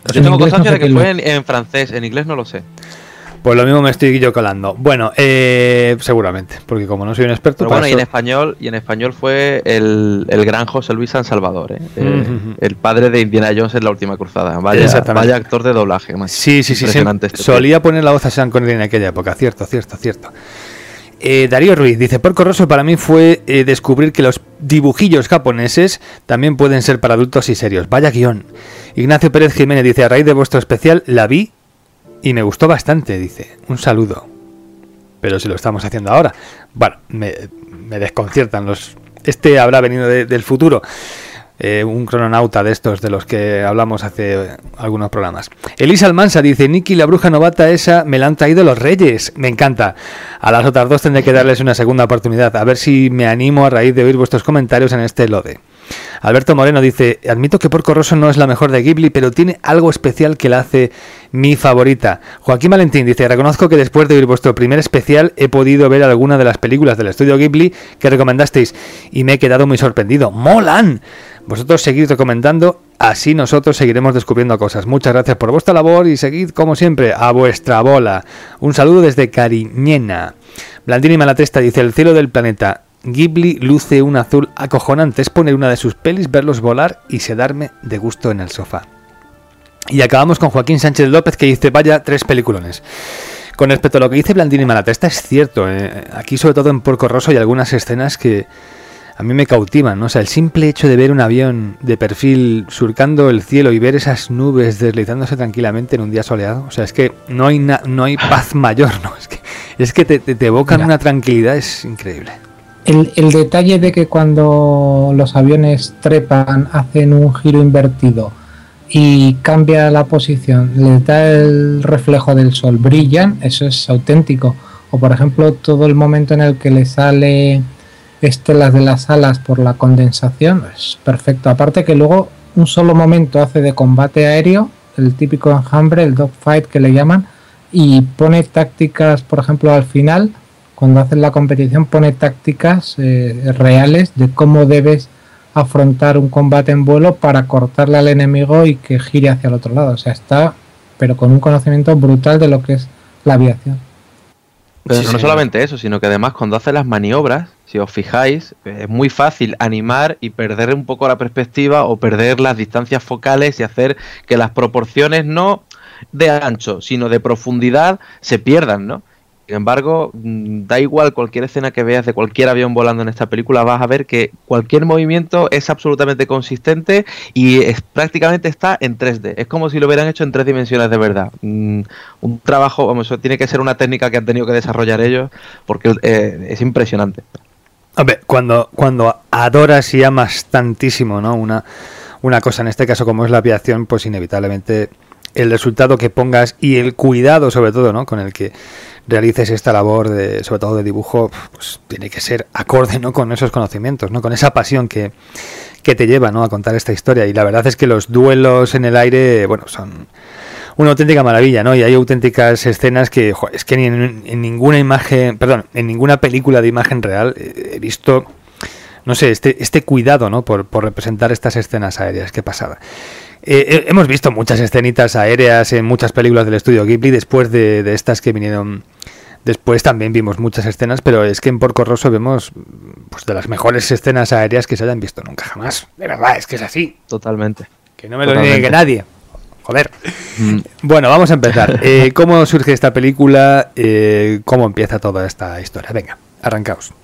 Yo tengo constancia de que fue en, en francés, en inglés no lo sé. Pues lo mismo me estoy yo colando. Bueno, eh, seguramente, porque como no soy un experto... Pero bueno, eso... y en español y en español fue el, el gran José Luis San Salvador, ¿eh? Uh-huh. eh, el padre de Indiana Jones en La Última Cruzada. Vaya, vaya actor de doblaje. Más. Sí, sí, sí. sí. Este solía poner la voz a Sean Connery en aquella época, cierto, cierto, cierto. Eh, Darío Ruiz dice, Porco Rosso para mí fue eh, descubrir que los dibujillos japoneses también pueden ser para adultos y serios. Vaya guión. Ignacio Pérez Jiménez dice, a raíz de vuestro especial la vi y me gustó bastante, dice. Un saludo. Pero si lo estamos haciendo ahora. Bueno, me, me desconciertan los... Este habrá venido de, del futuro. Eh, un crononauta de estos de los que hablamos hace algunos programas. Elisa Almansa dice, Nicky, la bruja novata esa me la han traído los Reyes. Me encanta. A las otras dos tendré que darles una segunda oportunidad. A ver si me animo a raíz de oír vuestros comentarios en este lode. Alberto Moreno dice, admito que Porco Rosso no es la mejor de Ghibli, pero tiene algo especial que la hace mi favorita. Joaquín Valentín dice, reconozco que después de oír vuestro primer especial he podido ver alguna de las películas del estudio Ghibli que recomendasteis y me he quedado muy sorprendido. ¡Molan! Vosotros seguid recomendando, así nosotros seguiremos descubriendo cosas. Muchas gracias por vuestra labor y seguid, como siempre, a vuestra bola. Un saludo desde Cariñena. Blandini Malatesta dice, el cielo del planeta. Ghibli luce un azul acojonante. Es poner una de sus pelis, verlos volar y sedarme de gusto en el sofá. Y acabamos con Joaquín Sánchez López que dice, vaya, tres peliculones. Con respecto a lo que dice Blandini Malatesta, es cierto. Eh, aquí sobre todo en Porco Rosso hay algunas escenas que a mí me cautivan, ¿no? O sea, el simple hecho de ver un avión de perfil surcando el cielo y ver esas nubes deslizándose tranquilamente en un día soleado, o sea, es que no hay na- no hay paz mayor, ¿no? Es que, es que te, te, te evocan Mira. una tranquilidad, es increíble. El, el detalle de que cuando los aviones trepan hacen un giro invertido y cambia la posición, les da el reflejo del sol, brillan, eso es auténtico. O por ejemplo, todo el momento en el que le sale estelas de las alas por la condensación, es perfecto. Aparte que luego un solo momento hace de combate aéreo, el típico enjambre, el dogfight que le llaman, y pone tácticas, por ejemplo, al final, cuando hacen la competición, pone tácticas eh, reales de cómo debes afrontar un combate en vuelo para cortarle al enemigo y que gire hacia el otro lado. O sea, está, pero con un conocimiento brutal de lo que es la aviación. Pero Sí, no sí, solamente eso, sino que además cuando hace las maniobras, si os fijáis, es muy fácil animar y perder un poco la perspectiva o perder las distancias focales y hacer que las proporciones no de ancho, sino de profundidad se pierdan, ¿no? Sin embargo, da igual cualquier escena que veas de cualquier avión volando en esta película, vas a ver que cualquier movimiento es absolutamente consistente y es, prácticamente está en tres D. Es como si lo hubieran hecho en tres dimensiones de verdad. Mm, un trabajo, vamos, eso tiene que ser una técnica que han tenido que desarrollar ellos porque eh, es impresionante. Hombre, cuando, cuando adoras y amas tantísimo, ¿no? Una, una cosa, en este caso como es la aviación, pues inevitablemente el resultado que pongas y el cuidado sobre todo, ¿no? Con el que realices esta labor de, sobre todo de dibujo, pues tiene que ser acorde, ¿no? Con esos conocimientos, ¿no? Con esa pasión que, que te lleva, ¿no? A contar esta historia. Y la verdad es que los duelos en el aire, bueno, son una auténtica maravilla, ¿no? Y hay auténticas escenas que, jo, es que ni en, en ninguna imagen, perdón, en ninguna película de imagen real eh, he visto, no sé, este, este cuidado, ¿no? Por, por representar estas escenas aéreas. Qué pasada. Eh, hemos visto muchas escenitas aéreas en muchas películas del estudio Ghibli después de, de estas que vinieron después. También vimos muchas escenas, pero es que en Porco Rosso vemos pues de las mejores escenas aéreas que se hayan visto nunca jamás. De verdad, es que es así. Totalmente. Que no me lo niegue nadie. Joder. Mm. Bueno, vamos a empezar. Eh, ¿Cómo surge esta película? Eh, ¿Cómo empieza toda esta historia? Venga, arrancaos.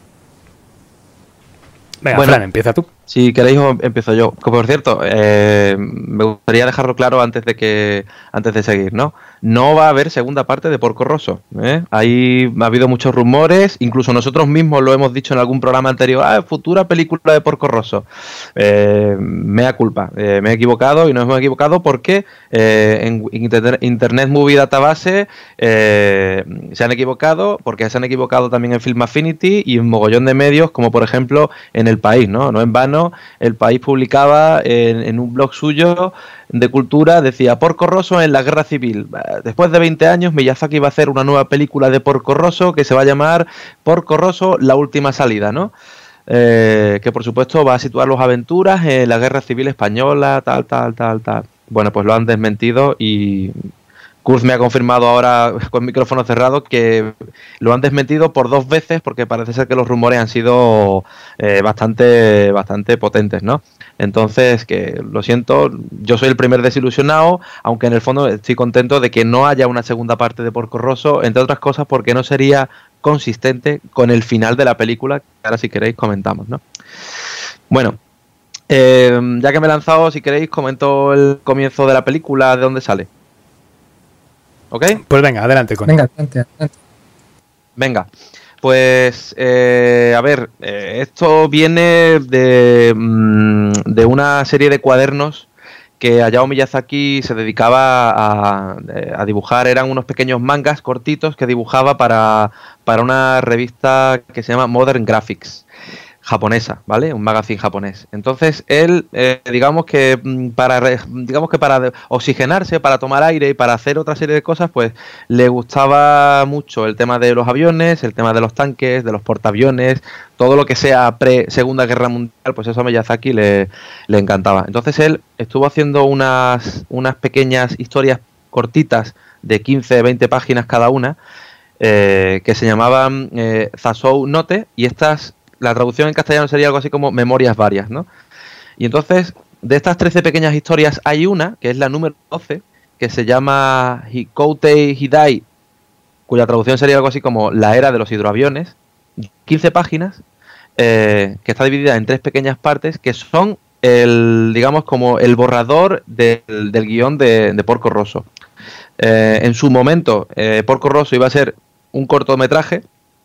Venga, bueno, Fran, empieza tú. Si queréis empiezo yo. Por cierto, eh, me gustaría dejarlo claro antes de que antes de seguir, ¿no? No va a haber segunda parte de Porco Rosso, ¿eh? Ahí ha habido muchos rumores, incluso nosotros mismos lo hemos dicho en algún programa anterior, ah, futura película de Porco Rosso. Eh, mea culpa, eh, me he equivocado y nos hemos equivocado porque eh, en Internet Movie Database eh, se han equivocado, porque se han equivocado también en Film Affinity y en mogollón de medios, como por ejemplo en El País, ¿no? No en vano, El País publicaba en, en un blog suyo de cultura, decía Porco Rosso en la Guerra Civil. Después de veinte años, Miyazaki va a hacer una nueva película de Porco Rosso que se va a llamar Porco Rosso, la última salida, ¿no? Eh, que por supuesto va a situar las aventuras en la Guerra Civil Española, tal, tal, tal, tal. bueno, pues lo han desmentido y Kurz me ha confirmado ahora con micrófono cerrado que lo han desmentido por dos veces porque parece ser que los rumores han sido eh, bastante, bastante potentes, ¿no? Entonces, que lo siento, yo soy el primer desilusionado, aunque en el fondo estoy contento de que no haya una segunda parte de Porco Rosso, entre otras cosas porque no sería consistente con el final de la película, que ahora si queréis comentamos, ¿no? Bueno, eh, ya que me he lanzado, si queréis comento el comienzo de la película, de dónde sale. ¿Ok? Pues venga, adelante con Venga, adelante, adelante. Venga, pues eh, a ver, eh, esto viene de, mm, de una serie de cuadernos que Hayao Miyazaki se dedicaba a, a dibujar. Eran unos pequeños mangas cortitos que dibujaba para, para una revista que se llama Modern Graphics, japonesa, ¿vale? Un magazine japonés. Entonces él, eh, digamos que para digamos que para oxigenarse, para tomar aire y para hacer otra serie de cosas, pues le gustaba mucho el tema de los aviones, el tema de los tanques, de los portaaviones, todo lo que sea pre-Segunda Guerra Mundial, pues eso a Miyazaki le, le encantaba. Entonces él estuvo haciendo unas, unas pequeñas historias cortitas de quince, veinte páginas cada una, eh, que se llamaban eh, Zasou Note, y estas, la traducción en castellano sería algo así como memorias varias, ¿no? Y entonces, de estas trece pequeñas historias hay una, que es la número doce, que se llama Hikoutei Hidai, cuya traducción sería algo así como la era de los hidroaviones, quince páginas, eh, que está dividida en tres pequeñas partes, que son el, digamos, como el borrador del, del guión de, de Porco Rosso. Eh, en su momento, eh, Porco Rosso iba a ser un cortometraje,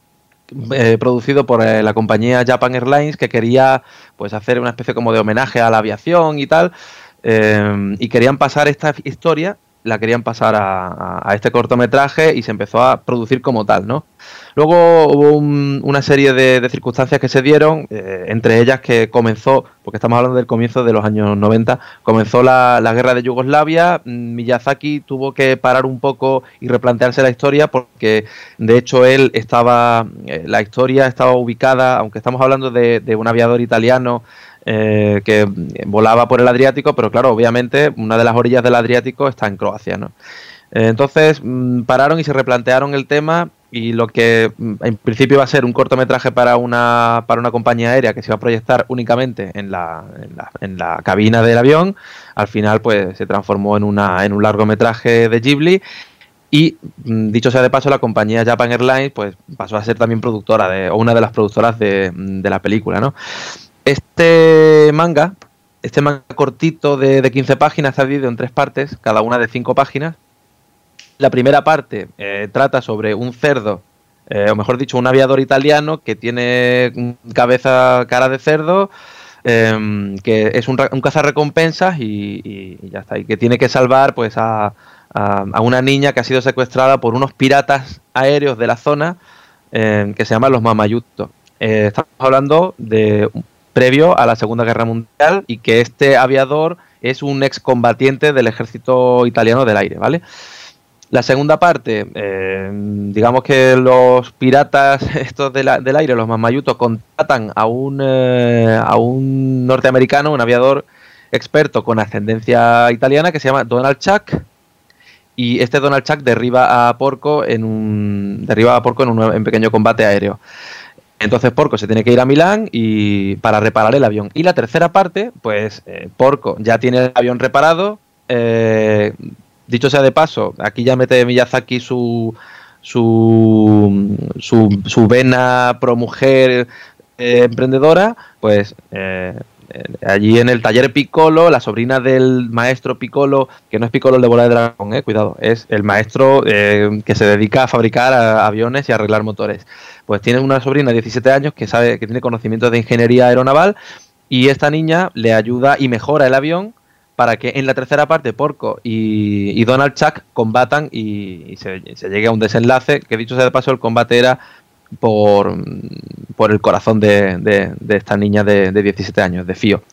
Eh, producido por eh, la compañía Japan Airlines, que quería pues hacer una especie como de homenaje a la aviación y tal, eh, y querían pasar esta historia, la querían pasar a, a, a este cortometraje y se empezó a producir como tal, ¿no? Luego hubo un, una serie de, de circunstancias que se dieron, eh, entre ellas que comenzó, porque estamos hablando del comienzo de los años noventa, comenzó la, la guerra de Yugoslavia. Miyazaki tuvo que parar un poco y replantearse la historia porque de hecho él estaba, eh, la historia estaba ubicada, aunque estamos hablando de, de un aviador italiano eh, que volaba por el Adriático, pero claro, obviamente una de las orillas del Adriático está en Croacia, ¿no? Eh, entonces mmm, pararon y se replantearon el tema. Y lo que en principio iba a ser un cortometraje para una para una compañía aérea que se iba a proyectar únicamente en la, en la, en la cabina del avión, al final pues se transformó en una en un largometraje de Ghibli. Y dicho sea de paso, la compañía Japan Airlines pues pasó a ser también productora de, o una de las productoras de, de la película, ¿no? Este manga, este manga cortito de, de quince páginas está dividido en tres partes, cada una de cinco páginas. La primera parte eh, trata sobre un cerdo, eh, o mejor dicho, un aviador italiano que tiene cabeza, cara de cerdo, eh, que es un, un cazarrecompensas y, y, y ya está, y que tiene que salvar pues a, a, a una niña que ha sido secuestrada por unos piratas aéreos de la zona, eh, que se llaman los Mamayuto. Eh, estamos hablando de previo a la Segunda Guerra Mundial y que este aviador es un excombatiente del ejército italiano del aire, ¿vale? La segunda parte, eh, digamos que los piratas estos de la, del aire, los Mamayuto, contratan a un, eh, a un norteamericano, un aviador experto con ascendencia italiana que se llama Donald Chuck, y este Donald Chuck derriba a Porco en un derriba a Porco en un en pequeño combate aéreo. Entonces Porco se tiene que ir a Milán y para reparar el avión. Y la tercera parte, pues eh, Porco ya tiene el avión reparado. Eh, Dicho sea de paso, aquí ya mete Miyazaki su su, su, su vena pro mujer eh, emprendedora, pues eh, allí en el taller Piccolo, la sobrina del maestro Piccolo, que no es Piccolo el de Bola de Dragón, eh, cuidado, es el maestro eh, que se dedica a fabricar a, aviones y a arreglar motores. Pues tiene una sobrina de diecisiete años que sabe que tiene conocimientos de ingeniería aeronaval y esta niña le ayuda y mejora el avión para que en la tercera parte Porco y, y Donald Chuck combatan y, y se, se llegue a un desenlace, que dicho sea de paso el combate era por, por el corazón de, de, de esta niña de, de diecisiete años, de Fio.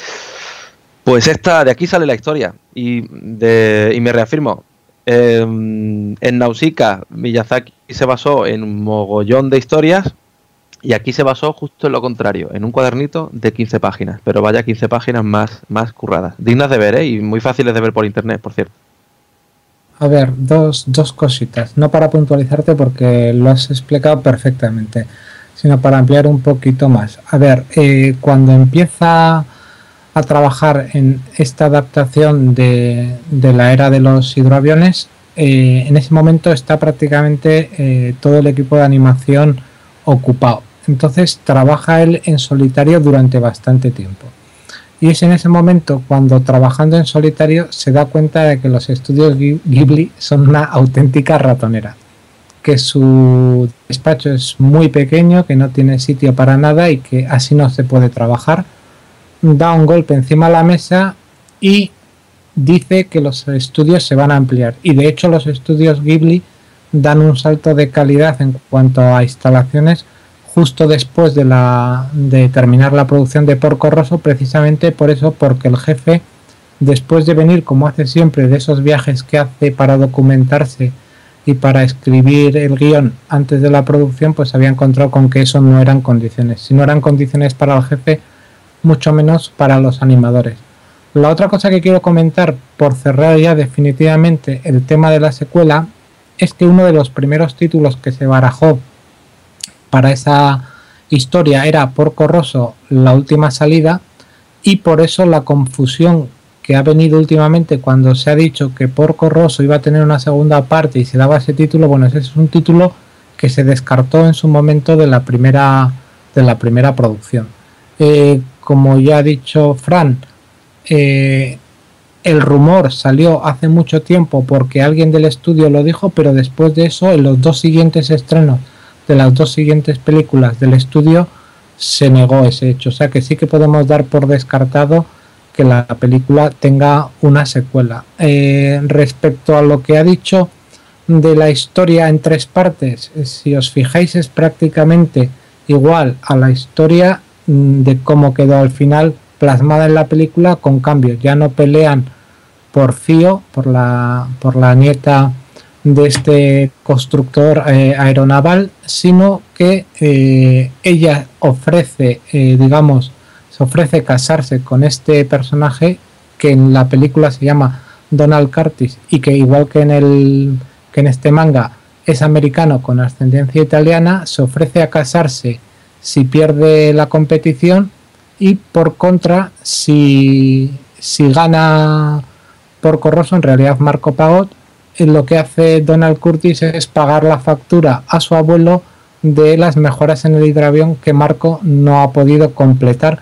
Pues esta, de aquí sale la historia y, de, y me reafirmo, eh, en Nausicaa Miyazaki se basó en un mogollón de historias Y aquí se basó justo en lo contrario, en un cuadernito de quince páginas, pero vaya quince páginas más, más curradas. Dignas de ver, ¿eh? Y muy fáciles de ver por internet, por cierto. A ver, dos, dos cositas, no para puntualizarte porque lo has explicado perfectamente, sino para ampliar un poquito más. A ver, eh, cuando empieza a trabajar en esta adaptación de, de la era de los hidroaviones, eh, en ese momento está prácticamente eh, todo el equipo de animación ocupado. Entonces trabaja él en solitario durante bastante tiempo. Y es en ese momento cuando, trabajando en solitario, se da cuenta de que los estudios Ghibli son una auténtica ratonera, que su despacho es muy pequeño, que no tiene sitio para nada y que así no se puede trabajar. Da un golpe encima de la mesa y dice que los estudios se van a ampliar. Y de hecho los estudios Ghibli dan un salto de calidad en cuanto a instalaciones justo después de, la, de terminar la producción de Porco Rosso, precisamente por eso, porque el jefe, después de venir, como hace siempre, de esos viajes que hace para documentarse y para escribir el guión antes de la producción, pues había encontrado con que eso no eran condiciones. Si no eran condiciones para el jefe, mucho menos para los animadores. La otra cosa que quiero comentar, por cerrar ya definitivamente el tema de la secuela, es que uno de los primeros títulos que se barajó para esa historia era Porco Rosso, la última salida, y por eso la confusión que ha venido últimamente cuando se ha dicho que Porco Rosso iba a tener una segunda parte y se daba ese título. Bueno, ese es un título que se descartó en su momento de la primera, de la primera producción. Eh, como ya ha dicho Fran, eh, el rumor salió hace mucho tiempo porque alguien del estudio lo dijo, pero después de eso, en los dos siguientes estrenos de las dos siguientes películas del estudio, se negó ese hecho. O sea que sí que podemos dar por descartado que la película tenga una secuela. Eh, respecto a lo que ha dicho de la historia en tres partes, si os fijáis es prácticamente igual a la historia de cómo quedó al final plasmada en la película, con cambios. Ya no pelean por Fio, por la, por la nieta de este constructor eh, aeronaval, sino que eh, ella ofrece, eh, digamos, se ofrece casarse con este personaje que en la película se llama Donald Curtis y que igual que en el que en este manga es americano con ascendencia italiana, se ofrece a casarse si pierde la competición y por contra si, si gana Porco Rosso, en realidad Marco Pagot, lo que hace Donald Curtis es pagar la factura a su abuelo de las mejoras en el hidroavión que Marco no ha podido completar.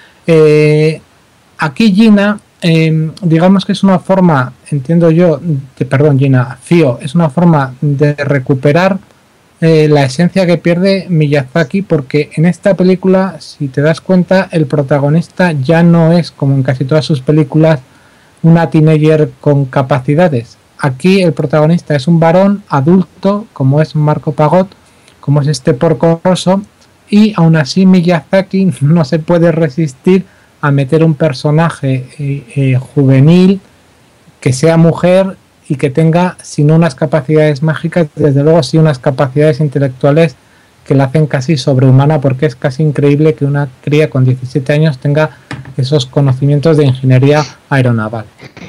Eh, aquí Gina, eh, digamos que es una forma, entiendo yo, de, perdón Gina, Fio, es una forma de recuperar eh, la esencia que pierde Miyazaki, porque en esta película, si te das cuenta, el protagonista ya no es, como en casi todas sus películas, una teenager con capacidades. Aquí el protagonista es un varón adulto, como es Marco Pagot, como es este Porco Rosso, y aún así Miyazaki no se puede resistir a meter un personaje eh, eh, juvenil, que sea mujer y que tenga, si no unas capacidades mágicas, desde luego sí unas capacidades intelectuales que la hacen casi sobrehumana, porque es casi increíble que una cría con diecisiete años tenga esos conocimientos de ingeniería aeronaval.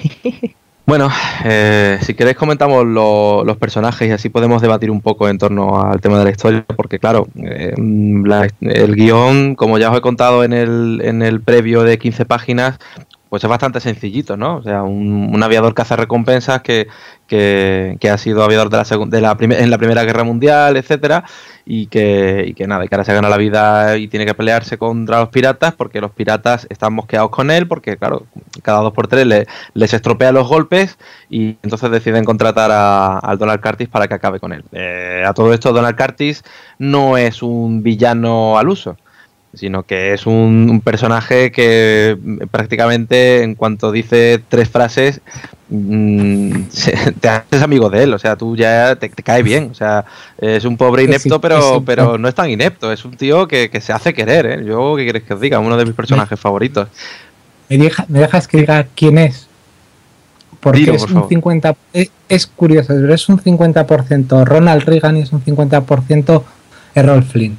Bueno, eh, si queréis comentamos lo, los personajes y así podemos debatir un poco en torno al tema de la historia, porque claro, eh, la, el guión, como ya os he contado en el, en el previo de quince páginas, pues es bastante sencillito, ¿no? O sea, un, un aviador cazarrecompensas que, que, que ha sido aviador de la, de la primer, en la Primera Guerra Mundial, etcétera, y que, y que nada, y que ahora se gana la vida y tiene que pelearse contra los piratas porque los piratas están mosqueados con él, porque claro, cada dos por tres le, les estropea los golpes y entonces deciden contratar a, a Donald Curtis para que acabe con él. Eh, a todo esto, Donald Curtis no es un villano al uso, sino que es un, un personaje que prácticamente en cuanto dice tres frases mmm, se, te haces amigo de él, o sea, tú ya te, te cae bien, o sea, es un pobre inepto, pero, pero no es tan inepto, es un tío que, que se hace querer, ¿eh? Yo, ¿qué queréis que os diga? Uno de mis personajes favoritos. ¿Me, deja, me dejas que diga quién es? Porque Dilo, es por un favor. cincuenta, es, es curioso, pero es un cincuenta por ciento Ronald Reagan y es un cincuenta por ciento Errol Flynn.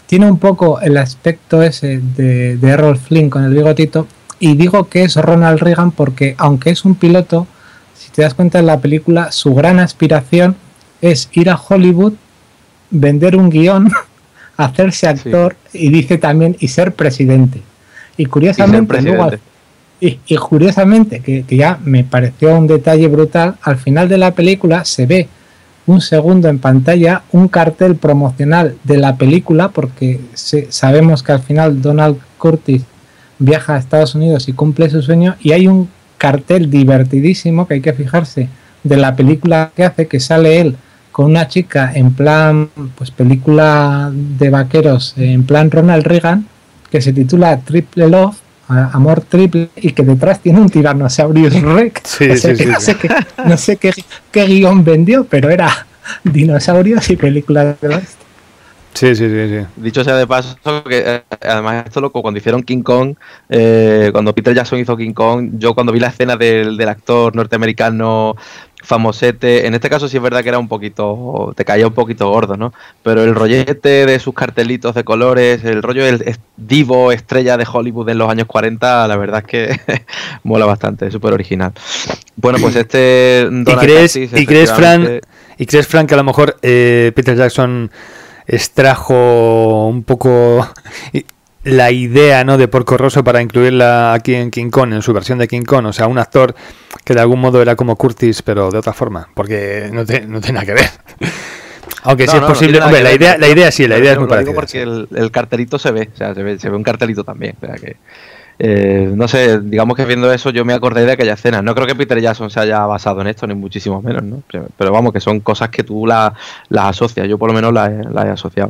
tiene un poco el aspecto ese de, de Errol Flynn con el bigotito, y digo que es Ronald Reagan porque aunque es un piloto, si te das cuenta en la película, su gran aspiración es ir a Hollywood, vender un guión, hacerse actor, sí. y dice también, y ser presidente. Y curiosamente, y, luego, y, y curiosamente que, que ya me pareció un detalle brutal, al final de la película se ve un segundo en pantalla un cartel promocional de la película, porque se, sabemos que al final Donald Curtis viaja a Estados Unidos y cumple su sueño, y hay un cartel divertidísimo que hay que fijarse de la película que hace, que sale él con una chica en plan, pues película de vaqueros, en plan Ronald Reagan, que se titula Triple Love, Amor Triple, y que detrás tiene un Tyrannosaurus Rex. Sí, o sea, sí, que sí, no sí. sé, qué, no sé qué, qué guión vendió, pero era dinosaurios y películas de oeste. Sí, sí, sí, sí. Dicho sea de paso, que eh, además esto loco, cuando hicieron King Kong, eh, cuando Peter Jackson hizo King Kong, yo cuando vi la escena del, del actor norteamericano famosete, en este caso sí es verdad que era un poquito, te caía un poquito gordo, ¿no? Pero el rollete de sus cartelitos de colores, el rollo del es, divo estrella de Hollywood en los años cuarenta, la verdad es que mola bastante, es súper original. Bueno, pues este Donald ¿Y crees, Curtis, ¿y crees, Fran, ¿y crees, Fran, que a lo mejor eh, Peter Jackson extrajo un poco la idea, ¿no?, de Porco Rosso para incluirla aquí en King Kong, en su versión de King Kong? O sea, un actor que de algún modo era como Curtis, pero de otra forma, porque no, te, no tiene nada que ver. Aunque no, sí es no, posible. No hombre, la idea, la idea sí, la idea es muy parecida. Porque el, el cartelito se ve, o sea, se ve, se ve un cartelito también. O sea que, eh, no sé, digamos que viendo eso yo me acordé de aquella escena. No creo que Peter Jackson se haya basado en esto, ni muchísimo menos, ¿no? Pero, pero vamos, que son cosas que tú las la asocias. Yo por lo menos las la he asociado.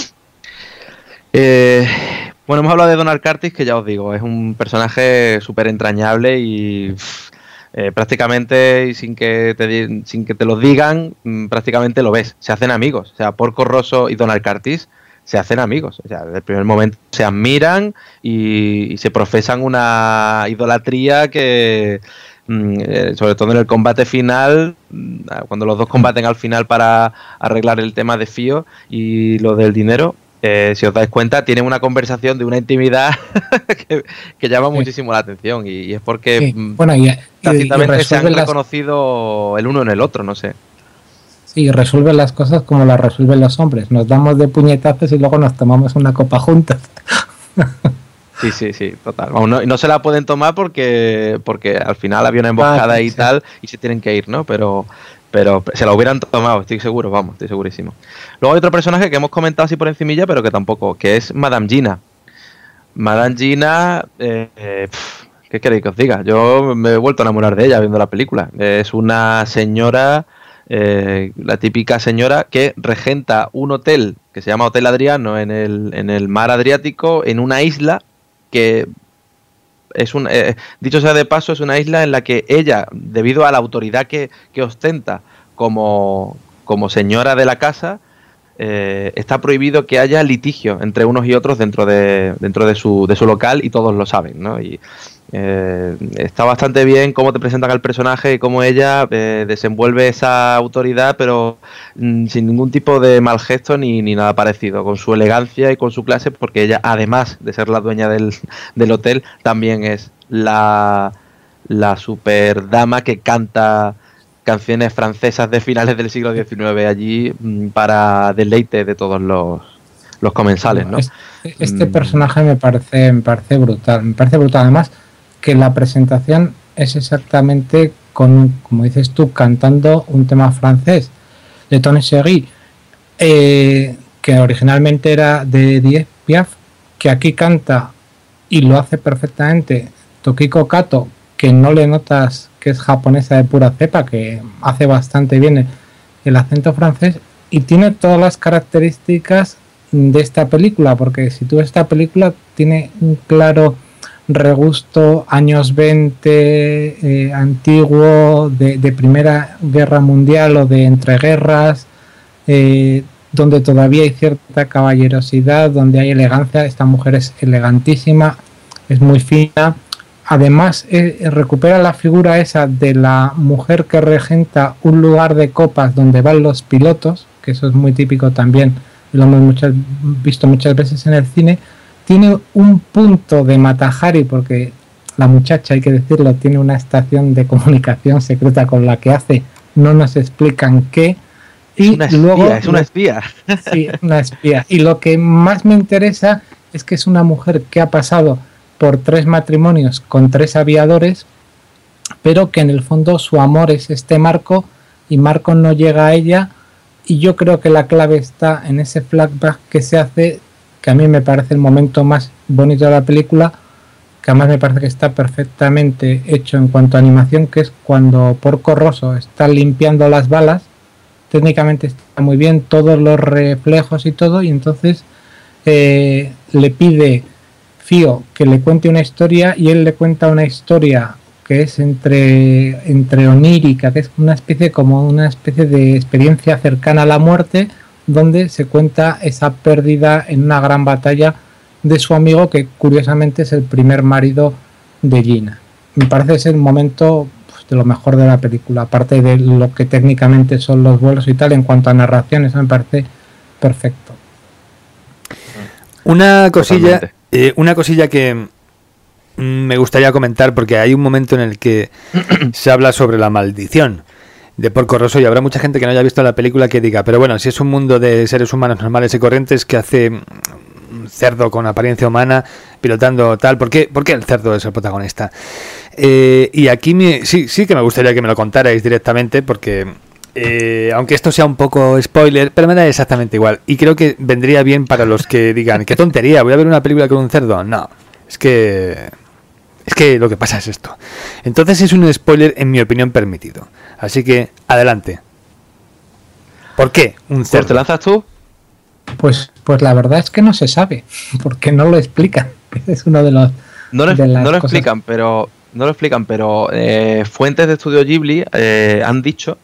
Eh, bueno, hemos hablado de Donald Curtis, que ya os digo, es un personaje súper entrañable y eh, prácticamente, y sin que, te, sin que te lo digan, prácticamente lo ves. Se hacen amigos. O sea, Porco Rosso y Donald Curtis se hacen amigos. O sea, desde el primer momento se admiran y, y se profesan una idolatría que, eh, sobre todo en el combate final, cuando los dos combaten al final para arreglar el tema de Fío y lo del dinero, eh, si os dais cuenta, tienen una conversación de una intimidad que, que llama sí. muchísimo la atención y, y es porque sí. bueno, y, tácitamente se han las... reconocido el uno en el otro, no sé. Sí, resuelven las cosas como las resuelven los hombres. Nos damos de puñetazos y luego nos tomamos una copa juntas. Sí, sí, sí, total. Vamos, no, no se la pueden tomar porque porque al final había una emboscada ah, sí, y sí. tal y se tienen que ir, ¿no? Pero pero se la hubieran tomado, estoy seguro, vamos, estoy segurísimo. Luego hay otro personaje que hemos comentado así por encimilla, pero que tampoco, que es Madame Gina. Madame Gina, eh, eh, ¿qué queréis que os diga? Yo me he vuelto a enamorar de ella viendo la película. Es una señora... Eh, la típica señora que regenta un hotel que se llama Hotel Adriano en el, en el mar Adriático, en una isla que es un, eh, dicho sea de paso, es una isla en la que ella, debido a la autoridad que, que ostenta como, como señora de la casa, eh, está prohibido que haya litigio entre unos y otros dentro de, dentro de su, de su local, y todos lo saben, ¿no? Y Eh, está bastante bien cómo te presentan al personaje y cómo ella eh, desenvuelve esa autoridad, pero mm, sin ningún tipo de mal gesto ni, ni nada parecido, con su elegancia y con su clase, porque ella, además de ser la dueña del, del hotel, también es la, la super dama que canta canciones francesas de finales del siglo diecinueve allí mm, para deleite de todos los, los comensales, ¿no? Este, este mm. personaje me parece, me parece brutal, me parece brutal, además que la presentación es exactamente con, como dices tú, cantando un tema francés de Tony Seguí, eh, que originalmente era de Edith Piaf, que aquí canta y lo hace perfectamente Tokiko Kato, que no le notas que es japonesa de pura cepa, que hace bastante bien el, el acento francés, y tiene todas las características de esta película, porque si tú ves esta película tiene un claro regusto años veinte, eh, antiguo, de, de Primera Guerra Mundial o de entreguerras, eh, donde todavía hay cierta caballerosidad, donde hay elegancia. Esta mujer es elegantísima, es muy fina. Además, eh, recupera la figura esa de la mujer que regenta un lugar de copas donde van los pilotos, que eso es muy típico también y lo hemos muchas, visto muchas veces en el cine, tiene un punto de Mata Hari, porque la muchacha, hay que decirlo, tiene una estación de comunicación secreta con la que hace, no nos explican qué. Y es una espía, luego, es una espía. Sí, una espía. Y lo que más me interesa es que es una mujer que ha pasado por tres matrimonios con tres aviadores, pero que en el fondo su amor es este Marco y Marco no llega a ella, y yo creo que la clave está en ese flashback que se hace, que a mí me parece el momento más bonito de la película, que además me parece que está perfectamente hecho en cuanto a animación, que es cuando Porco Rosso está limpiando las balas. Técnicamente está muy bien, todos los reflejos y todo, y entonces eh, le pide Fío que le cuente una historia, y él le cuenta una historia que es entre, entre onírica, que es una especie como una especie de experiencia cercana a la muerte, donde se cuenta esa pérdida en una gran batalla de su amigo, que curiosamente es el primer marido de Gina. Me parece ser un momento pues, de lo mejor de la película, aparte de lo que técnicamente son los vuelos y tal. En cuanto a narración, eso me parece perfecto. Una cosilla, eh, una cosilla que me gustaría comentar, porque hay un momento en el que se habla sobre la maldición de Porco Rosso, y habrá mucha gente que no haya visto la película que diga, pero bueno, si es un mundo de seres humanos normales y corrientes, que hace un cerdo con apariencia humana pilotando tal, ¿por qué, ¿por qué el cerdo es el protagonista? Eh, y aquí me, sí, sí que me gustaría que me lo contarais directamente, porque eh, aunque esto sea un poco spoiler, pero me da exactamente igual, y creo que vendría bien para los que digan, qué tontería, voy a ver una película con un cerdo. No, es que es que lo que pasa es esto. Entonces es un spoiler, en mi opinión, permitido. Así que, adelante. ¿Por qué un cerdo? ¿Te lanzas tú? Pues, pues la verdad es que no se sabe, porque no lo explican. Es uno de los. No lo, de las no lo cosas. explican, pero no lo explican, pero eh, fuentes de Estudio Ghibli eh, han dicho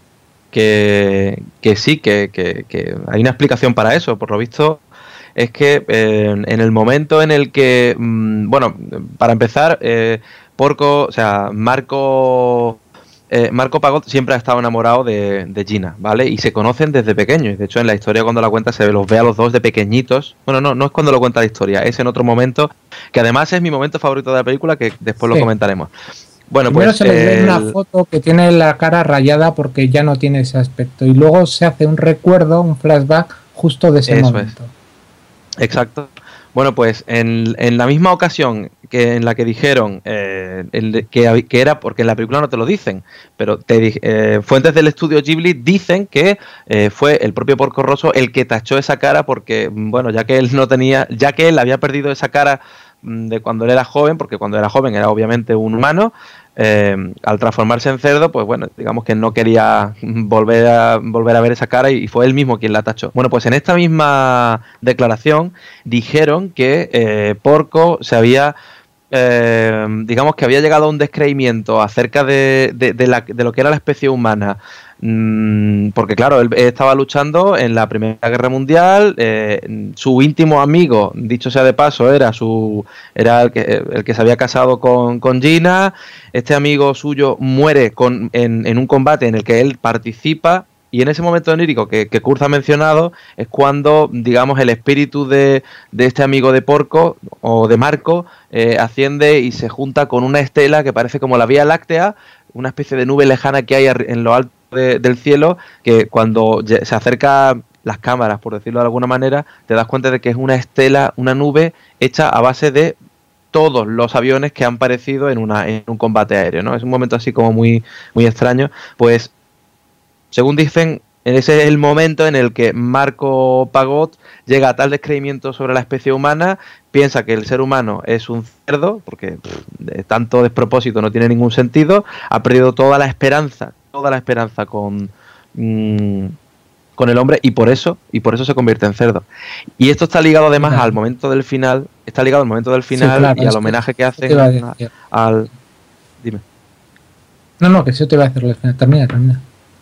que, que sí, que, que, que hay una explicación para eso. Por lo visto, es que eh, en el momento en el que, mmm, bueno, para empezar, eh, Porco, o sea, Marco. Eh, Marco Pagott siempre ha estado enamorado de, de Gina, ¿vale? Y se conocen desde pequeños. De hecho, en la historia, cuando la cuenta, se los ve a los dos de pequeñitos. Bueno, no, no es cuando lo cuenta la historia, es en otro momento, que además es mi momento favorito de la película, que después Sí. lo comentaremos. Bueno, Primero pues se les ve el- una foto que tiene la cara rayada porque ya no tiene ese aspecto, y luego se hace un recuerdo, un flashback justo de ese Eso momento. Exacto. Bueno, pues en, en la misma ocasión que en la que dijeron eh, el- que, hab- que era, porque en la película no te lo dicen, pero te, di- eh, fuentes del estudio Ghibli dicen que eh, fue el propio Porco Rosso el que tachó esa cara, porque, bueno, ya que él no tenía, ya que él había perdido esa cara mm, de cuando él era joven, porque cuando era joven era obviamente un humano, eh, al transformarse en cerdo, pues bueno, digamos que no quería volver a volver a ver esa cara, y fue él mismo quien la tachó. Bueno, pues en esta misma declaración dijeron que eh, Porco se había eh, digamos que había llegado a un descreimiento acerca de, de, de, la, de lo que era la especie humana, mm, porque claro, él estaba luchando en la Primera Guerra Mundial, eh, su íntimo amigo, dicho sea de paso, era su era el que, el que se había casado con, con Gina. Este amigo suyo muere con, en, en un combate en el que él participa, y en ese momento onírico que, que Kurz ha mencionado es cuando, digamos, el espíritu de, de este amigo de Porco, o de Marco, eh, asciende y se junta con una estela que parece como la Vía Láctea, una especie de nube lejana que hay arri- en lo alto de- del cielo, que cuando ye- se acerca las cámaras, por decirlo de alguna manera, te das cuenta de que es una estela, una nube hecha a base de todos los aviones que han aparecido en, una, en un combate aéreo, ¿no? Es un momento así como muy, muy extraño. Pues, según dicen, ese es el momento en el que Marco Pagott llega a tal descreimiento sobre la especie humana, piensa que el ser humano es un cerdo, porque pff, de tanto despropósito no tiene ningún sentido, ha perdido toda la esperanza, toda la esperanza con, mmm, con el hombre, y por eso, y por eso se convierte en cerdo. Y esto está ligado además Claro. al momento del final, está ligado al momento del final Sí, claro, y es al que homenaje que eso hacen te iba a a- decir. al... Dime. No, no, que eso te va a hacer el final. Termina, termina.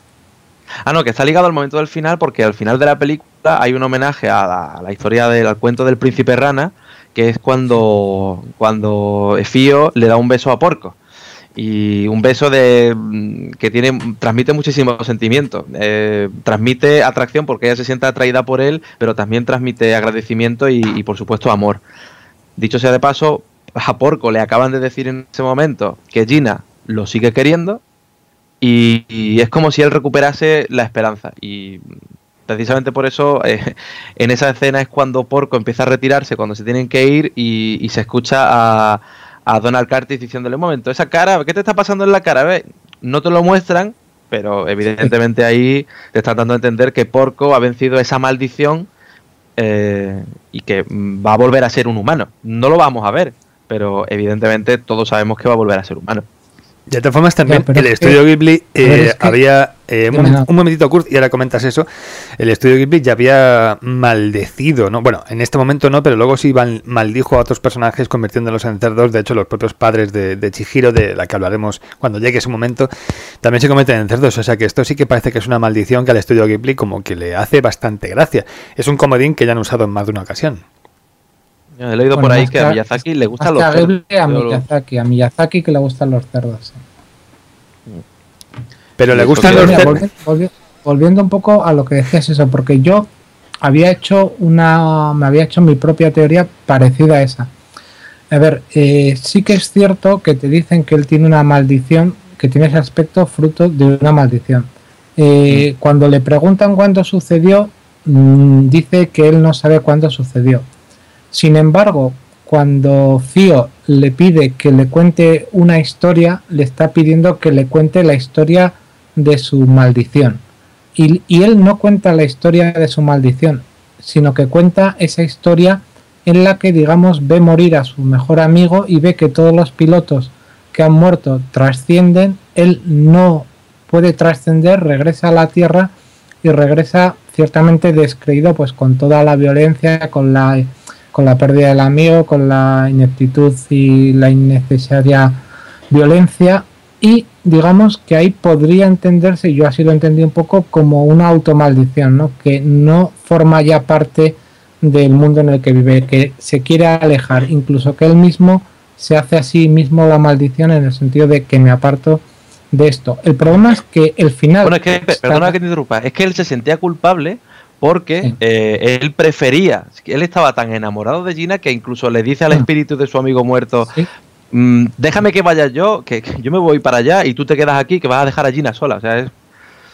Ah, no, que está ligado al momento del final, porque al final de la película hay un homenaje a la, a la historia del al cuento del príncipe rana, que es cuando, cuando Fío le da un beso a Porco. Y un beso de que tiene transmite muchísimos sentimientos. Eh, transmite atracción porque ella se siente atraída por él, pero también transmite agradecimiento y, y por supuesto amor. Dicho sea de paso, a Porco le acaban de decir en ese momento que Gina lo sigue queriendo y, y es como si él recuperase la esperanza. Y precisamente por eso eh, en esa escena es cuando Porco empieza a retirarse, cuando se tienen que ir y, y se escucha a a Donald Curtis diciéndole, un momento, esa cara, ¿qué te está pasando en la cara? ¿Ves? No te lo muestran, pero evidentemente ahí te están dando a entender que Porco ha vencido esa maldición eh, y que va a volver a ser un humano. No lo vamos a ver, pero evidentemente todos sabemos que va a volver a ser humano. De todas formas, también ya, el estudio que, Ghibli eh, es que, había... Eh, un, un momentito, Kurt, y ahora comentas eso. El estudio Ghibli ya había maldecido, ¿no? Bueno, en este momento no, pero luego sí maldijo a otros personajes convirtiéndolos en cerdos. De hecho, los propios padres de, de Chihiro, de la que hablaremos cuando llegue ese momento, también se convierten en cerdos. O sea que esto sí que parece que es una maldición que al estudio Ghibli como que le hace bastante gracia. Es un comodín que ya han usado en más de una ocasión. He leído bueno, por ahí que a Miyazaki le gustan los cerdos. A Miyazaki, a Miyazaki que le gustan los cerdos. Pero le gustan los cerdos. Volviendo, volviendo, volviendo un poco a lo que decías eso, porque yo había hecho una, me había hecho mi propia teoría parecida a esa. A ver, eh, sí que es cierto que te dicen que él tiene una maldición, que tiene ese aspecto fruto de una maldición. Eh, mm. Cuando le preguntan cuándo sucedió, mmm, dice que él no sabe cuándo sucedió. Sin embargo, cuando Fio le pide que le cuente una historia, le está pidiendo que le cuente la historia de su maldición. Y, y él no cuenta la historia de su maldición, sino que cuenta esa historia en la que, digamos, ve morir a su mejor amigo y ve que todos los pilotos que han muerto trascienden. Él no puede trascender, regresa a la Tierra y regresa ciertamente descreído, pues con toda la violencia, con la... con la pérdida del amigo, con la ineptitud y la innecesaria violencia, y digamos que ahí podría entenderse, y yo así lo entendí un poco, como una automaldición, ¿no? Que no forma ya parte del mundo en el que vive, que se quiere alejar, incluso que él mismo se hace a sí mismo la maldición en el sentido de que me aparto de esto. El problema es que el final... Bueno, es que, está... perdona que te interrumpa, es que él se sentía culpable porque sí. eh, él prefería, él estaba tan enamorado de Gina que incluso le dice al espíritu de su amigo muerto, ¿sí? mmm, déjame que vaya yo, que, que yo me voy para allá y tú te quedas aquí, que vas a dejar a Gina sola. O sea, es...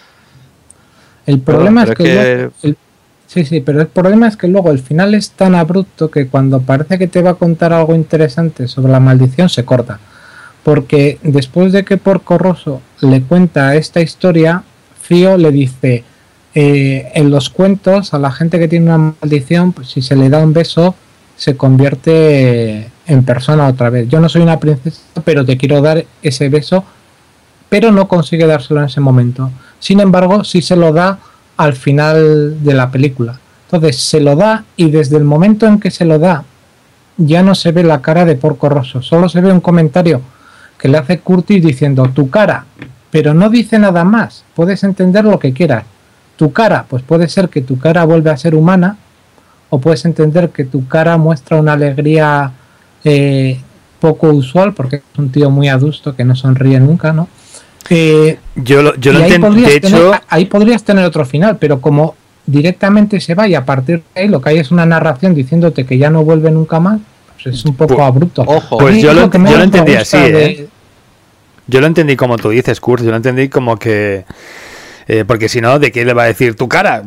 El problema pero, pero es que... es que... El, sí, sí, pero el problema es que luego el final es tan abrupto que cuando parece que te va a contar algo interesante sobre la maldición se corta. Porque después de que Porco Rosso le cuenta esta historia, Fio le dice... Eh, en los cuentos a la gente que tiene una maldición, pues si se le da un beso se convierte en persona otra vez. Yo no soy una princesa, pero te quiero dar ese beso, pero no consigue dárselo en ese momento. Sin embargo, sí se lo da al final de la película. Entonces se lo da y desde el momento en que se lo da ya no se ve la cara de Porco Rosso, solo se ve un comentario que le hace Curtis diciendo tu cara, pero no dice nada más. Puedes entender lo que quieras. Tu cara, pues puede ser que tu cara vuelva a ser humana, o puedes entender que tu cara muestra una alegría eh, poco usual, porque es un tío muy adusto que no sonríe nunca, ¿no? Eh, yo lo, yo lo entiendo, de hecho... Tener, ahí podrías tener otro final, pero como directamente se va y a partir de ahí lo que hay es una narración diciéndote que ya no vuelve nunca más, pues es un poco pues, abrupto. Ojo, pues yo lo, lo, yo lo entendí así, ¿eh? De... Yo lo entendí como tú dices, Kurt, yo lo entendí como que... Eh, porque si no, ¿de qué le va a decir tu cara?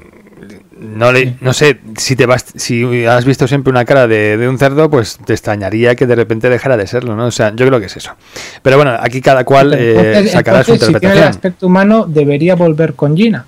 No le, no sé, si te vas, si has visto siempre una cara de, de un cerdo, pues te extrañaría que de repente dejara de serlo, ¿no? O sea, yo creo que es eso. Pero bueno, aquí cada cual eh, entonces, sacará entonces, su interpretación. Si tiene el aspecto humano, debería volver con Gina.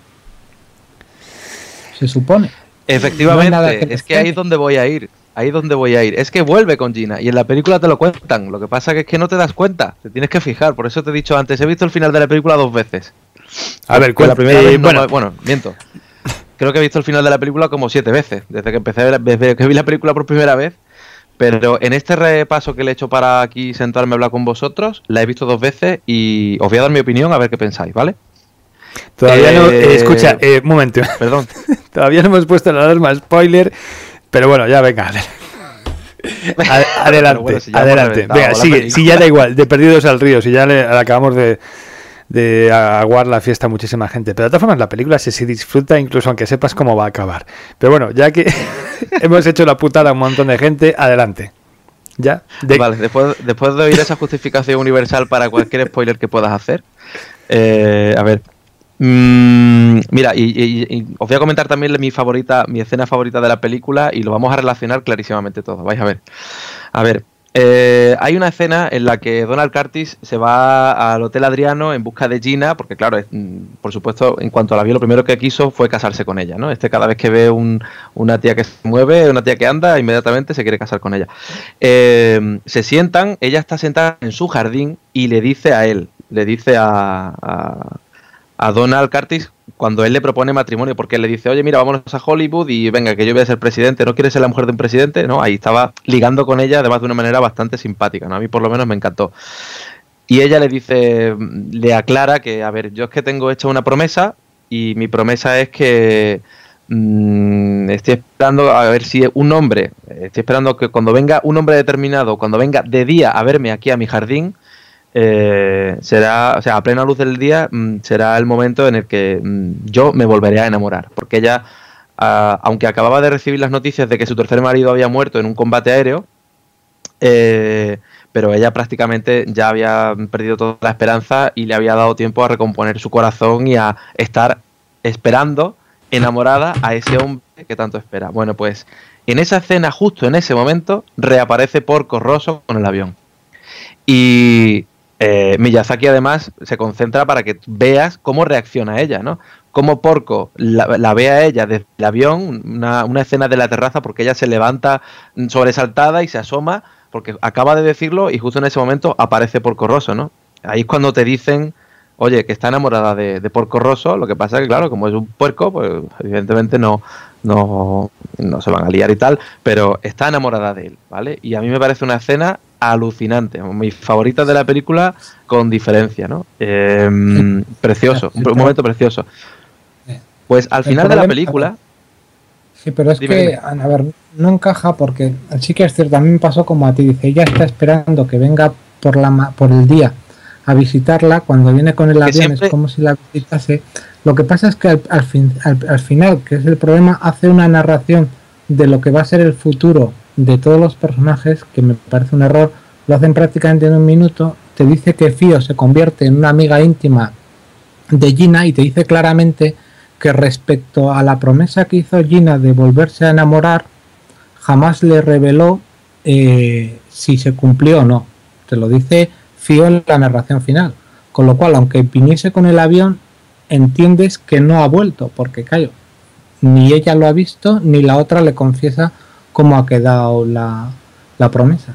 Se supone. Efectivamente, no que es que ahí es donde voy a ir. Ahí es donde voy a ir. Es que vuelve con Gina y en la película te lo cuentan. Lo que pasa que es que no te das cuenta. Te tienes que fijar. Por eso te he dicho antes, he visto el final de la película dos veces. A ver, la primera eh, vez no, bueno. bueno, miento. Creo que he visto el final de la película como siete veces, desde que empecé a ver, desde que vi la película por primera vez. Pero en este repaso que le he hecho para aquí sentarme a hablar con vosotros, la he visto dos veces y os voy a dar mi opinión a ver qué pensáis, ¿vale? Todavía eh, no, eh, escucha, eh, un momento. Perdón. Todavía no hemos puesto la alarma spoiler, pero bueno, ya venga. Adelante, bueno, si adelante. Venga, sigue, si ya da igual, de Perdidos al Río, si ya le, le acabamos de, de aguar la fiesta a muchísima gente. Pero de todas formas, la película se, se disfruta incluso aunque sepas cómo va a acabar. Pero bueno, ya que hemos hecho la putada a un montón de gente, adelante. ¿Ya? De... Vale, después, después de oír esa justificación universal para cualquier spoiler que puedas hacer, eh, a ver... Mm, mira, y, y, y os voy a comentar también mi favorita, mi escena favorita de la película y lo vamos a relacionar clarísimamente todo. Vais a ver. A ver, eh, hay una escena en la que Donald Curtis se va al Hotel Adriano en busca de Gina, porque claro, es, por supuesto, en cuanto la vio, lo primero que quiso fue casarse con ella, ¿no? Este cada vez que ve un, una tía que se mueve, una tía que anda, inmediatamente se quiere casar con ella. Eh, se sientan, ella está sentada en su jardín y le dice a él, le dice a... a a Donald Curtis cuando él le propone matrimonio, porque él le dice, oye, mira, vámonos a Hollywood y venga, que yo voy a ser presidente, ¿no quieres ser la mujer de un presidente? No, ahí estaba ligando con ella, además de una manera bastante simpática, ¿no? A mí por lo menos me encantó. Y ella le dice, le aclara que, a ver, yo es que tengo hecha una promesa y mi promesa es que mmm, estoy esperando a ver si un hombre, estoy esperando que cuando venga un hombre determinado, cuando venga de día a verme aquí a mi jardín, Eh, será, o sea, a plena luz del día mmm, será el momento en el que mmm, yo me volveré a enamorar, porque ella, uh, aunque acababa de recibir las noticias de que su tercer marido había muerto en un combate aéreo, eh, pero ella prácticamente ya había perdido toda la esperanza y le había dado tiempo a recomponer su corazón y a estar esperando, enamorada a ese hombre que tanto espera. Bueno, pues en esa escena, justo en ese momento, reaparece Porco Rosso con el avión. Y Eh, Miyazaki además se concentra para que veas cómo reacciona ella, ¿no? Cómo Porco la, la ve a ella desde el avión, una, una escena de la terraza, porque ella se levanta sobresaltada y se asoma, porque acaba de decirlo y justo en ese momento aparece Porco Rosso, ¿no? Ahí es cuando te dicen, oye, que está enamorada de, de Porco Rosso, lo que pasa es que, claro, como es un puerco, pues evidentemente no, no, no se van a liar y tal, pero está enamorada de él, ¿vale? Y a mí me parece una escena alucinante, mi favorita de la película con diferencia, ¿no? Eh, precioso, un, un momento precioso. Pues al final de la película... Sí, pero es dime, que, dime. a ver, no encaja porque sí que es cierto, a mí me pasó como a ti, dice, ella está esperando que venga por, la, por el día a visitarla, cuando viene con el que avión siempre... es como si la visitase. Lo que pasa es que al, al, fin, al, al final, que es el problema, hace una narración de lo que va a ser el futuro de todos los personajes, que me parece un error, lo hacen prácticamente en un minuto, te dice que Fio se convierte en una amiga íntima de Gina y te dice claramente que respecto a la promesa que hizo Gina de volverse a enamorar, jamás le reveló eh, si se cumplió o no. Te lo dice Fio en la narración final, con lo cual, aunque viniese con el avión, entiendes que no ha vuelto, porque claro, ni ella lo ha visto, ni la otra le confiesa cómo ha quedado la, la promesa.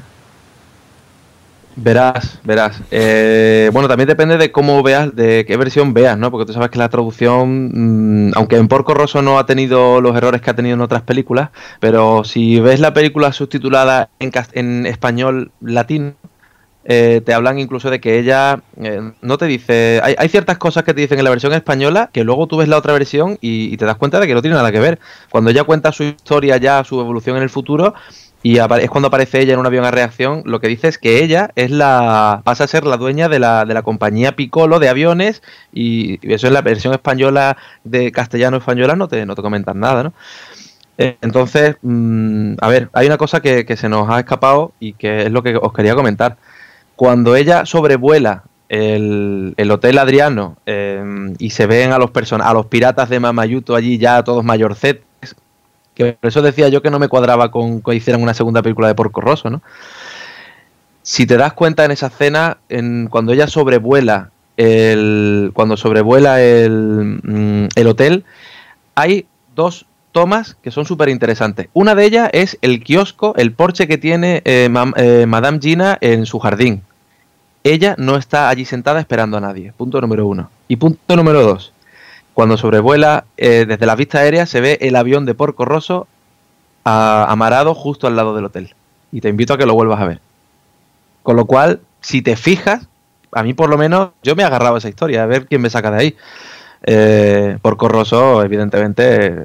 Verás, verás. Eh, bueno, también depende de cómo veas, de qué versión veas, ¿no? Porque tú sabes que la traducción, mmm, aunque en Porco Rosso no ha tenido los errores que ha tenido en otras películas, pero si ves la película subtitulada en, en español latino, eh, te hablan incluso de que ella eh, no te dice... Hay, hay ciertas cosas que te dicen en la versión española que luego tú ves la otra versión y, y te das cuenta de que no tiene nada que ver. Cuando ella cuenta su historia ya, su evolución en el futuro... Y es cuando aparece ella en un avión a reacción, lo que dice es que ella es la pasa a ser la dueña de la, de la compañía Piccolo de aviones, y eso en la versión española de castellano-española no te, no te comentan nada, ¿no? Entonces, mmm, a ver, hay una cosa que, que se nos ha escapado y que es lo que os quería comentar. Cuando ella sobrevuela el, el Hotel Adriano eh, y se ven a los person a los piratas de Mamayuto allí ya todos mayorcetes, que por eso decía yo que no me cuadraba con que hicieran una segunda película de Porco Rosso, ¿no? Si te das cuenta en esa escena, en, cuando ella sobrevuela el, cuando sobrevuela el, el hotel, hay dos tomas que son súper interesantes. Una de ellas es el kiosco, el porche que tiene eh, ma, eh, Madame Gina en su jardín. Ella no está allí sentada esperando a nadie, punto número uno. Y punto número dos. Cuando sobrevuela, eh, desde la vista aérea se ve el avión de Porco Rosso a, amarrado justo al lado del hotel. Y te invito a que lo vuelvas a ver. Con lo cual, si te fijas, a mí por lo menos, yo me he agarrado a esa historia, a ver quién me saca de ahí. Eh, Porco Rosso, evidentemente,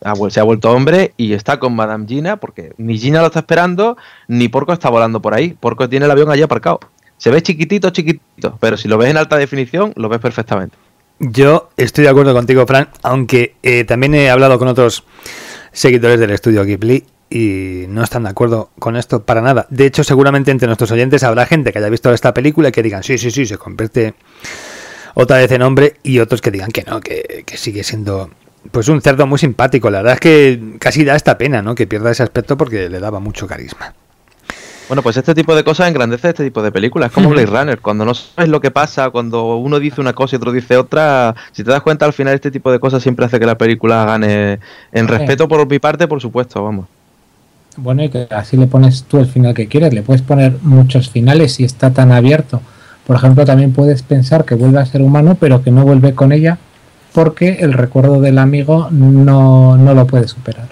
se ha vuelto hombre y está con Madame Gina, porque ni Gina lo está esperando, ni Porco está volando por ahí. Porco tiene el avión allí aparcado. Se ve chiquitito, chiquitito, pero si lo ves en alta definición, lo ves perfectamente. Yo estoy de acuerdo contigo, Fran, aunque eh, también he hablado con otros seguidores del estudio Ghibli y no están de acuerdo con esto para nada. De hecho, seguramente entre nuestros oyentes habrá gente que haya visto esta película y que digan, sí, sí, sí, se convierte otra vez en hombre, y otros que digan que no, que, que sigue siendo pues un cerdo muy simpático. La verdad es que casi da esta pena, ¿no?, que pierda ese aspecto porque le daba mucho carisma. Bueno, pues este tipo de cosas engrandece este tipo de películas, como Blade Runner. Cuando no sabes lo que pasa, cuando uno dice una cosa y otro dice otra, si te das cuenta, al final este tipo de cosas siempre hace que la película gane en respeto por mi parte, por supuesto, vamos. Bueno, y que así le pones tú el final que quieres, le puedes poner muchos finales si está tan abierto. Por ejemplo, también puedes pensar que vuelve a ser humano, pero que no vuelve con ella porque el recuerdo del amigo no, no lo puede superar.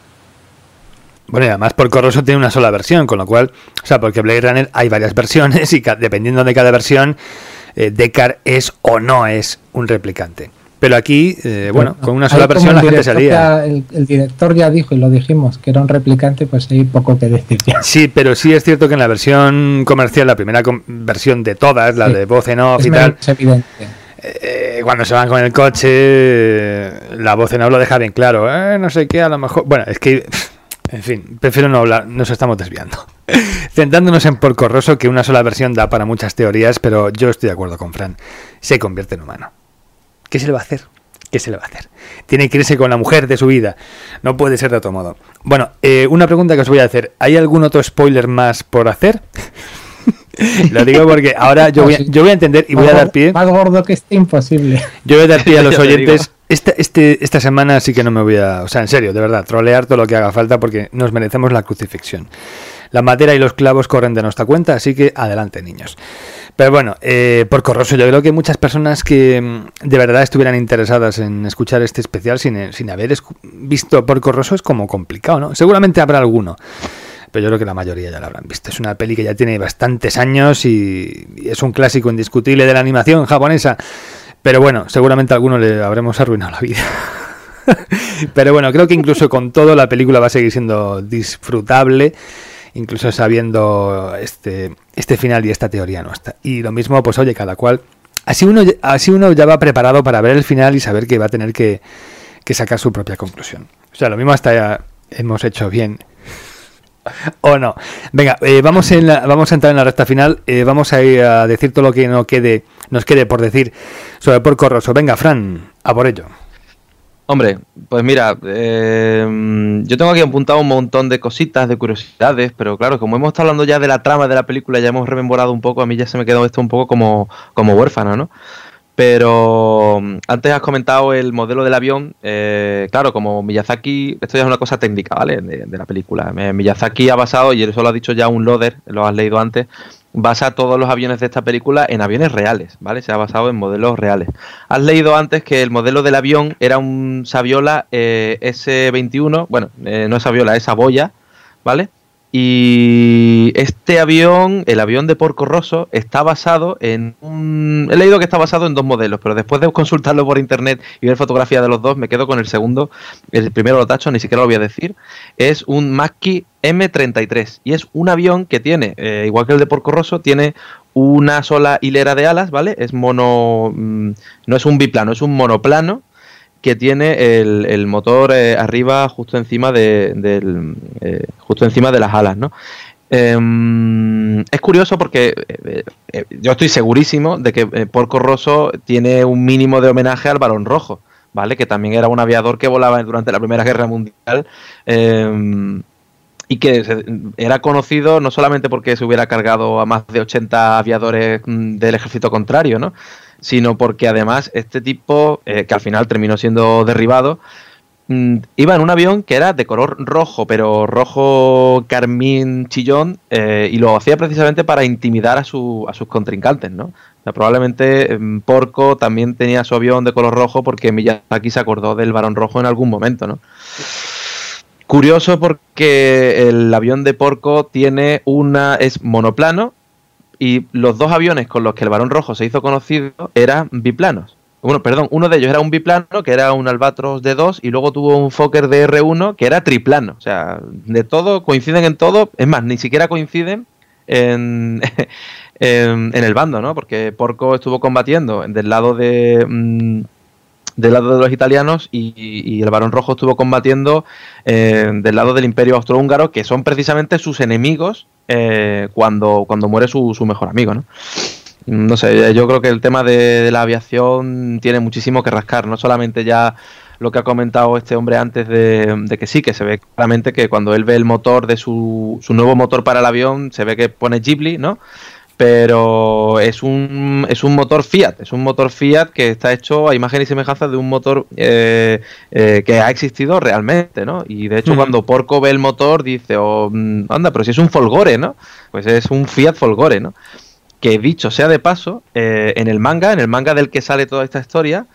Bueno, y además Porco Rosso tiene una sola versión, con lo cual, o sea, porque Blade Runner hay varias versiones y ca- dependiendo de cada versión, eh, Deckard es o no es un replicante. Pero aquí, eh, bueno, bueno, con una sola versión la gente salía. Ya, el, el director ya dijo, y lo dijimos, que era un replicante, pues hay poco que decir. Sí, pero sí es cierto que en la versión comercial, la primera com- versión de todas, la sí, de voz en off y tal, es evidente. Eh, cuando se van con el coche, eh, la voz en off lo deja bien claro. Eh, no sé qué, a lo mejor... Bueno, es que... En fin, prefiero no hablar, nos estamos desviando. Centrándonos en Porco Rosso, que una sola versión da para muchas teorías, pero yo estoy de acuerdo con Fran. Se convierte en humano. ¿Qué se le va a hacer? ¿Qué se le va a hacer? Tiene que irse con la mujer de su vida. No puede ser de otro modo. Bueno, eh, una pregunta que os voy a hacer. ¿Hay algún otro spoiler más por hacer? Lo digo porque ahora yo voy a, yo voy a entender y voy a dar pie. Más gordo que este, imposible. Yo voy a dar pie a los oyentes. Esta, este, esta semana sí que no me voy a... O sea, en serio, de verdad, trolear todo lo que haga falta porque nos merecemos la crucifixión. La madera y los clavos corren de nuestra cuenta, así que adelante, niños. Pero bueno, eh, Porco Rosso, yo creo que muchas personas que de verdad estuvieran interesadas en escuchar este especial sin, sin haber escu- visto Porco Rosso es como complicado, ¿no? Seguramente habrá alguno, pero yo creo que la mayoría ya la habrán visto. Es una peli que ya tiene bastantes años y, y es un clásico indiscutible de la animación japonesa. Pero bueno, seguramente a alguno le habremos arruinado la vida. Pero bueno, creo que incluso con todo la película va a seguir siendo disfrutable, incluso sabiendo este, este final y esta teoría nuestra. Y lo mismo, pues oye, cada cual... Así uno, así uno ya va preparado para ver el final y saber que va a tener que, que sacar su propia conclusión. O sea, lo mismo hasta ya hemos hecho bien... o no. Venga, eh, vamos, en la, vamos a entrar en la recta final. Eh, vamos a ir a decir todo lo que no quede, nos quede por decir sobre Porco Rosso. Venga, Fran, a por ello. Hombre, pues mira, eh, yo tengo aquí apuntado un montón de cositas, de curiosidades, pero claro, como hemos estado hablando ya de la trama de la película, ya hemos rememorado un poco, a mí ya se me quedó esto un poco como, como huérfano, ¿no? Pero antes has comentado el modelo del avión, eh, claro, como Miyazaki, esto ya es una cosa técnica, ¿vale?, de, de la película. Miyazaki ha basado, y eso lo ha dicho ya un loader, lo has leído antes, basa todos los aviones de esta película en aviones reales, ¿vale? Se ha basado en modelos reales. Has leído antes que el modelo del avión era un Saviola eh, ese veintiuno, bueno, eh, no es Saviola, es Saboya, ¿vale? Y este avión, el avión de Porco Rosso, está basado en un... He leído que está basado en dos modelos, pero después de consultarlo por internet y ver fotografías de los dos, me quedo con el segundo. El primero lo tacho, ni siquiera lo voy a decir. Es un Macchi eme treinta y tres y es un avión que tiene, eh, igual que el de Porco Rosso, tiene una sola hilera de alas, ¿vale? Es mono... Mmm, no es un biplano, es un monoplano, que tiene el, el motor eh, arriba justo encima de del, eh, justo encima de las alas, ¿no? Eh, es curioso porque eh, eh, yo estoy segurísimo de que eh, Porco Rosso tiene un mínimo de homenaje al Barón Rojo, ¿vale? Que también era un aviador que volaba durante la Primera Guerra Mundial eh, y que se, era conocido no solamente porque se hubiera cargado a más de ochenta aviadores mm, del ejército contrario, ¿no?, sino porque además este tipo, eh, que al final terminó siendo derribado, mmm, iba en un avión que era de color rojo, pero rojo carmín chillón, eh, y lo hacía precisamente para intimidar a, su, a sus contrincantes, ¿no? O sea, probablemente eh, Porco también tenía su avión de color rojo porque Miyazaki se acordó del Barón Rojo en algún momento, ¿no? Curioso porque el avión de Porco tiene una... es monoplano, y los dos aviones con los que el Barón Rojo se hizo conocido eran biplanos, Bueno, perdón, uno de ellos era un biplano, que era un Albatros D dos, y luego tuvo un Fokker D R uno, que era triplano. O sea, de todo, coinciden en todo. Es más, ni siquiera coinciden en, en, en el bando, ¿no? Porque Porco estuvo combatiendo del lado de... Mmm, del lado de los italianos y, y el Barón Rojo estuvo combatiendo eh, del lado del Imperio Austrohúngaro, que son precisamente sus enemigos eh, cuando, cuando muere su, su mejor amigo, ¿no? No sé, yo creo que el tema de, de la aviación tiene muchísimo que rascar, no solamente ya lo que ha comentado este hombre antes de, de que sí, que se ve claramente que cuando él ve el motor de su, su nuevo motor para el avión, se ve que pone Ghibli, ¿no? Pero es un, es un motor Fiat, es un motor Fiat que está hecho a imagen y semejanza de un motor eh, eh, que ha existido realmente, ¿no? Y de hecho mm. cuando Porco ve el motor dice, oh, anda, pero si es un Folgore, ¿no? Pues es un Fiat Folgore, ¿no? Que dicho sea de paso, eh, en el manga, en el manga del que sale toda esta historia,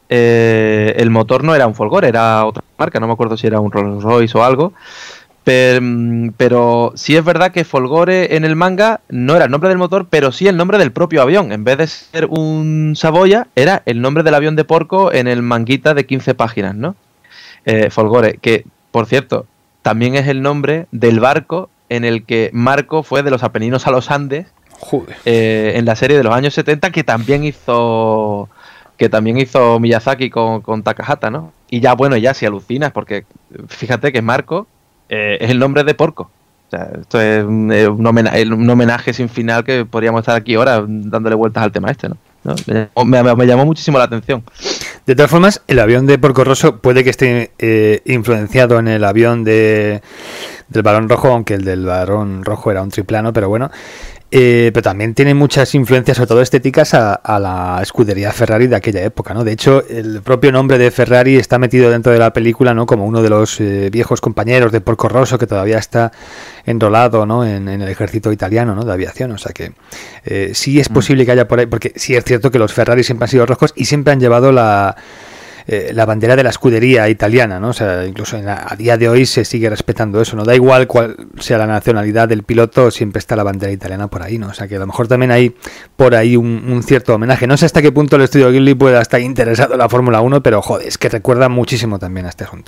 eh, el motor no era un Folgore, era otra marca, no me acuerdo si era un Rolls Royce o algo. Pero, pero sí es verdad que Folgore en el manga no era el nombre del motor, pero sí el nombre del propio avión. En vez de ser un Saboya, era el nombre del avión de Porco en el manguita de quince páginas, ¿no? Eh, Folgore, que, por cierto, también es el nombre del barco en el que Marco fue de los Apeninos a los Andes, eh, en la serie de los años setenta, que también hizo... que también hizo Miyazaki con, con Takahata, ¿no? Y ya, bueno, ya si alucinas, porque fíjate que Marco... Eh, es el nombre de Porco. O sea, esto es un, un, homenaje, un homenaje sin final que podríamos estar aquí ahora dándole vueltas al tema este, ¿no? ¿No? Me, me, me llamó muchísimo la atención. De todas formas, el avión de Porco Rosso puede que esté eh, influenciado en el avión de del Barón Rojo, aunque el del Barón Rojo era un triplano, pero bueno. Eh, pero también tiene muchas influencias, sobre todo estéticas, a, a la escudería Ferrari de aquella época, ¿no? De hecho, el propio nombre de Ferrari está metido dentro de la película, ¿no? Como uno de los eh, viejos compañeros de Porco Rosso, que todavía está enrolado, ¿no? En, en el ejército italiano, ¿no? De aviación. O sea que eh, sí es posible que haya por ahí, porque sí es cierto que los Ferrari siempre han sido rojos y siempre han llevado la... Eh, la bandera de la escudería italiana, ¿no? O sea, incluso en la, a día de hoy se sigue respetando eso, ¿no? Da igual cuál sea la nacionalidad del piloto, siempre está la bandera italiana por ahí, ¿no? O sea, que a lo mejor también hay por ahí un, un cierto homenaje. No sé hasta qué punto el estudio Ghibli pueda estar interesado en la Fórmula uno, pero joder, es que recuerda muchísimo también a este asunto.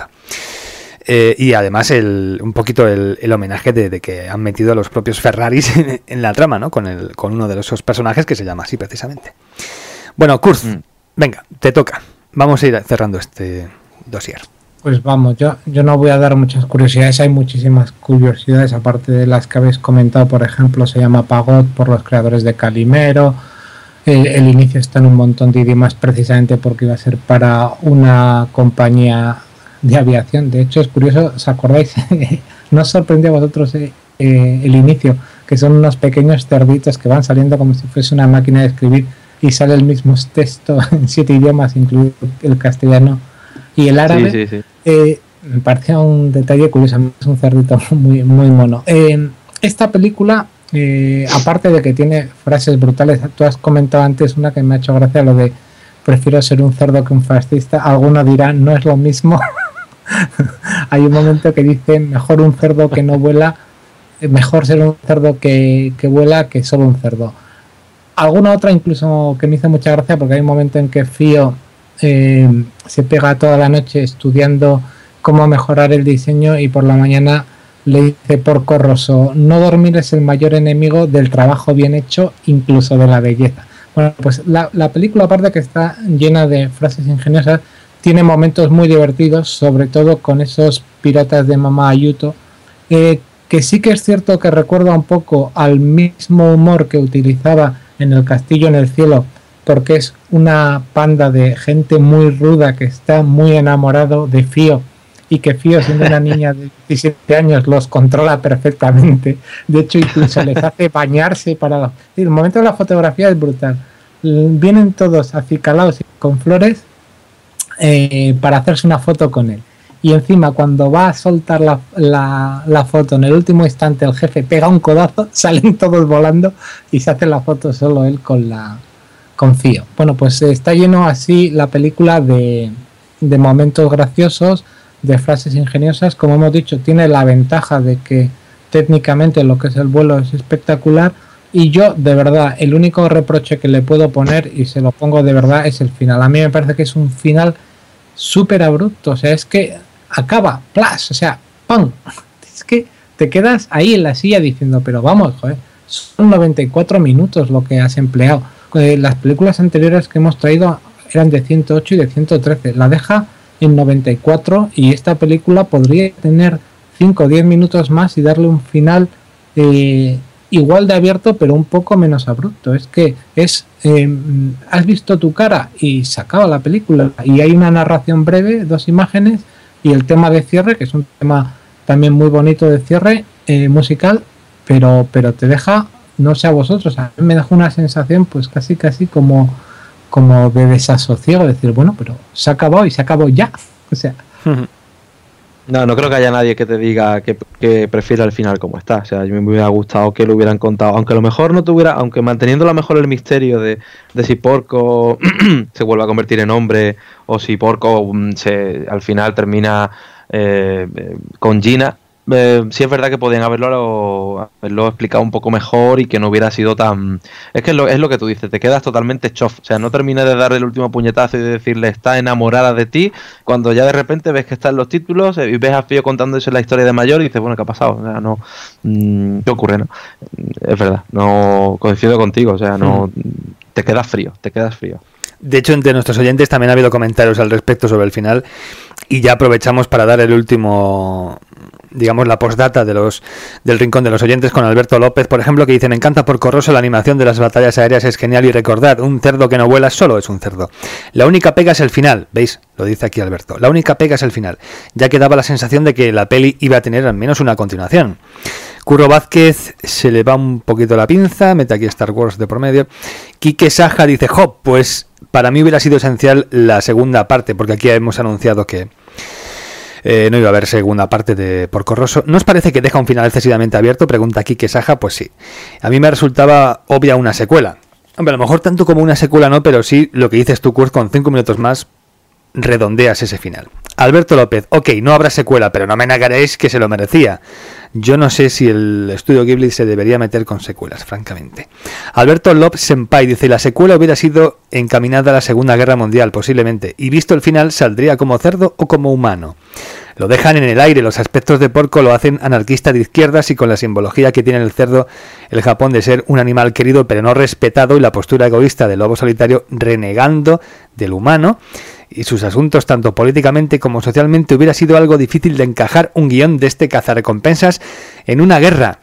Eh, y además el, un poquito el, el homenaje de, de que han metido a los propios Ferraris en, en la trama, ¿no? Con, el, con uno de esos personajes que se llama así precisamente. Bueno, Kurz, mm. venga, te toca. Vamos a ir cerrando este dossier. Pues vamos, yo, yo no voy a dar muchas curiosidades, hay muchísimas curiosidades, aparte de las que habéis comentado, por ejemplo, se llama Pagot por los creadores de Calimero, el, el inicio está en un montón de idiomas precisamente porque iba a ser para una compañía de aviación. De hecho, es curioso, ¿os acordáis? ¿No os sorprendió a vosotros eh, eh, el inicio? Que son unos pequeños cerditos que van saliendo como si fuese una máquina de escribir y sale el mismo texto en siete idiomas, incluido el castellano y el árabe. Sí, sí, sí. Eh, me parecía un detalle curioso, es un cerdito muy, muy mono. Eh, esta película, eh, aparte de que tiene frases brutales, tú has comentado antes una que me ha hecho gracia, lo de prefiero ser un cerdo que un fascista. Alguno dirá, no es lo mismo. Hay un momento que dice, mejor un cerdo que no vuela, mejor ser un cerdo que, que vuela que solo un cerdo. Alguna otra incluso que me hizo mucha gracia, porque hay un momento en que Fío eh, se pega toda la noche estudiando cómo mejorar el diseño y por la mañana le dice Porco Rosso, no dormir es el mayor enemigo del trabajo bien hecho, incluso de la belleza. Bueno, pues la, la película, aparte que está llena de frases ingeniosas, tiene momentos muy divertidos, sobre todo con esos piratas de Mamá Ayuto, eh, que sí que es cierto que recuerda un poco al mismo humor que utilizaba en El Castillo en el Cielo, porque es una panda de gente muy ruda que está muy enamorado de Fío y que Fío, siendo una niña de diecisiete años, los controla perfectamente. De hecho, incluso les hace bañarse para... La... El momento de la fotografía es brutal. Vienen todos acicalados con flores eh, para hacerse una foto con él. Y encima, cuando va a soltar la, la, la foto, en el último instante el jefe pega un codazo, salen todos volando y se hace la foto solo él con la con Fío. Bueno, pues está lleno así la película de, de momentos graciosos, de frases ingeniosas. Como hemos dicho, tiene la ventaja de que técnicamente lo que es el vuelo es espectacular, Y yo, de verdad, el único reproche que le puedo poner, y se lo pongo de verdad, es el final. A mí me parece que es un final súper abrupto. O sea, es que acaba, plas, o sea, ¡pam! Es que te quedas ahí en la silla diciendo, pero vamos, joder, son noventa y cuatro minutos lo que has empleado. Eh, las películas anteriores que hemos traído eran de ciento ocho y de ciento trece. La deja en noventa y cuatro y esta película podría tener cinco o diez minutos más y darle un final eh, igual de abierto, pero un poco menos abrupto. Es que es eh, has visto tu cara y se acaba la película y hay una narración breve, dos imágenes y el tema de cierre, que es un tema también muy bonito de cierre eh, musical, pero pero te deja, no sé a vosotros, a mí me dejó una sensación pues casi casi como como de desasosiego, decir, bueno, pero se ha acabado y se acabó ya. O sea, no, no creo que haya nadie que te diga que, que prefiera el final como está. O sea, a mí me hubiera gustado que lo hubieran contado, aunque a lo mejor no tuviera, aunque manteniendo a lo mejor el misterio de, de si Porco se vuelve a convertir en hombre o si Porco se, al final termina eh, con Gina. Eh, sí es verdad que podían haberlo, haberlo explicado un poco mejor y que no hubiera sido tan... Es que es lo, es lo que tú dices, te quedas totalmente chof. O sea, no terminas de darle el último puñetazo y de decirle está enamorada de ti, cuando ya de repente ves que está en los títulos y ves a Fío contándose la historia de mayor y dices, bueno, ¿qué ha pasado? O sea, no... Mmm, ¿qué ocurre? No? Es verdad, no coincido contigo, o sea, no... Te quedas frío, te quedas frío. De hecho, entre nuestros oyentes también ha habido comentarios al respecto sobre el final y ya aprovechamos para dar el último, digamos, la postdata de los del rincón de los oyentes con Alberto López, por ejemplo, que dice: me encanta Porco Rosso, la animación de las batallas aéreas es genial y recordad, un cerdo que no vuela solo es un cerdo. La única pega es el final, ¿veis? Lo dice aquí Alberto. La única pega es el final, ya que daba la sensación de que la peli iba a tener al menos una continuación. Curro Vázquez se le va un poquito la pinza, mete aquí Star Wars de por medio. Quique Saja dice, jo, pues para mí hubiera sido esencial la segunda parte, porque aquí hemos anunciado que eh, no iba a haber segunda parte de Porco Rosso. ¿No os parece que deja un final excesivamente abierto? Pregunta Quique Saja, pues sí. A mí me resultaba obvia una secuela. Hombre, a lo mejor tanto como una secuela no, pero sí lo que dices tú, Kurt, con cinco minutos más redondeas ese final. Alberto López, ok, no habrá secuela, pero no me negaréis que se lo merecía. Yo no sé si el estudio Ghibli se debería meter con secuelas, francamente. Alberto López Senpai dice, la secuela hubiera sido encaminada a la Segunda Guerra Mundial, posiblemente, y visto el final, ¿saldría como cerdo o como humano? Lo dejan en el aire, los aspectos de Porco lo hacen anarquista de izquierdas y con la simbología que tiene el cerdo, el Japón de ser un animal querido pero no respetado y la postura egoísta del lobo solitario renegando del humano y sus asuntos tanto políticamente como socialmente, hubiera sido algo difícil de encajar un guión de este cazarrecompensas en una guerra.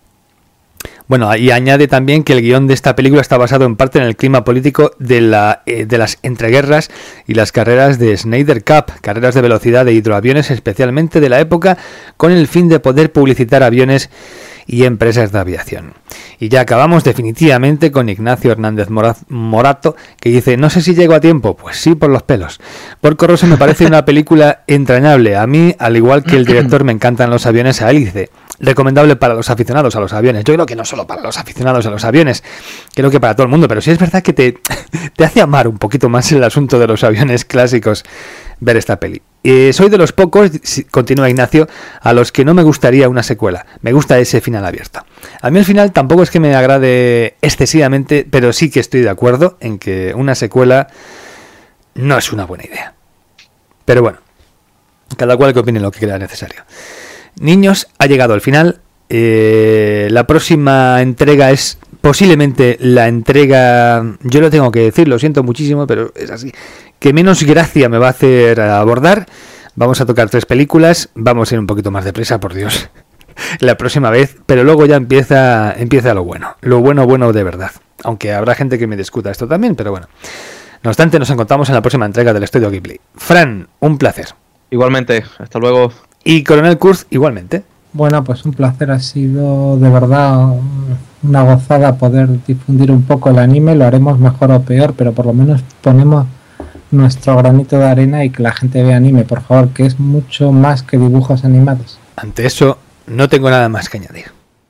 Bueno, y añade también que el guión de esta película está basado en parte en el clima político de, la, eh, de las entreguerras y las carreras de Snyder Cup, carreras de velocidad de hidroaviones especialmente de la época, con el fin de poder publicitar aviones y empresas de aviación. Y ya acabamos definitivamente con Ignacio Hernández Morato, que dice, no sé si llego a tiempo, pues sí, por los pelos. Porco Rosso me parece una película entrañable. A mí, al igual que el director, me encantan los aviones a hélice. Recomendable para los aficionados a los aviones. Yo creo que no solo para los aficionados a los aviones, creo que para todo el mundo, pero sí es verdad que te, te hace amar un poquito más el asunto de los aviones clásicos ver esta peli. Eh, soy de los pocos, continúa Ignacio, a los que no me gustaría una secuela. Me gusta ese final abierto. A mí el final tampoco es que me agrade excesivamente, pero sí que estoy de acuerdo en que una secuela no es una buena idea. Pero bueno, cada cual que opine lo que crea necesario. Niños, ha llegado al final. Eh, la próxima entrega es posiblemente la entrega, yo lo tengo que decir, lo siento muchísimo, pero es así, que menos gracia me va a hacer abordar. Vamos a tocar tres películas, vamos a ir un poquito más deprisa, por Dios, la próxima vez, pero luego ya empieza, empieza lo bueno, lo bueno, bueno de verdad. Aunque habrá gente que me discuta esto también, pero bueno. No obstante, nos encontramos en la próxima entrega del Estudio Ghibli. Fran, un placer. Igualmente, hasta luego. Y Coronel Kurz, igualmente. Bueno, pues un placer, ha sido de verdad una gozada poder difundir un poco el anime. Lo haremos mejor o peor, pero por lo menos ponemos nuestro granito de arena y que la gente vea anime, por favor, que es mucho más que dibujos animados. Ante eso, no tengo nada más que añadir.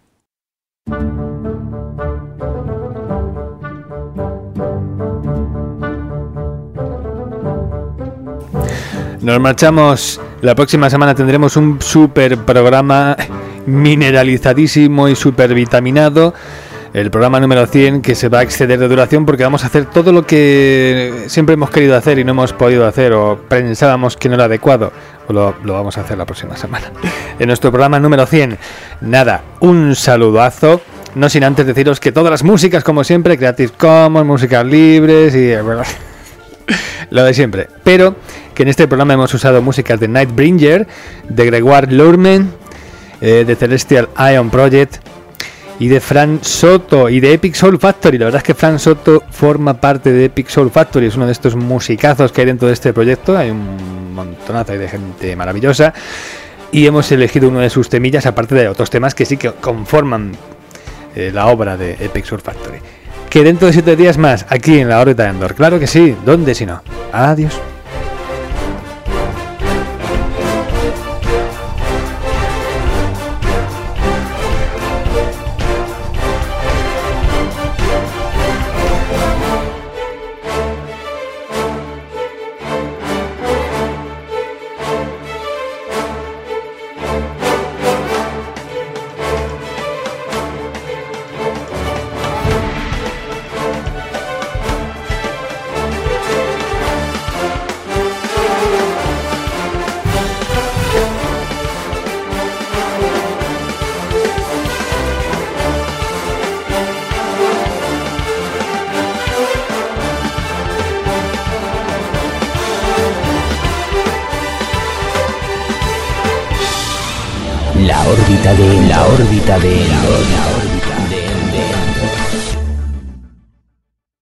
Nos marchamos. La próxima semana tendremos un super programa mineralizadísimo y super vitaminado. el programa número cien, que se va a exceder de duración porque vamos a hacer todo lo que siempre hemos querido hacer y no hemos podido hacer o pensábamos que no era adecuado. O lo, lo vamos a hacer la próxima semana. En nuestro programa número cien. Nada, un saludazo. No sin antes deciros que todas las músicas, como siempre, Creative Commons, músicas libres y lo de siempre. Pero que en este programa hemos usado músicas de Nightbringer, de Gregoire Lourman, eh, de Celestial Ion Project y de Fran Soto y de Epic Soul Factory. La verdad es que Fran Soto forma parte de Epic Soul Factory, es uno de estos musicazos que hay dentro de este proyecto. Hay un montonazo de gente maravillosa y hemos elegido uno de sus temillas, aparte de otros temas que sí que conforman eh, la obra de Epic Soul Factory. Que dentro de siete días más, aquí en la órbita de Endor. Claro que sí, ¿dónde si no? Adiós. La órbita de la órbita de la órbita.